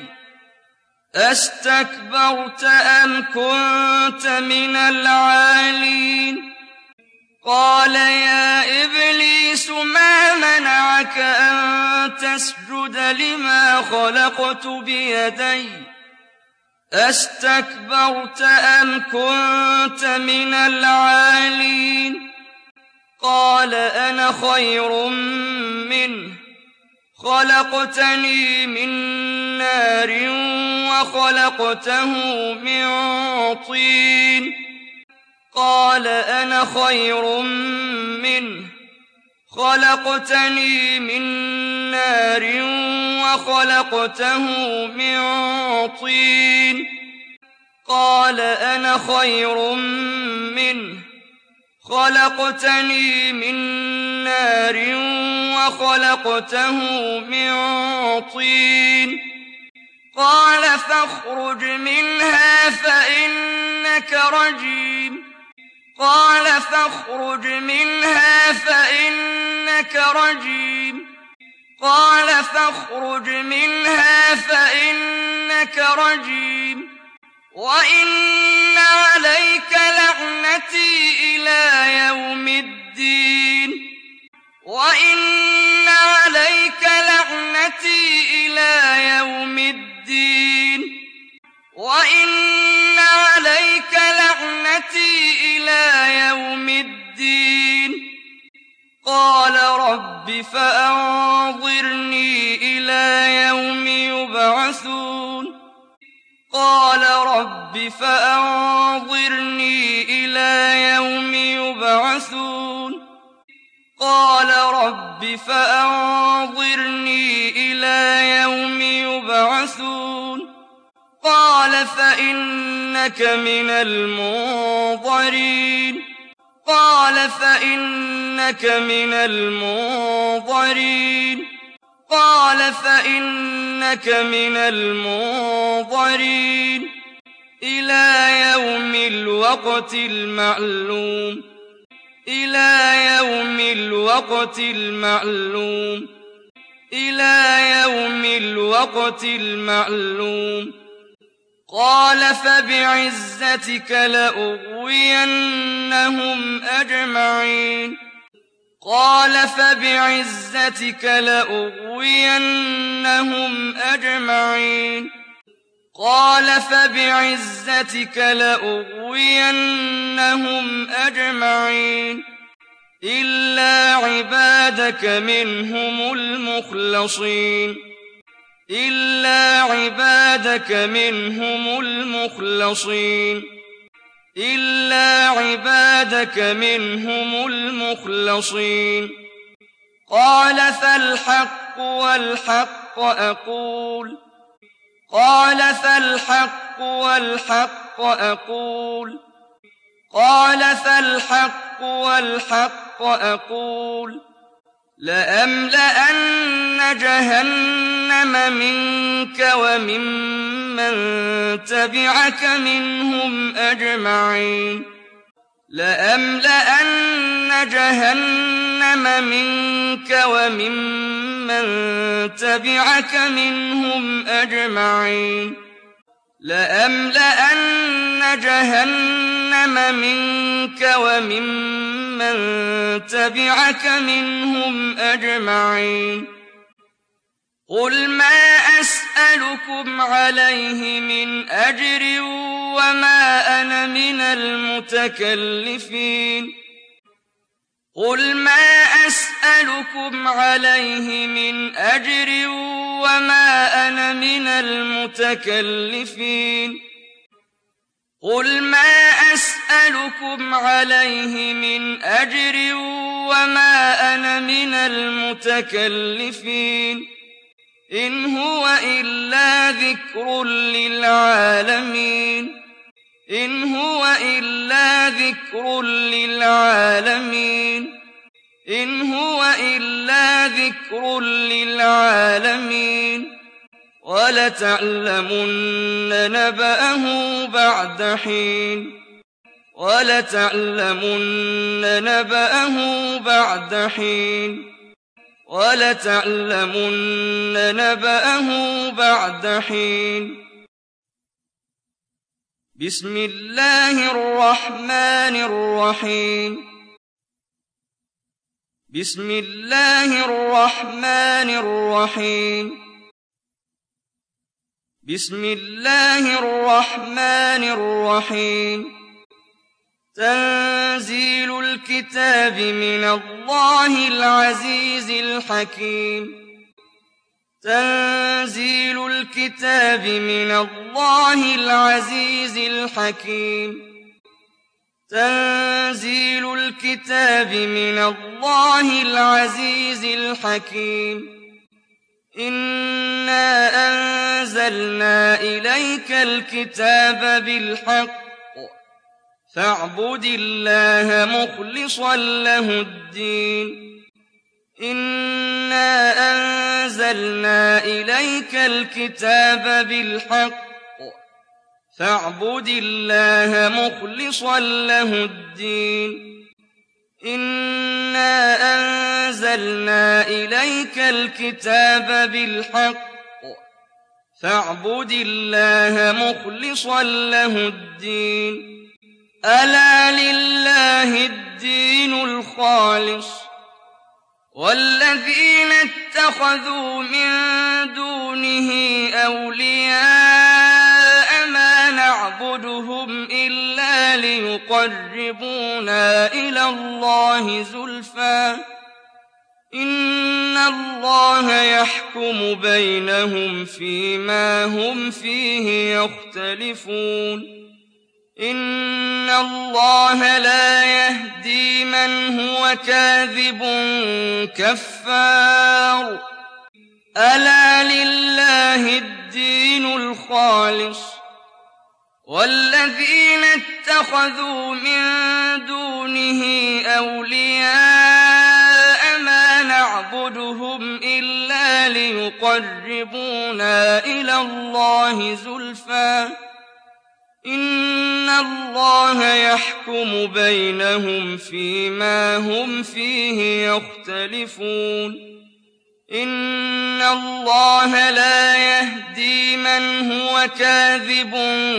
A: أستكبرت أم كنت من العالين قال يا إبليس ما منعك أن تسجد لما خلقت بيدي أستكبرت أم كنت من العالين قال أنا خير منه خلقتني من نار وخلقته من طين قال أنا خير منه خلقتني من نار وخلقته من طين قال أنا خير منه خلقتني من نار وخلقته من طين قال فاخرج منها فإنك رجيم قال فاخرج منها فإنك رجيم قال فاخرج منها فإنك رجيم وإن عليك لعنتي إلى يوم الدين وإن عليك لعنتي إلى يوم الدين وإن عليك لعنتي إلى يوم الدين قال رب فأنظرني إلى يوم يبعثون قال رب فأنظرني إلى يوم يبعثون قال رب فأنظرني إلى يوم يبعثون قال فإنك من المنظرين قال فإنك من المنظرين قال فإنك من المنظرين إلى يوم الوقت المعلوم إلى يوم الوقت المعلوم إلى يوم الوقت المعلوم قال فبعزتك لأغوينهم أجمعين قال فبعزتك لأغوينهم أجمعين قال فبعزتك لأغوينهم أجمعين إلا عبادك منهم المخلصين إلا عبادك منهم المخلصين إلا عبادك منهم المخلصين قال فالحق والحق أقول قال فالحق والحق أقول قال فالحق والحق أقول لأملأن جهنم منك وممن تبعك منهم أجمعين لأملأن جهنم منك وممن تبعك منهم أجمعين لأملأن جهنم منك وممن تبعك منهم أجمعين قل ما أسألكم عليه من أجر وما أنا من المتكلفين قل ما أسألكم عليه من أجر وما أنا من المتكلفين قل ما أسألكم عليه من أجر وما أنا من المتكلفين إن هو إلا ذكر للعالمين إن هو إلا ذكر للعالمين إن هو إلا ذكر للعالمين ولتعلمن نبأه بعد حين ولتعلمن نبأه بعد حين ولتعلمن نبأه بعد حين بسم الله الرحمن الرحيم بسم الله الرحمن الرحيم بسم الله الرحمن الرحيم تنزيل الكتاب من الله العزيز الحكيم تنزيل الكتاب من الله العزيز الحكيم تنزيل الكتاب من الله العزيز الحكيم إنا أنزلنا إليك الكتاب بالحق فاعبد الله مخلصا له الدين إنا أنزلنا إليك الكتاب بالحق فاعبد الله مخلصا له الدين إنا أنزلنا إليك الكتاب بالحق فاعبد الله مخلصا له الدين ألا لله الدين الخالص والذين اتخذوا من دونه أولياء ما نعبدهم إلا ليقربونا إلى الله زلفى إن الله يحكم بينهم فيما هم فيه يختلفون إن الله لا يهدي من هو كاذب كفار ألا لله الدين الخالص والذين اتخذوا من دونه أولياء ما نعبدهم إلا ليقربونا إلى الله زلفى إن الله يحكم بينهم فيما هم فيه يختلفون إن الله لا يهدي من هو كاذب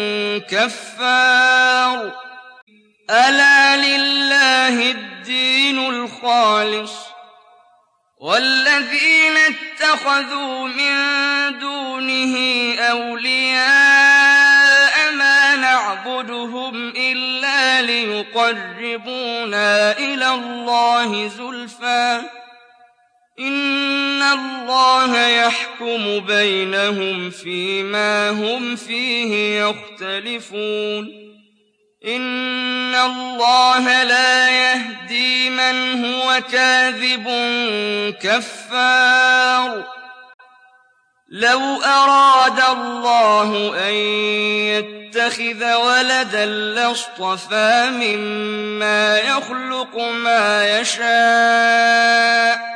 A: كفار ألا لله الدين الخالص والذين اتخذوا من دونه أولياء ما نعبدهم إلا ليقربونا إلى الله زلفى إن الله يحكم بينهم فيما هم فيه يختلفون إن الله لا يهدي من هو كاذب كفار لو أراد الله أن يتخذ ولدا لاصطفى مما يخلق ما يشاء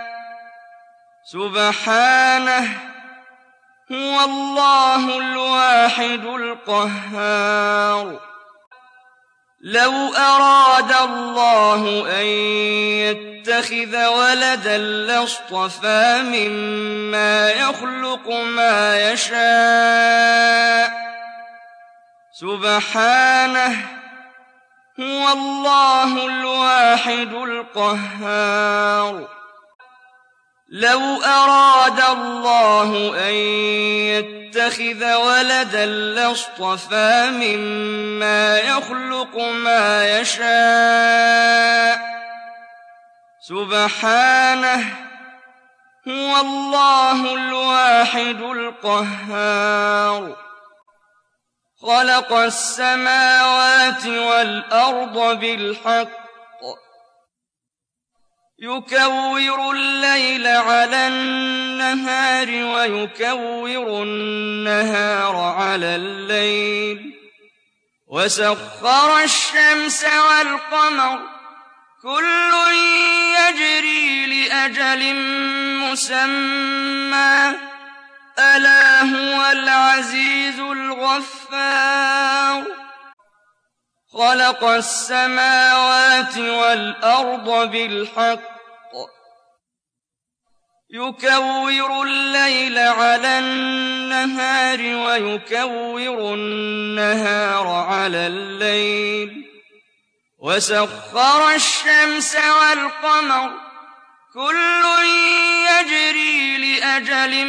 A: سبحانه هو الله الواحد القهار لو أراد الله أن يتخذ ولدا لاصطفى مما يخلق ما يشاء سبحانه هو الله الواحد القهار. لو أراد الله أن يتخذ ولدا لاصطفى مما يخلق ما يشاء. سبحانه هو الله الواحد القهار. خلق السماوات والأرض بالحق يكور الليل على النهار ويكور النهار على الليل وسخر الشمس والقمر كل يجري لأجل مسمى ألا هو العزيز الغفار. خلق السماوات والأرض بالحق يكور الليل على النهار ويكور النهار على الليل وسخر الشمس والقمر كل يجري لأجل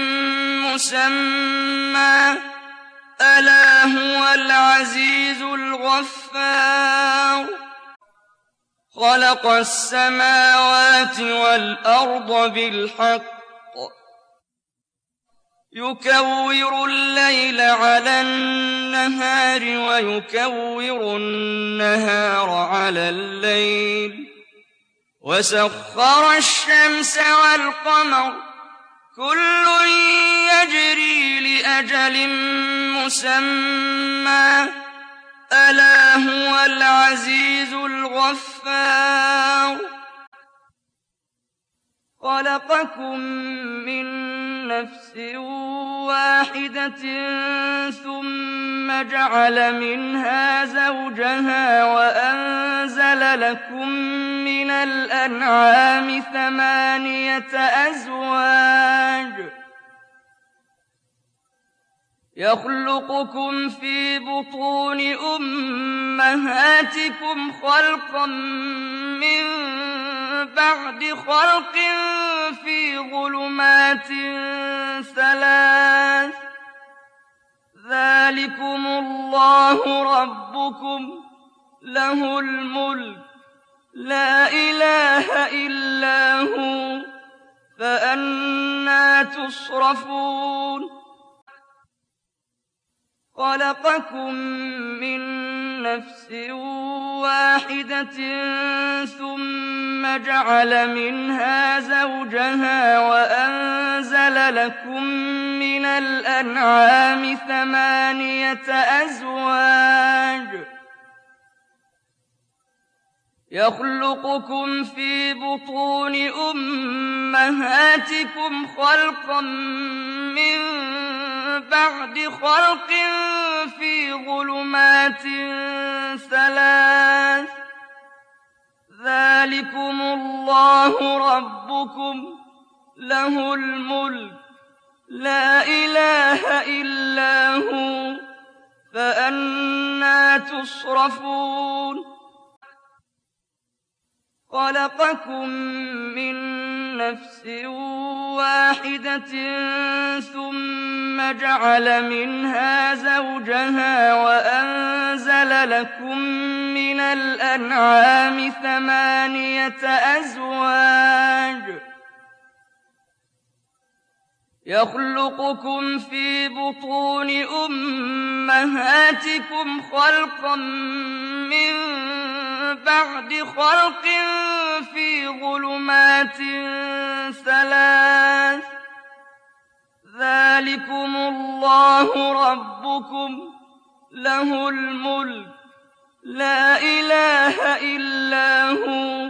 A: مسمى ألا هو العزيز الغفار. خلق السماوات والأرض بالحق يكور الليل على النهار ويكور النهار على الليل وسخر الشمس والقمر كل يجري لأجل مسمى ألا هو العزيز الغفار. خلقكم من نفس واحدة ثم جعل منها زوجها وأنزل لكم من الأنعام 8 أزواج يخلقكم في بطون أمهاتكم خلقا من بعد خلق في ظلمات 3 ذلكم الله ربكم له الملك لا إله إلا هو فأنى تصرفون. خلقكم من نفس واحدة ثم جعل منها زوجها وأنزل لكم من الأنعام 8 أزواج يخلقكم في بطون أمهاتكم خلقا من بعد خلق في ظلمات 3 ذلكم الله ربكم له الملك لا إله إلا هو فأنى تصرفون. خلقكم من نفس واحدة ثم جعل منها زوجها وأنزل لكم من الأنعام 8 أزواج يخلقكم في بطون أمهاتكم خلقا من بعد خلق في ظلمات 3 ذلكم الله ربكم له الملك لا إله إلا هو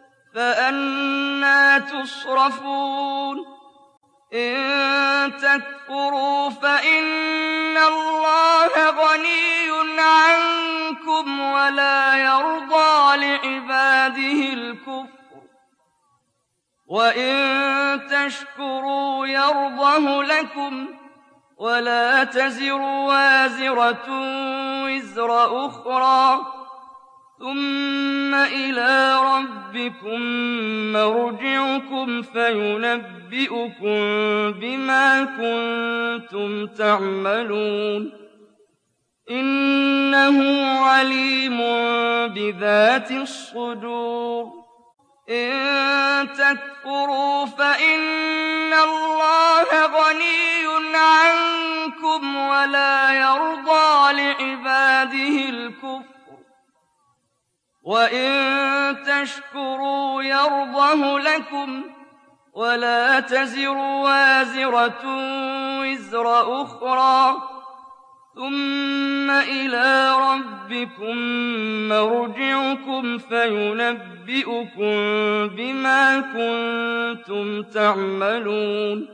A: فأنى تصرفون. إن تكفروا فإن الله غني عنكم ولا يرضى لعباده الكفر وإن تشكروا يرضه لكم ولا تزر وازرة وزر أخرى ثم إلى ربكم مرجعكم فينبئكم بما كنتم تعملون إنه عليم بذات الصدور إن تكفروا فإن الله غني عنكم ولا يرضى لعباده الكفر وإن تشكروا يرضه لكم ولا تزر وازرة وزر أخرى ثم إلى ربكم مرجعكم فينبئكم بما كنتم تعملون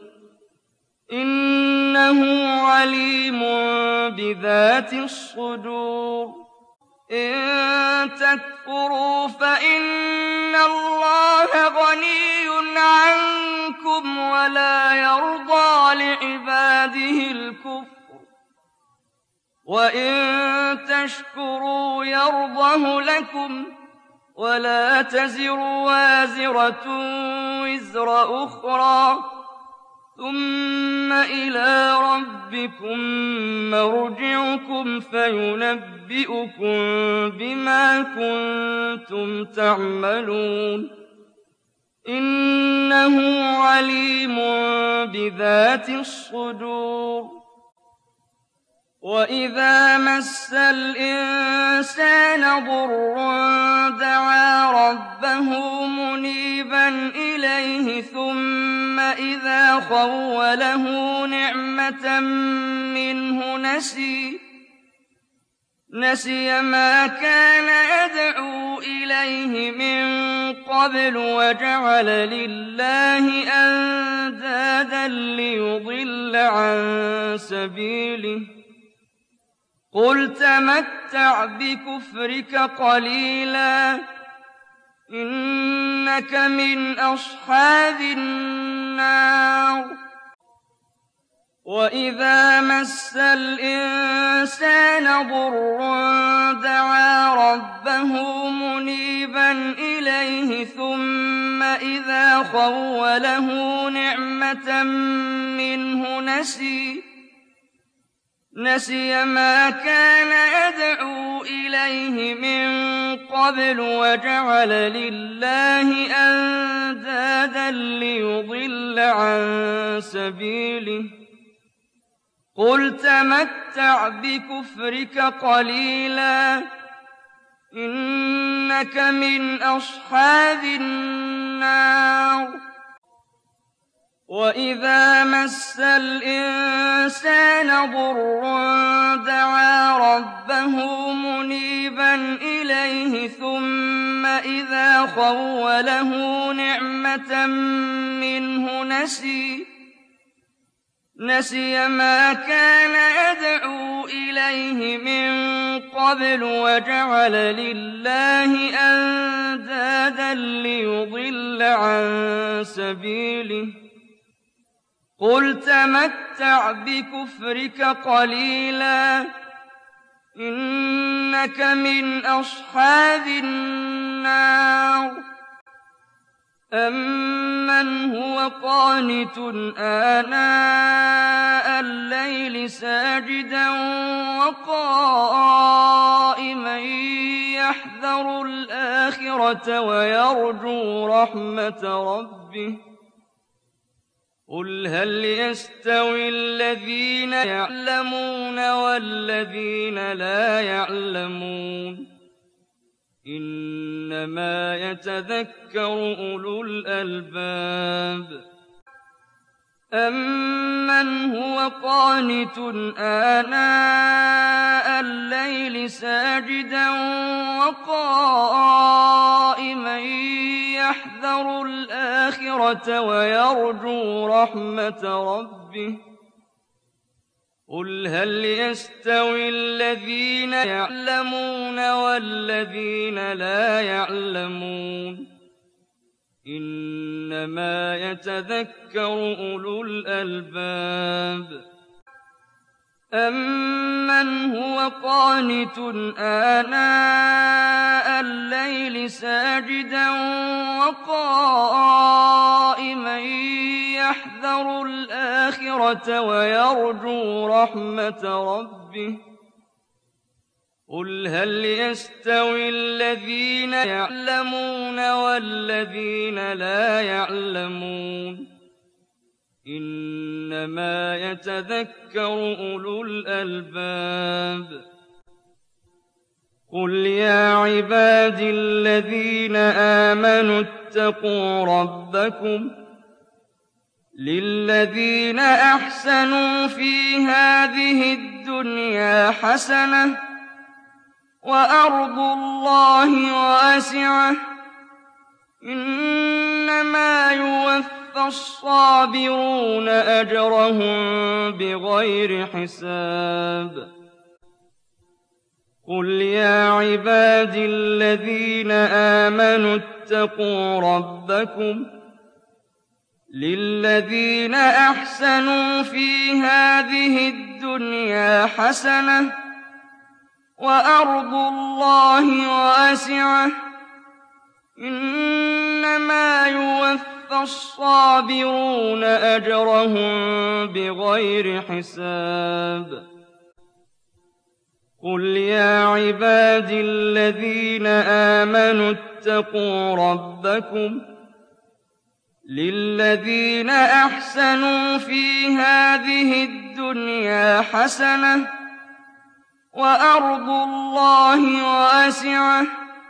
A: إنه عليم بذات الصدور إن تكفروا فإن الله غني عنكم ولا يرضى لعباده الكفر وإن تشكروا يرضه لكم ولا تزر وازرة وزر أخرى ثم إلى ربكم مرجعكم فينبئكم بما كنتم تعملون إنه عليم بذات الصدور وإذا مس الإنسان ضر دعا ربه منيبا إليه ثم إذا خوله نعمة منه نسي ما كان يدعو إليه من قبل وجعل لله أندادا ليضل عن سبيله قل تمتع بكفرك قليلا إنك من أصحاب النار وإذا مس الإنسان ضر دعا ربه منيبا إليه ثم إذا خوله نعمة منه نسي ما كان يدعو إليه من قبل وجعل لله أندادا ليضل عن سبيله قل تمتع بكفرك قليلا إنك من أصحاب النار وإذا مس الإنسان ضر دعا ربه منيبا إليه ثم إذا خوله نعمة منه نسي ما كان يدعو إليه من قبل وجعل لله أندادا ليضل عن سبيله قل تمتع بكفرك قليلا إنك من أصحاب النار أمن هو قانت آناء الليل ساجدا وقائما يحذر الآخرة ويرجو رحمة ربه قل هل يستوي الذين يعلمون والذين لا يعلمون إنما يتذكر أولو الألباب أمن هو قانت آناء الليل ساجدا وقائما يحذر الآخرة ويرجو رحمة ربه قل هل يستوي الذين يعلمون والذين لا يعلمون إنما يتذكر أولو الألباب أَمَّنْ هُوَ قَانِتٌ آنَاءَ اللَّيْلِ سَاجِدًا وَقَائِمًا يَحْذَرُ الْآخِرَةَ وَيَرْجُو رَحْمَةَ رَبِّهِ قُلْ هَلْ يَسْتَوِي الَّذِينَ يَعْلَمُونَ وَالَّذِينَ لَا يَعْلَمُونَ إِنَّمَا يَتَذَكَّرُ أُولُو الْأَلْبَابِ قُلْ يَا عِبَادِي الَّذِينَ آمَنُوا اتَّقُوا رَبَّكُمْ لِلَّذِينَ أَحْسَنُوا فِي هَٰذِهِ الدُّنْيَا حَسَنَةٌ وَأَرْضُ اللَّهِ وَاسِعَةٌ إِنَّمَا يُوَفَّى الصَّابِرُونَ أَجْرَهُم بِغَيْرِ حِسَابٍ قُلْ يَا عِبَادِي الَّذِينَ آمَنُوا اتَّقُوا رَبَّكُمْ لِلَّذِينَ أَحْسَنُوا فِي هَٰذِهِ الدُّنْيَا حَسَنَةٌ وَأَرْضُ اللَّهِ وَاسِعَةٌ إِنَّمَا يُوَفَّى الصَّابِرُونَ أَجْرَهُم بِغَيْرِ حِسَابٍ قُلْ يَا عِبَادِي الَّذِينَ آمَنُوا اتَّقُوا رَبَّكُمْ لِلَّذِينَ أَحْسَنُوا فِي هَٰذِهِ الدُّنْيَا حَسَنَةٌ وَأَرْضُ اللَّهِ وَاسِعَةٌ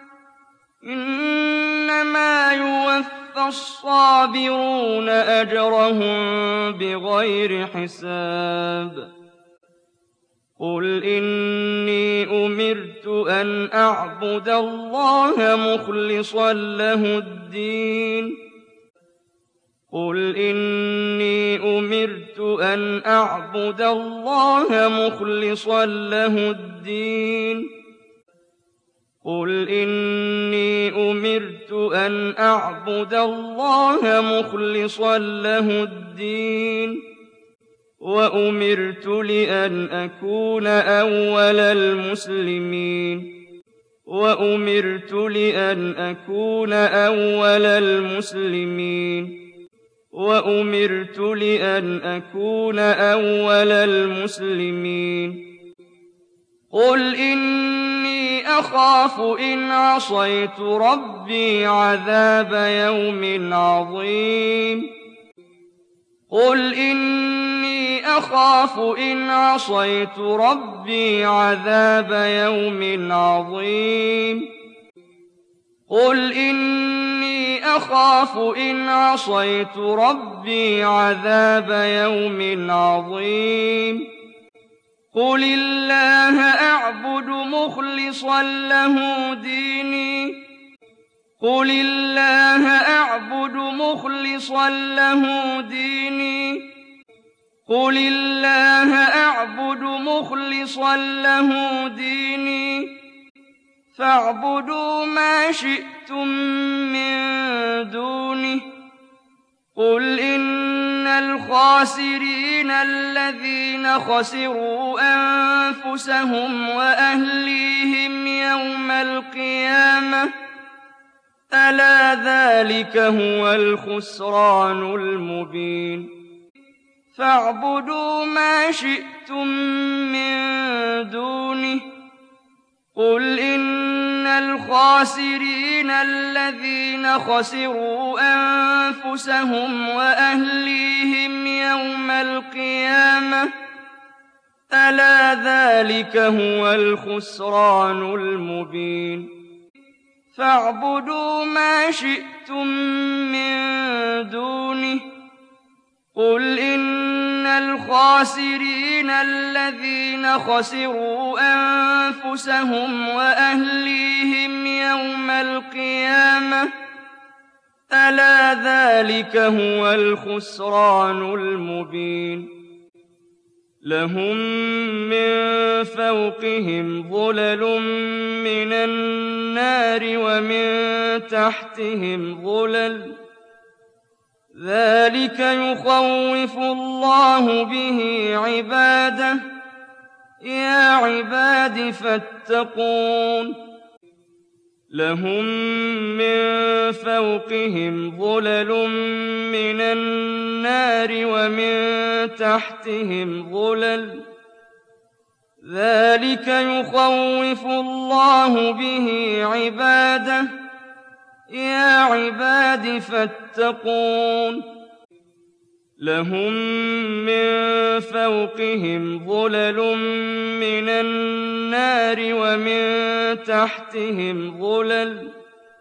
A: إِنَّمَا يُوَفَّى الصَّابِرُونَ أَجْرَهُم بِغَيْرِ حِسَابٍ قُلْ إِنِّي أُمِرْتُ أَنْ أَعْبُدَ اللَّهَ مُخْلِصًا لَّهُ الدِّينَ قُلْ إِنِّي أُمِرْتُ أَنْ أَعْبُدَ اللَّهَ مُخْلِصًا لَّهُ الدِّينَ قُلْ إِنِّي أُمِرْتُ أَنْ أَعْبُدَ اللَّهَ مُخْلِصًا لَّهُ الدِّينَ وَأُمِرْتُ لِأَنْ أَكُونَ أَوَّلَ الْمُسْلِمِينَ وَأُمِرْتُ لِأَنْ أَكُونَ أَوَّلَ الْمُسْلِمِينَ وَأُمِرْتُ لِأَنْ أَكُونَ أَوَّلَ الْمُسْلِمِينَ قُلْ إِنِّي أَخَافُ إِنْ عَصَيْتُ رَبِّي عَذَابَ يَوْمٍ عَظِيمٍ قُلْ إِنِّي أَخَافُ إِنْ عَصَيْتُ رَبِّي عَذَابَ يَوْمٍ عَظِيمٍ قُلْ إِنِّي أَخَافُ إِنْ عَصَيْتُ رَبِّي عَذَابَ يَوْمٍ عَظِيمٍ قُلِ اللَّهَ أَعْبُدُ مُخْلِصًا لَّهُ دِينِي قُلِ اللَّهَ أَعْبُدُ مُخْلِصًا لَّهُ دِينِي قُلِ اللَّهَ أَعْبُدُ مُخْلِصًا لَّهُ دِينِي فَاعْبُدُوا مَا شِئْتُم مِّن دُونِهِ قُلْ إِنَّ الْخَاسِرِينَ الَّذِينَ خَسِرُوا أَنفُسَهُمْ وَأَهْلِيهِمْ يَوْمَ الْقِيَامَةِ أَلَا ذَٰلِكَ هُوَ الْخُسْرَانُ الْمُبِينُ فَاعْبُدُوا مَا شِئْتُم مِّن دُونِهِ قُلْ إِنَّ الْخَاسِرِينَ الَّذِينَ خَسِرُوا أَنفُسَهُمْ وَأَهْلِيهِمْ يَوْمَ الْقِيَامَةِ أَلَا ذَٰلِكَ هُوَ الْخُسْرَانُ الْمُبِينُ فَاعْبُدُوا مَا شِئْتُم مِّن دُونِهِ قُلْ إِنَّ الْخَاسِرِينَ الَّذِينَ خَسِرُوا أَنفُسَهُمْ وَأَهْلِيهِمْ يَوْمَ الْقِيَامَةِ أَلَا ذَٰلِكَ هُوَ الْخُسْرَانُ الْمُبِينُ لَهُم مِّن فَوْقِهِمْ ظُلَلٌ مِّنَ النَّارِ وَمِن تَحْتِهِمْ ظُلَلٌ ذَٰلِكَ يُخَوِّفُ اللَّهُ بِهِ عِبَادَهُ يا عباد فاتقون لهم من فوقهم ظلل من النار ومن تحتهم ظلل ذلك يخوف الله به عباده يا عباد فاتقون لهم من فوقهم ظلل من النار ومن تحتهم ظلل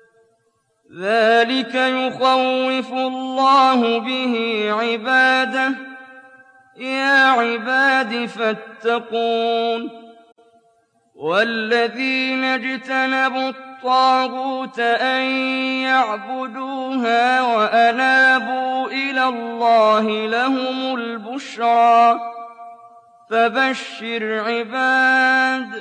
A: ذلك يخوف الله به عباده يا عباد فاتقون والذين اجتنبوا الطاغوت أن يعبدوها وأنابوا إلى الله لهم البشرى فبشر عباد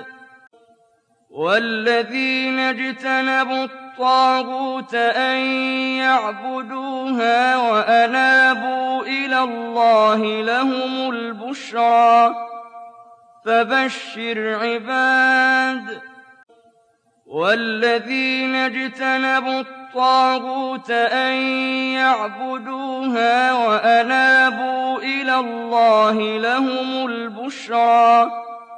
A: والذين اجتنبوا الطاغوت أن يعبدوها وأنابوا إلى الله لهم البشرى فبشر عباد والذين اجتنبوا الطاغوت أن يعبدوها وأنابوا إلى الله لهم البشرى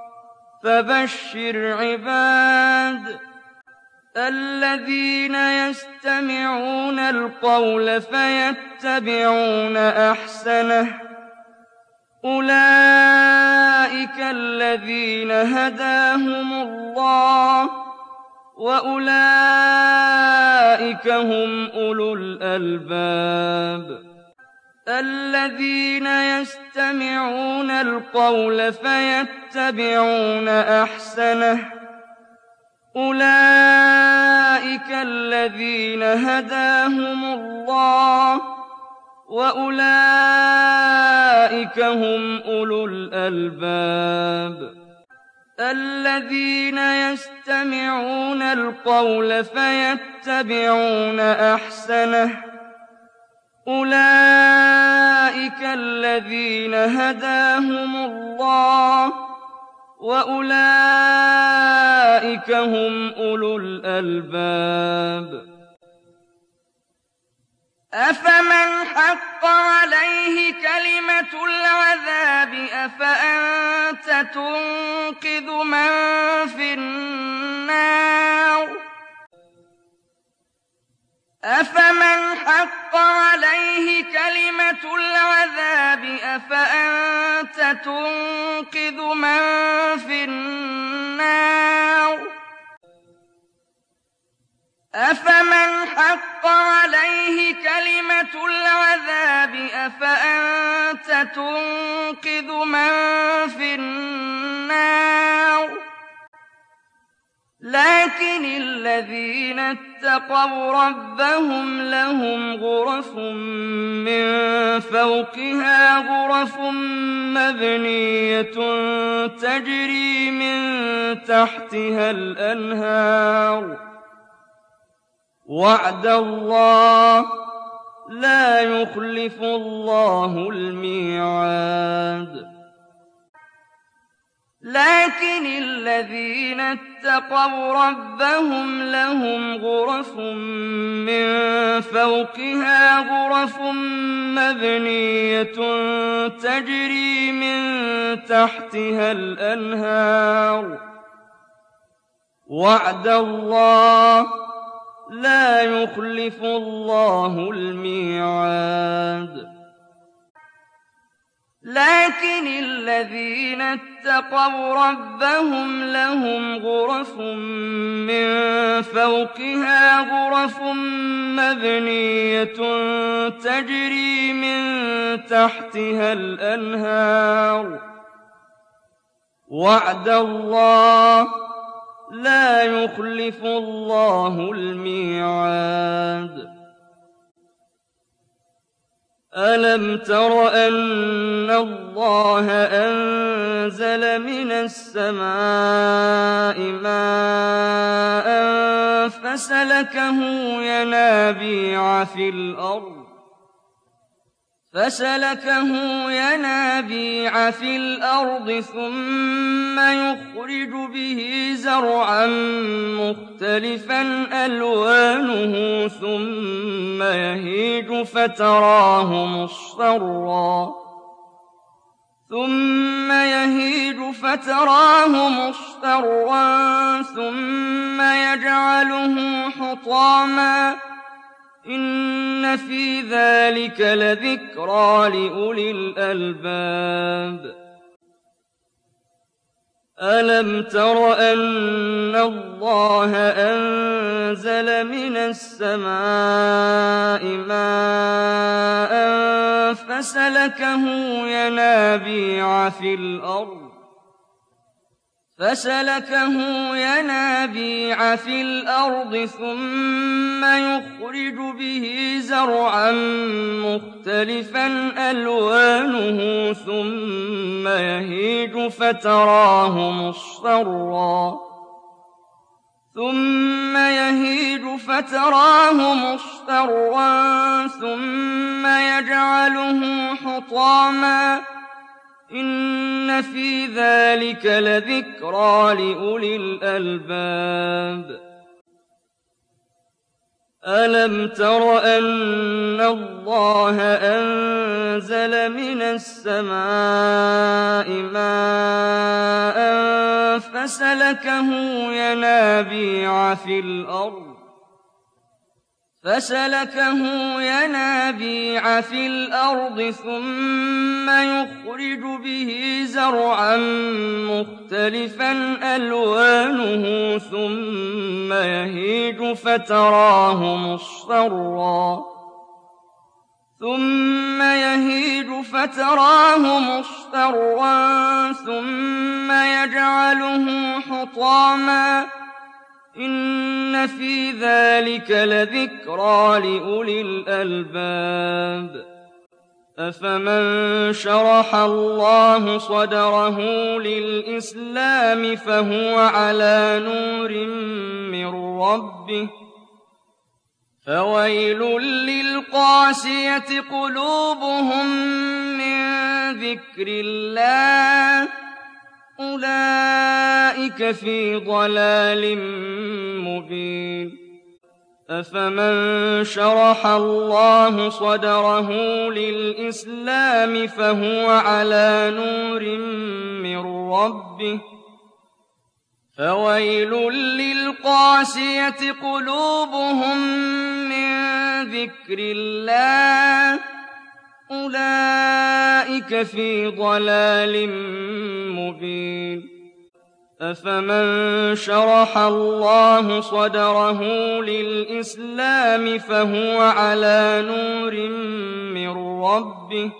A: فبشر عباد الذين يستمعون القول فيتبعون أحسنه أولئك الذين هداهم الله وأولئك هم أولو الألباب الذين يستمعون القول فيتبعون أحسنه أولئك الذين هداهم الله وأولئك هم أولو الألباب الذين يستمعون القول فيتبعون أحسنه أولئك الذين هداهم الله وأولئك هم أولو الألباب أفمن حق عليه كلمة العذاب أفأنت تنقذ من في النار أفمن حق عليه كلمة العذاب أفأنت تنقذ من في النار أفمن حق عليه كلمة العذاب أفأنت تنقذ من في النار لكن الذين اتقوا ربهم لهم غرف من فوقها غرف مبنية تجري من تحتها الأنهار وعد الله لا يخلف الله الميعاد لكن الذين اتقوا ربهم لهم غرف من فوقها غرف مبنية تجري من تحتها الأنهار وعد الله لا يخلف الله الميعاد لكن الذين اتقوا ربهم لهم غرف من فوقها غرف مبنية تجري من تحتها الأنهار وعد الله لا يخلف الله الميعاد ألم تر أن الله أنزل من السماء ماء فسلكه ينابيع ينابيع في الأرض ثم يخرج به زرعا مختلفا ألوانه ثم يهيج فتراه مصفرا ثم يجعله حطاما إن في ذلك لذكرى لأولي الألباب ألم تر أن الله أنزل من السماء ماء فسلكه ينابيع في الأرض ثم يخرج به زرعا مختلفا ألوانه ثم يهيج فتراه مصفرا ثم يجعله حطاما إن في ذلك لذكرى لأولي الألباب ألم تر أن الله أنزل من السماء ماء فسلكه ينابيع في الأرض ثم يخرج به زرعا مختلفا ألوانه ثم يهيج فتراه مصفرا ثم يجعله حطاما إن في ذلك لذكرى لأولي الألباب أفمن شرح الله صدره للإسلام فهو على نور من ربه فويل للقاسية قلوبهم من ذكر الله أولئك في ضلال مبين أفمن شرح الله صدره للإسلام فهو على نور من ربه فويل للقاسية قلوبهم من ذكر الله أولئك في ضلال مبين أفمن شرح الله صدره للإسلام فهو على نور من ربه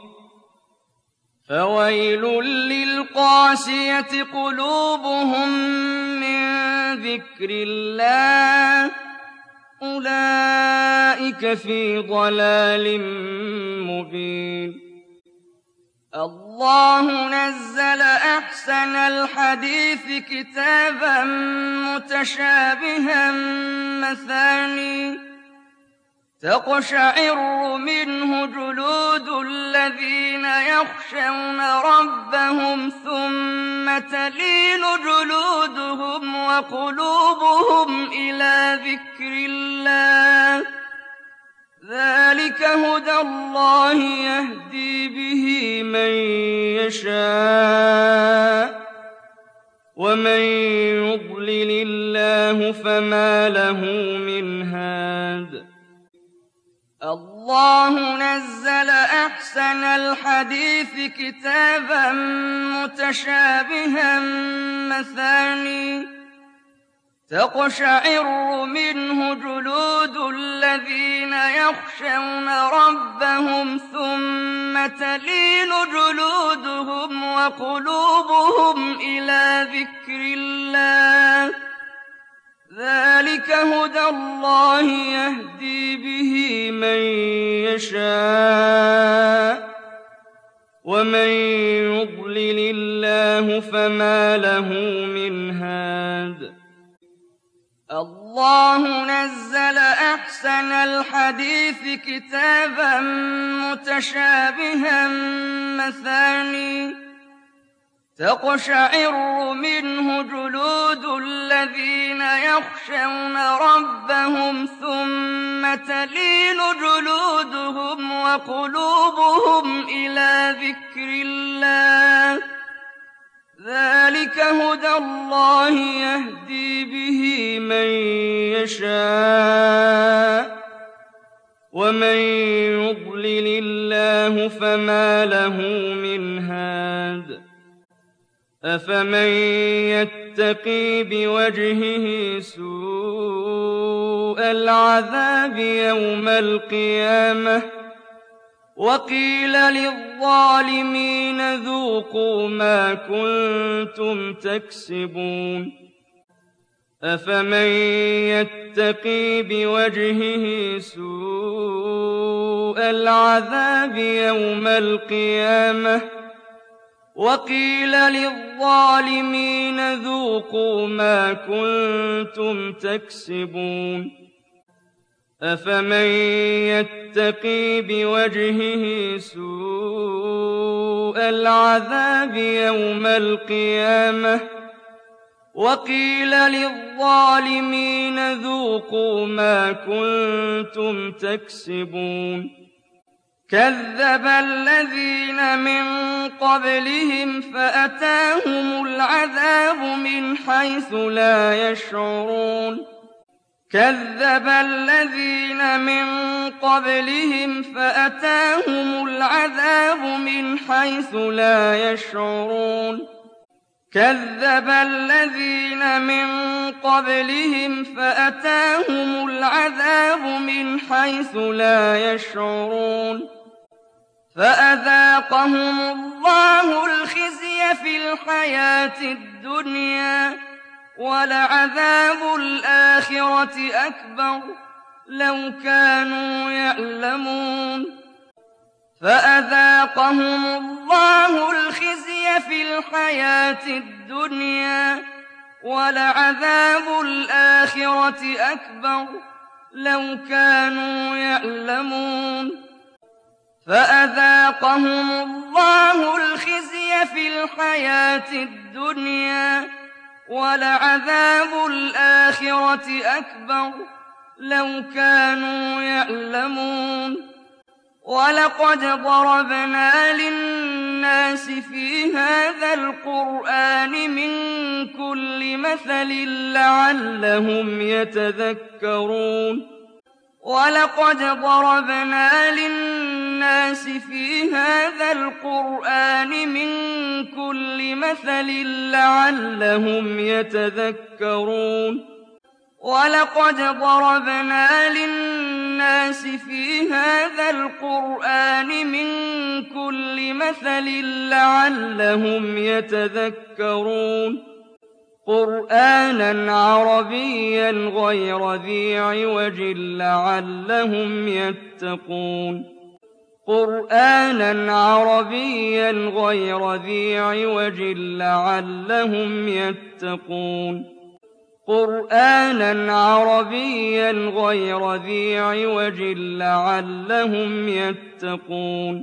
A: فويل للقاسية قلوبهم من ذكر الله أولئك في ضلال مبين الله نزل أحسن الحديث كتابا متشابها مثاني تقشعر منه جلود الذين يخشون ربهم ثم تلين جلودهم وقلوبهم إلى ذكر الله ذلك هدى الله يهدي به من يشاء ومن يضلل الله فما له من هاد الله نزل أحسن الحديث كتابا متشابها مثاني تقشعر منه جلود الذين يخشون ربهم ثم تلين جلودهم وقلوبهم إلى ذكر الله ذلك هدى الله يهدي به من يشاء ومن يضلل الله فما له من هاد الله نزل أحسن الحديث كتابا متشابها مثاني تقشعر منه جلود الذين يخشون ربهم ثم تلين جلودهم وقلوبهم إلى ذكر الله ذلك هدى الله يهدي به من يشاء ومن يضلل الله فما له من هاد أفمن يتقي بوجهه سوء العذاب يوم القيامة وقيل للظالمين ذوقوا ما كنتم تكسبون أفمن يتقي بوجهه سوء العذاب يوم القيامة وقيل للظالمين ذوقوا ما كنتم تكسبون أفمن يتقي بوجهه سوء العذاب يوم القيامة وقيل للظالمين ذوقوا ما كنتم تكسبون كذب الذين من قبلهم فأتاهم العذاب من حيث لا يشعرون كذب الذين من قبلهم فأتاهم العذاب من حيث لا يشعرون كذب الذين من قبلهم فأتاهم العذاب من حيث لا يشعرون فأذاقهم الله الخزي في الحياة الدنيا ولعذاب الآخرة أكبر لو كانوا يعلمون فأذاقهم الله الخزي في الحياة الدنيا ولعذاب الآخرة أكبر لو كانوا يعلمون فأذاقهم الله الخزي في الحياة الدنيا ولعذاب الآخرة أكبر لو كانوا يعلمون ولقد ضربنا للناس في هذا القرآن من كل مثل لعلهم يتذكرون ولقد ضربنا للناس في هذا القرآن من كل مثل لعلهم يتذكرون ولقد ضربنا للناس في هذا القرآن من كل مثل لعلهم يتذكرون قرآنا عربيا غير ذي عوج لعلهم يتقون قرآنا عربيا غير ذي عوج لعلهم يتقون قرآنا عربيا غير ذي عوج لعلهم يتقون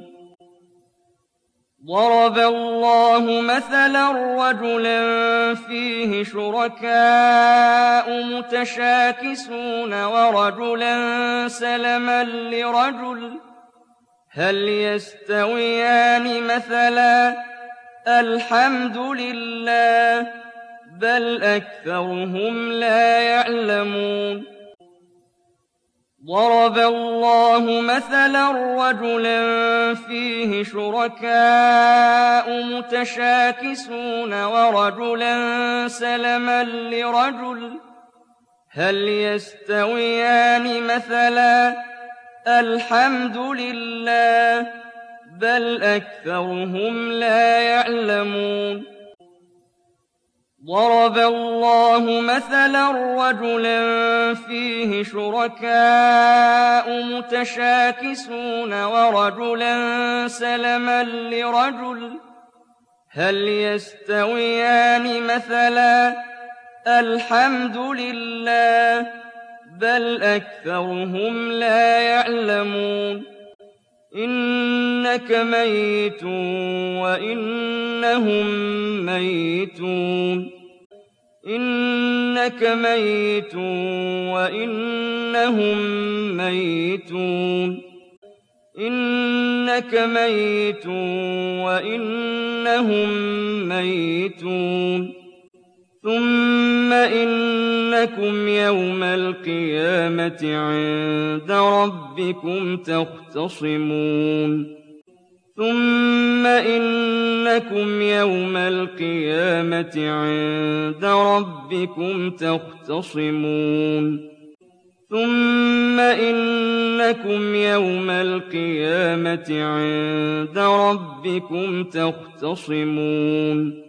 A: ضرب الله مثلا رجلا فيه شركاء متشاكسون ورجلا سلما لرجل هل يستويان مثلا الحمد لله بل أكثرهم لا يعلمون ضرب الله مثلا رجلا فيه شركاء متشاكسون ورجلا سلما لرجل هل يستويان مثلا الحمد لله بل أكثرهم لا يعلمون ضرب الله مثلا رجلا فيه شركاء متشاكسون ورجلا سلما لرجل هل يستويان مثلا الحمد لله بل أكثرهم لا يعلمون إنك ميت وإنهم ميتون إنك ميت وإنهم ميتون إنك ميت وإنهم ميتون ثم إنكم يوم القيامة عند ربكم تختصمون ثم إنكم يوم القيامة عند ربكم تختصمون ثم إنكم يوم القيامة عند ربكم تختصمون